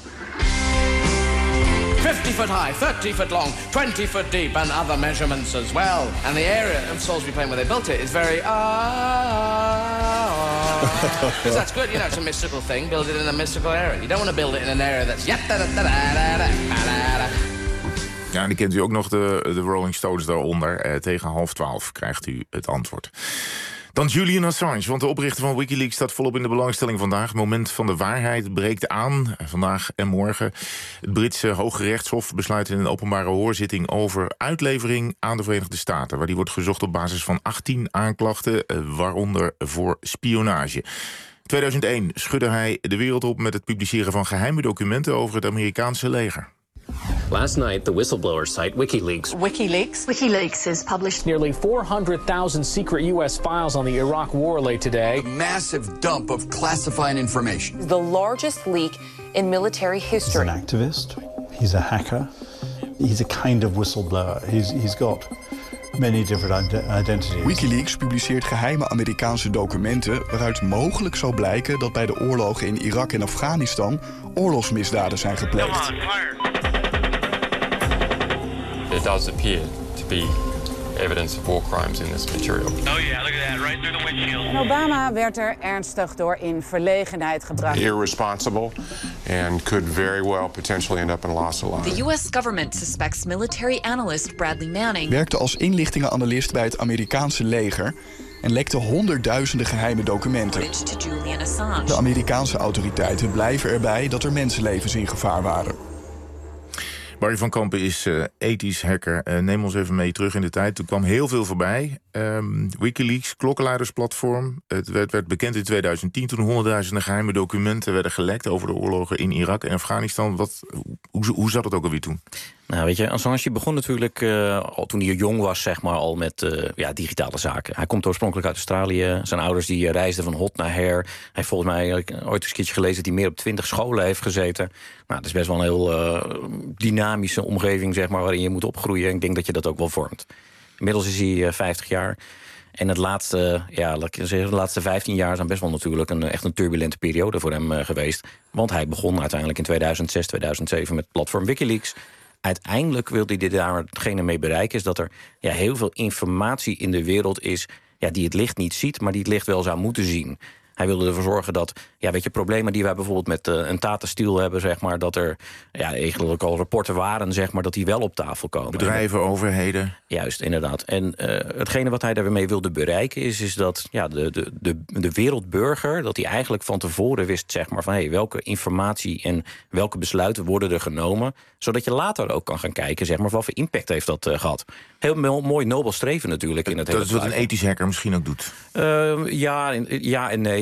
50 foot high, 30 foot long, 20 foot deep, and other measurements as well. And the area of Salisbury Plain where they built it is very because that's good, you know, it's a mystical thing. Build it in a mystical area. You don't want to build it in an area that's Ja, en die kent u ook nog, de Rolling Stones daaronder. Tegen 11:30 krijgt u het antwoord. Dan Julian Assange, want de oprichter van Wikileaks staat volop in de belangstelling vandaag. Het moment van de waarheid breekt aan, vandaag en morgen. Het Britse Hoge Rechtshof besluit in een openbare hoorzitting over uitlevering aan de Verenigde Staten, waar die wordt gezocht op basis van 18 aanklachten, waaronder voor spionage. 2001 schudde hij de wereld op met het publiceren van geheime documenten over het Amerikaanse leger. Last night, the whistleblower site WikiLeaks. WikiLeaks has published nearly 400,000 secret U.S. files on the Iraq war late today. A massive dump of classified information. The largest leak in military history. He's an activist. He's a hacker. He's a kind of whistleblower. He's got many different identities. WikiLeaks publiceert geheime Amerikaanse documenten waaruit mogelijk zou blijken dat bij de oorlogen in Irak en Afghanistan oorlogsmisdaden zijn gepleegd. There does appear to be evidence of war crimes in this material. Oh yeah, look at that, right through the windshield. En Obama werd er ernstig door in verlegenheid gebracht. Irresponsible and could very well potentially end up in loss of life. The U.S. government suspects military analyst Bradley Manning werkte als inlichtingenanalist bij het Amerikaanse leger en lekte honderdduizenden geheime documenten. De Amerikaanse autoriteiten blijven erbij dat er mensenlevens in gevaar waren. Barry van Kampen is ethisch hacker. Neem ons even mee terug in de tijd. Toen kwam heel veel voorbij. Wikileaks, klokkenluidersplatform. Het werd bekend in 2010 toen honderdduizenden geheime documenten werden gelekt over de oorlogen in Irak en Afghanistan. Hoe zat het ook alweer toen? Nou, weet je, Assange begon natuurlijk al toen hij jong was, zeg maar, al met digitale zaken. Hij komt oorspronkelijk uit Australië. Zijn ouders die reisden van hot naar her. Hij heeft volgens mij ooit eens een keertje gelezen dat hij meer op 20 scholen heeft gezeten. Nou, dat is best wel een heel dynamische omgeving, zeg maar, waarin je moet opgroeien. En ik denk dat je dat ook wel vormt. Inmiddels is hij 50 jaar. En het laatste, de laatste 15 jaar zijn best wel natuurlijk echt een turbulente periode voor hem geweest. Want hij begon uiteindelijk in 2006, 2007 met het platform Wikileaks. Uiteindelijk wilde hij daargene mee bereiken, is dat er heel veel informatie in de wereld is die het licht niet ziet, maar die het licht wel zou moeten zien. Hij wilde ervoor zorgen dat, problemen die wij bijvoorbeeld met een Tata Steel hebben, zeg maar, dat er eigenlijk al rapporten waren, zeg maar, dat die wel op tafel komen. Bedrijven, overheden. Juist, inderdaad. En hetgene wat hij daarmee wilde bereiken is dat de wereldburger, dat hij eigenlijk van tevoren wist, zeg maar, van welke informatie en welke besluiten worden er genomen, zodat je later ook kan gaan kijken, zeg maar, wat voor impact heeft dat gehad. Heel mooi nobel streven natuurlijk in het hele. Dat is wat een ethisch hacker misschien ook doet. Ja en nee.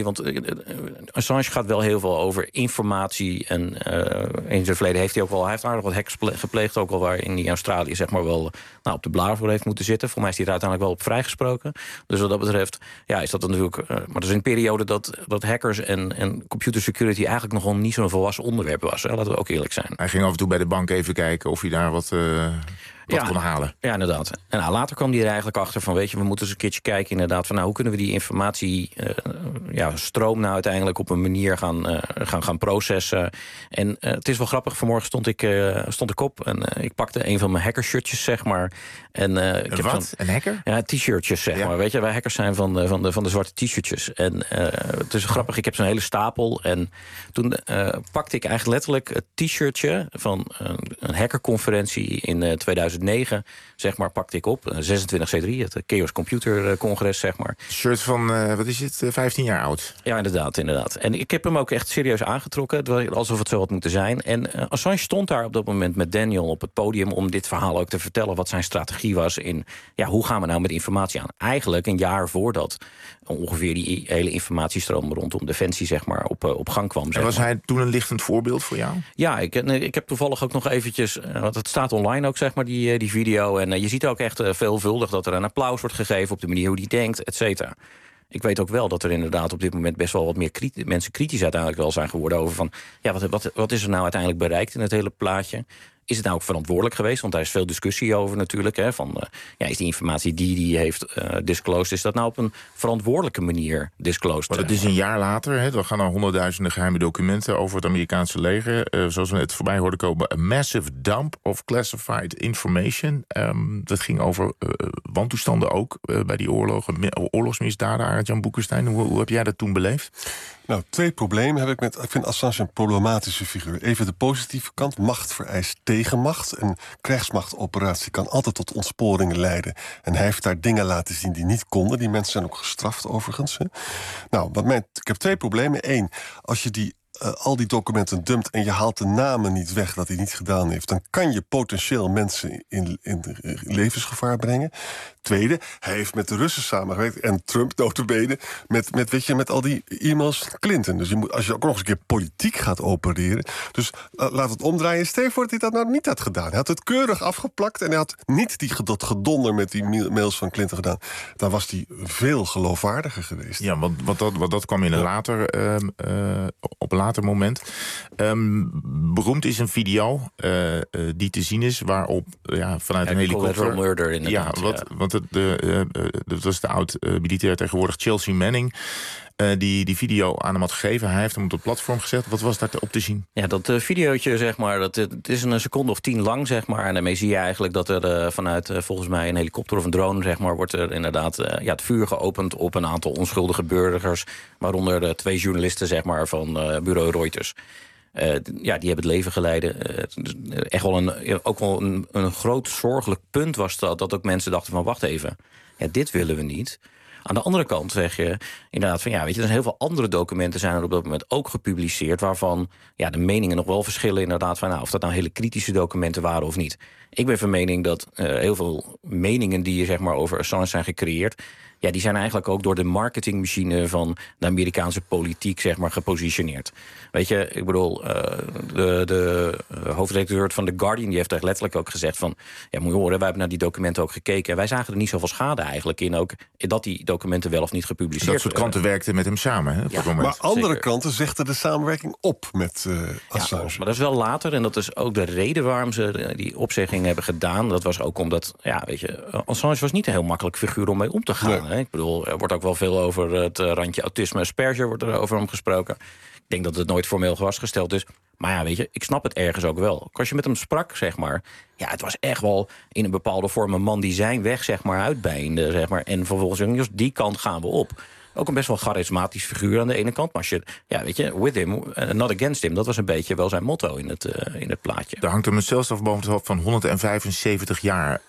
Nee, want Assange gaat wel heel veel over informatie. En in zijn verleden heeft hij heeft aardig wat hacks gepleegd. Ook al waarin hij in Australië zeg maar wel op de blaar voor heeft moeten zitten. Volgens mij is hij er uiteindelijk wel op vrijgesproken. Dus wat dat betreft is dat natuurlijk... maar dat is een periode dat hackers en computer security eigenlijk nogal niet zo'n volwassen onderwerp was. Hè? Laten we ook eerlijk zijn. Hij ging af en toe bij de bank even kijken of hij daar wat kon halen. Ja, inderdaad. En later kwam hij er eigenlijk achter van... we moeten eens een keertje kijken inderdaad van... hoe kunnen we die informatie stroom nou uiteindelijk op een manier gaan processen. En het is wel grappig, vanmorgen stond ik op... en ik pakte een van mijn hackershirtjes, zeg maar. En, Een hacker? Ja, t-shirtjes, zeg maar. Weet je, wij hackers zijn van de zwarte t-shirtjes. En het is grappig, ik heb zo'n hele stapel. En toen pakte ik eigenlijk letterlijk het t-shirtje... van een hackerconferentie in 2009, zeg maar, pakte ik op. 26C3, het Chaos Computer Congres, zeg maar. Shirt van, 15 jaar oud? Ja, inderdaad. En ik heb hem ook echt serieus aangetrokken, alsof het zo had moeten zijn. En Assange stond daar op dat moment met Daniel op het podium... om dit verhaal ook te vertellen, wat zijn strategie was in... hoe gaan we nou met informatie aan? Eigenlijk een jaar voordat ongeveer die hele informatiestroom rondom Defensie, zeg maar, op gang kwam. En was hij toen een lichtend voorbeeld voor jou? Ja, ik heb toevallig ook nog eventjes... want het staat online ook, zeg maar, die video. En je ziet ook echt veelvuldig dat er een applaus wordt gegeven... op de manier hoe die denkt, et cetera. Ik weet ook wel dat er inderdaad op dit moment best wel wat meer mensen kritisch uiteindelijk wel zijn geworden over van... wat is er nou uiteindelijk bereikt in het hele plaatje? Is het nou ook verantwoordelijk geweest? Want daar is veel discussie over natuurlijk. Hè, is die informatie die heeft disclosed... is dat nou op een verantwoordelijke manier disclosed? Maar het is een jaar later. Er gaan al honderdduizenden geheime documenten... over het Amerikaanse leger. Zoals we net voorbij hoorden komen... a massive dump of classified information. Dat ging over wantoestanden ook bij die oorlogsmisdaden. Arend-Jan Boekenstein, hoe heb jij dat toen beleefd? Nou, 2 problemen heb ik met... Ik vind Assange een problematische figuur. Even de positieve kant. Macht vereist tegenmacht. Een krijgsmachtoperatie kan altijd tot ontsporingen leiden. En hij heeft daar dingen laten zien die niet konden. Die mensen zijn ook gestraft overigens. Hè. Nou, ik heb 2 problemen. 1, als je al die documenten dumpt en je haalt de namen niet weg dat hij niet gedaan heeft... dan kan je potentieel mensen in levensgevaar brengen. Tweede, hij heeft met de Russen samengewerkt... en Trump notabene met al die e-mails Clinton. Dus als je ook nog eens een keer politiek gaat opereren... dus laat het omdraaien. Stel je voor dat hij dat nou niet had gedaan. Hij had het keurig afgeplakt en hij had niet dat gedonder... met die mails van Clinton gedaan. Dan was hij veel geloofwaardiger geweest. Ja, want dat kwam in een op een later moment. Beroemd is een video die te zien is... waarop vanuit een helikopter... Murder inderdaad. Want dat was de oud-militair tegenwoordig Chelsea Manning... die video aan hem had gegeven. Hij heeft hem op het platform gezet. Wat was daar op te zien? Ja, dat videootje, zeg maar, het is een seconde of 10 lang, zeg maar. En daarmee zie je eigenlijk dat er vanuit volgens mij een helikopter of een drone, zeg maar, wordt er inderdaad het vuur geopend op een aantal onschuldige burgers. Waaronder 2 journalisten, zeg maar, van bureau Reuters. Die hebben het leven geleiden. Echt wel een groot zorgelijk punt was dat ook mensen dachten van wacht even, dit willen we niet. Aan de andere kant zeg je inderdaad van er zijn heel veel andere documenten zijn er op dat moment ook gepubliceerd waarvan de meningen nog wel verschillen inderdaad van of dat nou hele kritische documenten waren of niet. Ik ben van mening dat heel veel meningen die zeg maar over Assange zijn gecreëerd, die zijn eigenlijk ook door de marketingmachine van de Amerikaanse politiek zeg maar gepositioneerd. Weet je, ik bedoel, de hoofdredacteur van The Guardian die heeft echt letterlijk ook gezegd van moet je horen, wij hebben naar die documenten ook gekeken en wij zagen er niet zoveel schade eigenlijk in ook dat die documenten wel of niet gepubliceerd werden. Dat soort kranten werkten met hem samen, hè, op dat moment. Maar andere kranten zegden de samenwerking op met Assange. Maar dat is wel later en dat is ook de reden waarom ze die opzegging hebben gedaan. Dat was ook omdat, Assange was niet een heel makkelijk figuur om mee om te gaan. Nee. Hè? Ik bedoel, er wordt ook wel veel over het randje autisme asperger wordt er over hem gesproken. Ik denk dat het nooit formeel vastgesteld is. Maar ik snap het ergens ook wel. Als je met hem sprak, zeg maar, het was echt wel in een bepaalde vorm een man die zijn weg, zeg maar, uitbeinde, zeg maar. En vervolgens, die kant gaan we op. Ook een best wel charismatisch figuur aan de ene kant. Maar als je, with him, not against him. Dat was een beetje wel zijn motto in het plaatje. Daar hangt een celstraf boven het hoofd van 175 jaar.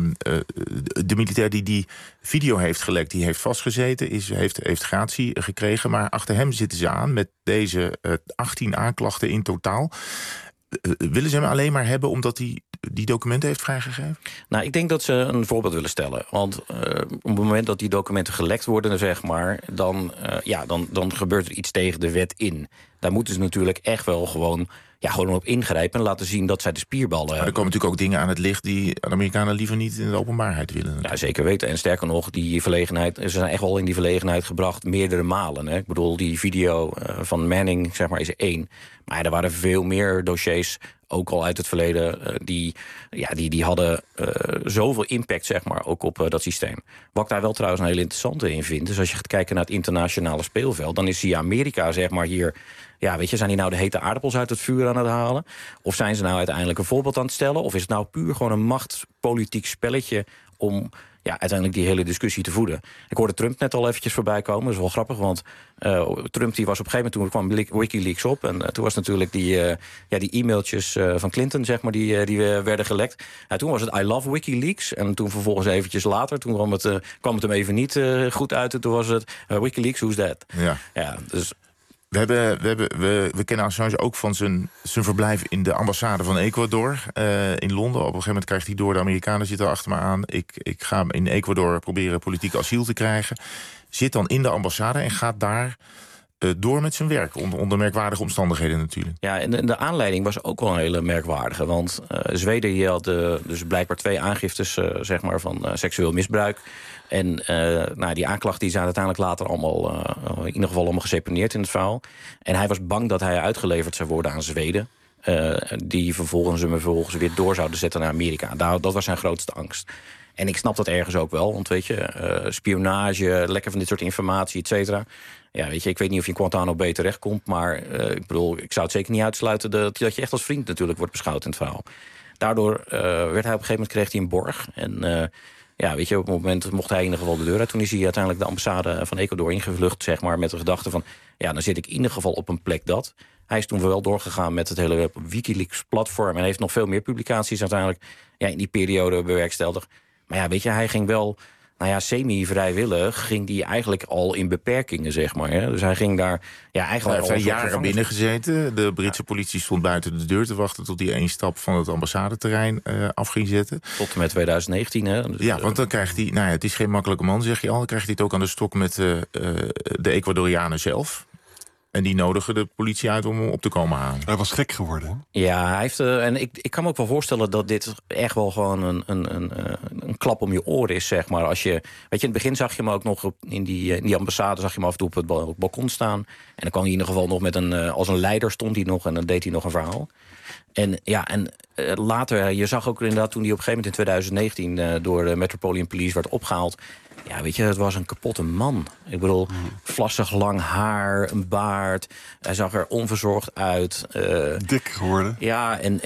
De militair die video heeft gelekt, die heeft vastgezeten. Heeft gratie gekregen. Maar achter hem zitten ze aan met deze 18 aanklachten in totaal. Willen ze hem alleen maar hebben omdat hij die documenten heeft vrijgegeven? Nou, ik denk dat ze een voorbeeld willen stellen. Want op het moment dat die documenten gelekt worden, zeg maar, dan gebeurt er iets tegen de wet in. Daar moeten ze natuurlijk echt wel gewoon op ingrijpen en laten zien dat zij de spierballen hebben. Maar er komen natuurlijk ook dingen aan het licht die de Amerikanen liever niet in de openbaarheid willen. Ja, zeker weten. En sterker nog, die verlegenheid, ze zijn echt wel in die verlegenheid gebracht meerdere malen. Hè. Ik bedoel, die video van Manning, zeg maar, is er 1. Maar er waren veel meer dossiers, ook al uit het verleden, die hadden zoveel impact, zeg maar, ook op dat systeem. Wat ik daar wel trouwens een heel interessante in vind, is als je gaat kijken naar het internationale speelveld, dan is die Amerika, zeg maar, hier. Ja, weet je, zijn die nou de hete aardappels uit het vuur aan het halen? Of zijn ze nou uiteindelijk een voorbeeld aan het stellen? Of is het nou puur gewoon een machtspolitiek spelletje om uiteindelijk die hele discussie te voeden? Ik hoorde Trump net al eventjes voorbij komen. Dat is wel grappig, want Trump die was op een gegeven moment, toen kwam WikiLeaks op. En toen was natuurlijk die e-mailtjes van Clinton, zeg maar, die werden gelekt. Toen was het I love WikiLeaks. En toen vervolgens eventjes later, toen kwam het hem even niet goed uit. En toen was het WikiLeaks, who's that? Ja, dus... We kennen Assange ook van zijn verblijf in de ambassade van Ecuador in Londen. Op een gegeven moment krijgt hij door, de Amerikanen zitten achter me aan. Ik ga in Ecuador proberen politiek asiel te krijgen. Zit dan in de ambassade en gaat daar door met zijn werk. Onder merkwaardige omstandigheden natuurlijk. Ja, en de aanleiding was ook wel een hele merkwaardige. Want Zweden had dus blijkbaar 2 aangiftes zeg maar, van seksueel misbruik. En die aanklachten die zijn uiteindelijk later allemaal, in ieder geval allemaal geseponeerd in het verhaal. En hij was bang dat hij uitgeleverd zou worden aan Zweden. Die vervolgens weer door zouden zetten naar Amerika. Dat was zijn grootste angst. En ik snap dat ergens ook wel. Want weet je, spionage, lekker van dit soort informatie, et cetera. Ja, weet je, ik weet niet of je in Guantanamo Bay terechtkomt. Maar ik bedoel, ik zou het zeker niet uitsluiten dat je echt als vriend natuurlijk wordt beschouwd in het verhaal. Daardoor werd hij op een gegeven moment, kreeg hij een borg. En weet je, op het moment mocht hij in ieder geval de deur uit. Toen is hij uiteindelijk de ambassade van Ecuador ingevlucht, zeg maar, met de gedachte van, dan zit ik in ieder geval op een plek dat. Hij is toen wel doorgegaan met het hele WikiLeaks-platform en heeft nog veel meer publicaties uiteindelijk in die periode bewerkstelligd. Maar ja, weet je, hij ging wel, semi-vrijwillig ging die eigenlijk al in beperkingen, zeg maar. Hè? Dus hij ging daar eigenlijk al... Hij heeft jaren binnen gezeten. De Britse politie stond buiten de deur te wachten tot hij 1 stap van het ambassadeterrein af ging zetten. Tot en met 2019, hè? Dus, want dan krijgt hij, het is geen makkelijke man, zeg je al. Dan krijgt hij het ook aan de stok met de Ecuadorianen zelf. En die nodigen de politie uit om op te komen halen. Hij was gek geworden. Ja, hij heeft, en ik kan me ook wel voorstellen dat dit echt wel gewoon een klap om je oren is, zeg maar. Als je, weet je, in het begin zag je hem ook nog in die ambassade, zag je hem af en toe op het balkon staan. En dan kwam hij in ieder geval nog als een leider stond hij nog en dan deed hij nog een verhaal. En later, je zag ook inderdaad toen hij op een gegeven moment in 2019 door de Metropolitan Police werd opgehaald. Ja, weet je, het was een kapotte man. Ik bedoel, vlassig lang haar, een baard. Hij zag er onverzorgd uit. Dik geworden. Ja, en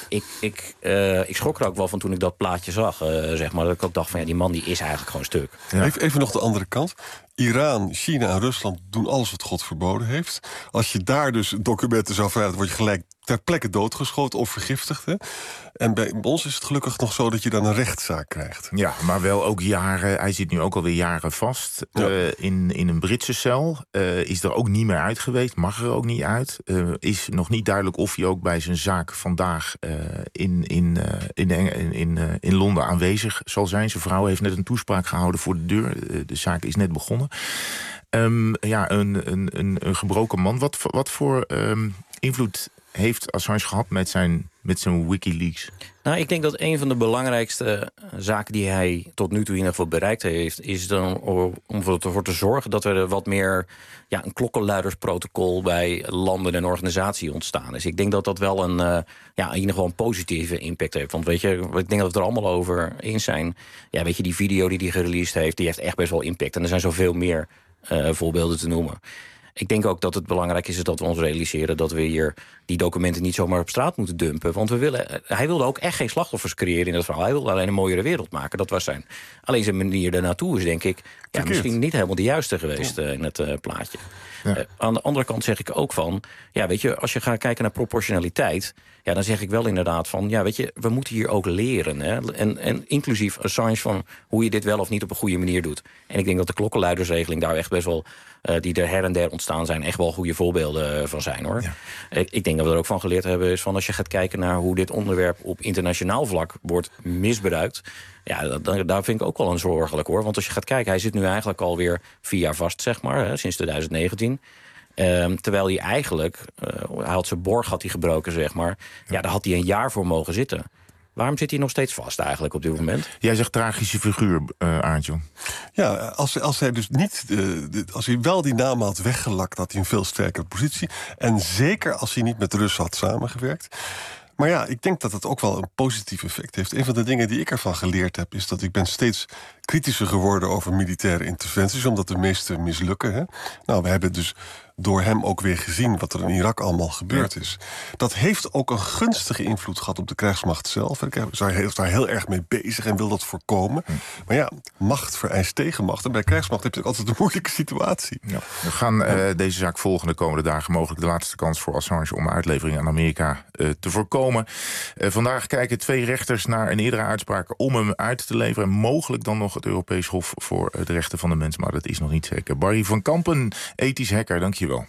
ik schrok er ook wel van toen ik dat plaatje zag, zeg maar. Dat ik ook dacht van, die man die is eigenlijk gewoon stuk. Ja. Even nog de andere kant. Iran, China en Rusland doen alles wat God verboden heeft. Als je daar dus documenten zou verwijderen, word je gelijk ter plekke doodgeschoten of vergiftigd. Hè? En bij ons is het gelukkig nog zo dat je dan een rechtszaak krijgt. Ja, maar wel ook jaren. Hij zit nu ook alweer jaren vast in een Britse cel. Is er ook niet meer uit geweest. Mag er ook niet uit. Is nog niet duidelijk of hij ook bij zijn zaak vandaag in Londen aanwezig zal zijn. Zijn vrouw heeft net een toespraak gehouden voor de deur. De zaak is net begonnen. Een gebroken man. Wat voor invloed heeft Assange gehad met zijn WikiLeaks? Nou, ik denk dat een van de belangrijkste zaken die hij tot nu toe in ieder geval bereikt heeft, is dan om ervoor te zorgen dat er wat meer een klokkenluidersprotocol bij landen en organisaties ontstaan is. Ik denk dat dat wel in ieder geval een positieve impact heeft. Want weet je, ik denk dat we het er allemaal over eens zijn. Ja, weet je, die video die hij gereleased heeft, die heeft echt best wel impact. En er zijn zoveel meer voorbeelden te noemen. Ik denk ook dat het belangrijk is dat we ons realiseren dat we hier die documenten niet zomaar op straat moeten dumpen. Want hij wilde ook echt geen slachtoffers creëren in dat verhaal. Hij wilde alleen een mooiere wereld maken. Dat was alleen zijn manier daarnaartoe is, denk ik, misschien niet helemaal de juiste geweest in het plaatje. Ja. Aan de andere kant zeg ik ook van, weet je, als je gaat kijken naar proportionaliteit, dan zeg ik wel inderdaad van, weet je, we moeten hier ook leren. Hè? En inclusief Assange van hoe je dit wel of niet op een goede manier doet. En ik denk dat de klokkenluidersregeling daar echt best wel, die er her en der ontstaan zijn echt wel goede voorbeelden van zijn, hoor. Ja. Ik denk dat we er ook van geleerd hebben, is van als je gaat kijken naar hoe dit onderwerp op internationaal vlak wordt misbruikt. Ja, daar vind ik ook wel een zorgelijk, hoor. Want als je gaat kijken, hij zit nu eigenlijk alweer 4 jaar vast, zeg maar, hè, sinds 2019. Terwijl hij eigenlijk, hij had zijn borg gebroken, zeg maar. Ja, daar had hij een jaar voor mogen zitten. Waarom zit hij nog steeds vast eigenlijk op dit moment? Jij zegt tragische figuur, Aartje. Ja, als hij dus niet, als hij wel die naam had weggelakt, had hij een veel sterkere positie. En zeker als hij niet met Russen had samengewerkt. Maar ja, ik denk dat het ook wel een positief effect heeft. Een van de dingen die ik ervan geleerd heb, is dat ik ben steeds kritischer geworden over militaire interventies, omdat de meeste mislukken. Hè? Nou, we hebben dus door hem ook weer gezien wat er in Irak allemaal gebeurd is. Dat heeft ook een gunstige invloed gehad op de krijgsmacht zelf. Ik was daar heel erg mee bezig en wil dat voorkomen. Maar ja, macht vereist tegenmacht. En bij krijgsmacht heb je altijd een moeilijke situatie. Ja. We gaan deze zaak volgen de komende dagen. Mogelijk de laatste kans voor Assange om uitlevering aan Amerika te voorkomen. Vandaag kijken 2 rechters naar een eerdere uitspraak om hem uit te leveren. Mogelijk dan nog het Europees Hof voor de Rechten van de Mens. Maar dat is nog niet zeker. Barry van Kampen, ethisch hacker, dank je wel.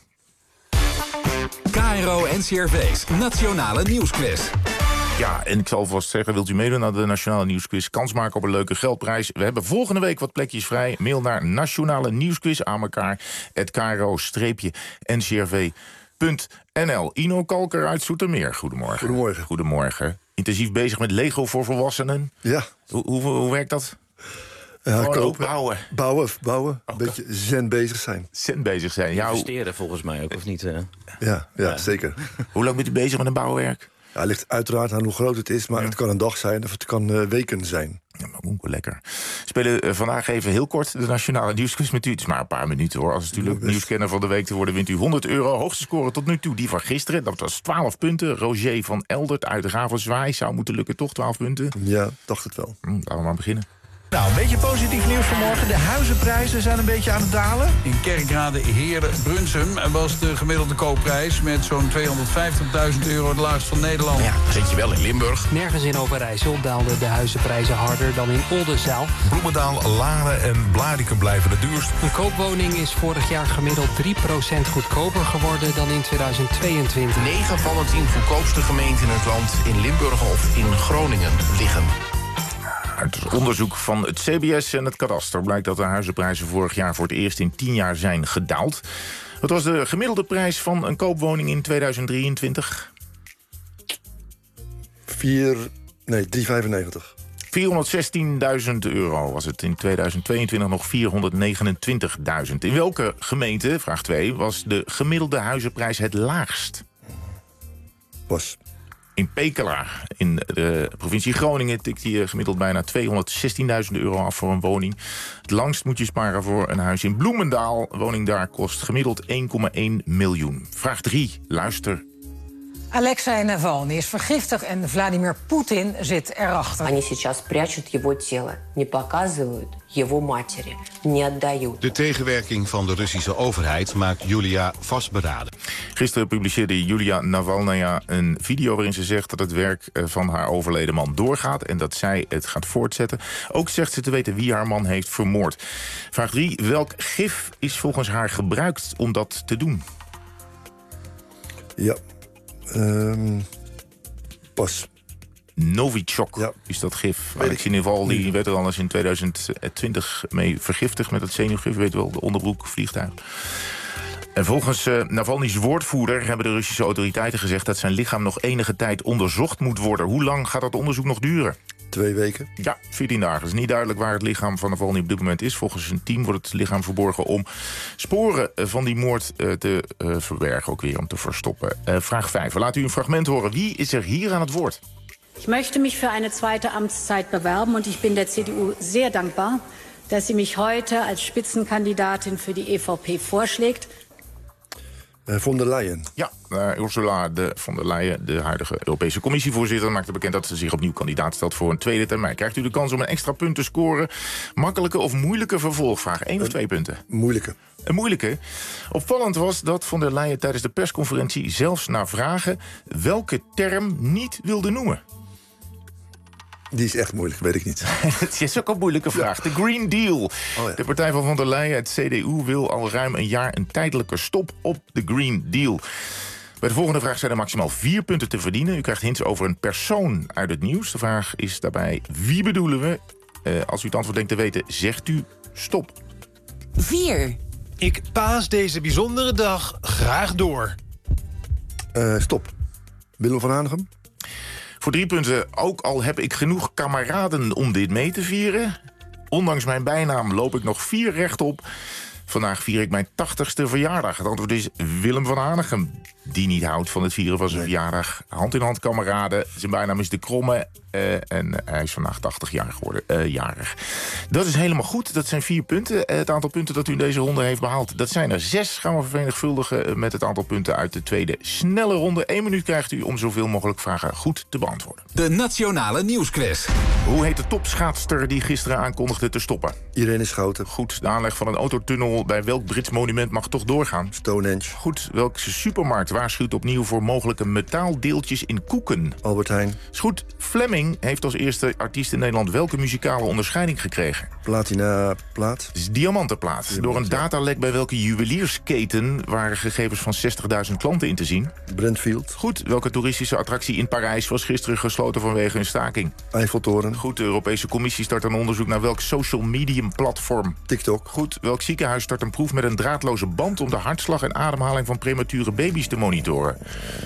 KRO NCRV's Nationale Nieuwsquiz. Ja, en ik zal vast zeggen, wilt u meedoen aan de Nationale Nieuwsquiz? Kans maken op een leuke geldprijs. We hebben volgende week wat plekjes vrij. Mail naar Nationale Nieuwsquiz aan elkaar. @kro-ncrv.nl. Ino Kalker uit Zoetermeer. Goedemorgen. Goedemorgen. Goedemorgen. Intensief bezig met Lego voor volwassenen? Ja. Hoe werkt dat? Kopen, bouwen. Een beetje zen bezig zijn. Zen bezig zijn. Ja, investeren volgens mij ook, of niet? Ja, zeker. Hoe lang bent u bezig met een bouwwerk? Ja, het ligt uiteraard aan hoe groot het is, maar het kan een dag zijn of het kan weken zijn. Ja, maar lekker. We spelen vandaag even heel kort de Nationale Nieuwsquiz met u. Het is maar een paar minuten, hoor. Als natuurlijk nieuwskenner van de week te worden, wint u €100. Hoogste score tot nu toe, die van gisteren. Dat was 12 punten. Roger van Eldert uit Ravenswaaij. Zou moeten lukken, toch? 12 punten? Ja, dacht het wel. Laten we maar beginnen. Nou, een beetje positief nieuws vanmorgen. De huizenprijzen zijn een beetje aan het dalen. In Kerkrade Heerde-Brunsum was de gemiddelde koopprijs met zo'n €250.000 de laagste van Nederland. Ja, dat zit je wel in Limburg. Nergens in Overijssel daalden de huizenprijzen harder dan in Oldenzaal. Bloemendaal, Laren en Blaricum blijven het duurst. Een koopwoning is vorig jaar gemiddeld 3% goedkoper geworden dan in 2022. 9 van de 10 goedkoopste gemeenten in het land in Limburg of in Groningen liggen. Uit onderzoek van het CBS en het Kadaster blijkt dat de huizenprijzen vorig jaar voor het eerst in 10 jaar zijn gedaald. Wat was de gemiddelde prijs van een koopwoning in 2023? 395. €416.000 was het. In 2022 nog 429.000. In welke gemeente, vraag 2, was de gemiddelde huizenprijs het laagst? Was in Pekela, in de provincie Groningen, tikt hij gemiddeld bijna €216.000 af voor een woning. Het langst moet je sparen voor een huis in Bloemendaal. Een woning daar kost gemiddeld 1,1 miljoen. Vraag 3, luister. Alexei Navalny is vergiftigd en Vladimir Poetin zit erachter. Они сейчас прячут его тело, не показывают его матери, не отдают. De tegenwerking van de Russische overheid maakt Julia vastberaden. Gisteren publiceerde Julia Navalnaya een video waarin ze zegt dat het werk van haar overleden man doorgaat en dat zij het gaat voortzetten. Ook zegt ze te weten wie haar man heeft vermoord. Vraag 3, welk gif is volgens haar gebruikt om dat te doen? Ja. Pas. Novichok is dat gif. Alexei Navalny werd er anders in 2020 mee vergiftigd met het zenuwgif. Je weet wel, de onderbroekvliegtuig. En volgens Navalny's woordvoerder hebben de Russische autoriteiten gezegd dat zijn lichaam nog enige tijd onderzocht moet worden. Hoe lang gaat dat onderzoek nog duren? 2 weken. Ja, 14 dagen. Het is niet duidelijk waar het lichaam van Navalny op dit moment is. Volgens zijn team wordt het lichaam verborgen om sporen van die moord te verbergen. Ook weer om te verstoppen. Vraag 5. We laten u een fragment horen. Wie is er hier aan het woord? Ich möchte mich für eine zweite Amtszeit bewerben und ich bin der CDU sehr dankbar, dass sie mich heute als Spitzenkandidatin für die EVP vorschlägt. Von der Leyen. Ja, Ursula von der Leyen, de huidige Europese Commissievoorzitter, maakte bekend dat ze zich opnieuw kandidaat stelt voor een tweede termijn. Krijgt u de kans om een extra punt te scoren? Makkelijke of moeilijke vervolgvraag? 1 of 2 punten? Moeilijke. Een moeilijke. Opvallend was dat von der Leyen tijdens de persconferentie zelfs na vragen welke term niet wilde noemen. Die is echt moeilijk, weet ik niet. Het is ook een moeilijke vraag. De Green Deal. Oh, ja. De partij van der Leyen, het CDU, wil al ruim een jaar een tijdelijke stop op de Green Deal. Bij de volgende vraag zijn er maximaal 4 punten te verdienen. U krijgt hints over een persoon uit het nieuws. De vraag is daarbij, wie bedoelen we? Als u het antwoord denkt te weten, zegt u stop. 4. Ik paas deze bijzondere dag graag door. Stop. Willem van Hanegem? Voor 3 punten, ook al heb ik genoeg kameraden om dit mee te vieren. Ondanks mijn bijnaam loop ik nog 4 rechtop. Vandaag vier ik mijn 80ste verjaardag. Het antwoord is Willem van Hanegem. Die niet houdt van het vieren van zijn verjaardag. Hand in hand kameraden. Zijn bijnaam is De Kromme. En hij is vandaag 80 jaar geworden. Jarig. Dat is helemaal goed. Dat zijn 4 punten. Het aantal punten dat u in deze ronde heeft behaald, dat zijn er 6. Gaan we vermenigvuldigen met het aantal punten uit de tweede snelle ronde. 1 minuut krijgt u om zoveel mogelijk vragen goed te beantwoorden. De Nationale Nieuwsquiz. Hoe heet de topschaatster die gisteren aankondigde te stoppen? Irene Schouten. Goed. De aanleg van een autotunnel bij welk Brits monument mag toch doorgaan? Stonehenge. Goed. Welke supermarkt waarschuwt opnieuw voor mogelijke metaaldeeltjes in koeken? Albert Heijn. Is goed. Fleming heeft als eerste artiest in Nederland welke muzikale onderscheiding gekregen? Platinaplaat. Het is diamantenplaat. Door een datalek bij welke juweliersketen waren gegevens van 60.000 klanten in te zien? Brentfield. Goed. Welke toeristische attractie in Parijs was gisteren gesloten vanwege een staking? Eiffeltoren. Goed. De Europese Commissie start een onderzoek naar welk social medium platform? TikTok. Goed. Welk ziekenhuis start een proef met een draadloze band om de hartslag en ademhaling van premature baby's te monitoren?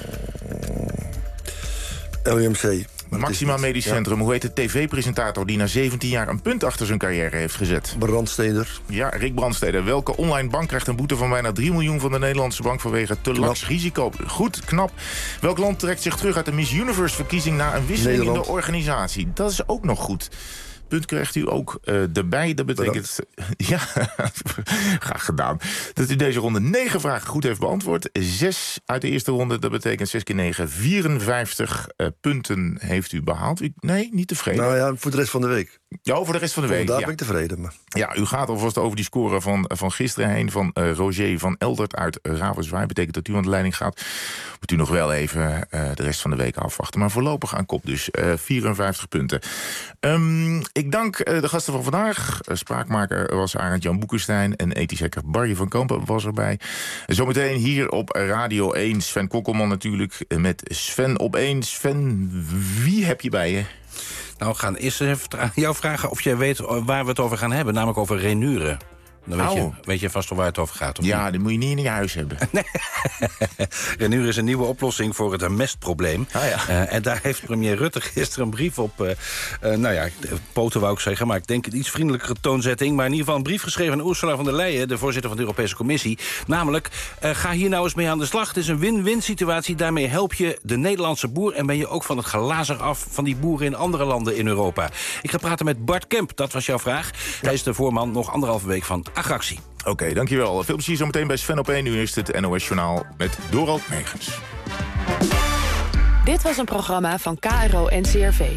LUMC. Maxima Medisch Centrum. Hoe heet de tv-presentator die na 17 jaar een punt achter zijn carrière heeft gezet? Brandsteder. Ja, Rick Brandsteder. Welke online bank krijgt een boete van bijna 3 miljoen van de Nederlandse bank vanwege te laks risico? Goed, knap. Welk land trekt zich terug uit de Miss Universe-verkiezing na een wisseling Nederland. in de organisatie? Dat is ook nog goed. Punt krijgt u ook erbij. Dat betekent, ja, graag gedaan, dat u deze ronde 9 vragen goed heeft beantwoord. 6 uit de eerste ronde, dat betekent 6 keer 9. 54 punten heeft u behaald. Nee, niet tevreden. Nou ja, voor de rest van de week. Ja, voor de rest van de week. Daar ja. ben ik tevreden. Maar. Ja, u gaat alvast over die score van gisteren heen. Van Roger van Eldert uit Ravenswaaij. Betekent dat u aan de leiding gaat. Moet u nog wel even de rest van de week afwachten. Maar voorlopig aan kop dus. 54 punten. Ik dank de gasten van vandaag. Spraakmaker was Arend-Jan Boekenstein. En ethisch hacker Barry van Kampen was erbij. Zometeen hier op Radio 1. Sven Kokkelman natuurlijk. Met Sven op 1. Sven, wie heb je bij je? Nou, we gaan eerst even aan jou vragen of jij weet waar we het over gaan hebben. Namelijk over Renuren. Dan weet je vast wel waar het over gaat. Of ja, niet? die moet je niet in je huis hebben. Renuren is een nieuwe oplossing voor het mestprobleem. En daar heeft premier Rutte gisteren een brief op... poten wou ik zeggen, maar ik denk een iets vriendelijkere toonzetting. Maar in ieder geval een brief geschreven aan Ursula von der Leyen, de voorzitter van de Europese Commissie. Namelijk, ga hier nou eens mee aan de slag. Het is een win-win situatie. Daarmee help je de Nederlandse boer en ben je ook van het glazer af van die boeren in andere landen in Europa. Ik ga praten met Bart Kemp, dat was jouw vraag. Hij is de voorman nog 1,5 week van Agractie. Oké, dankjewel. Veel plezier zometeen bij Sven op 1. Nu is het NOS Journaal met Dorald Megens. Dit was een programma van KRO NCRV.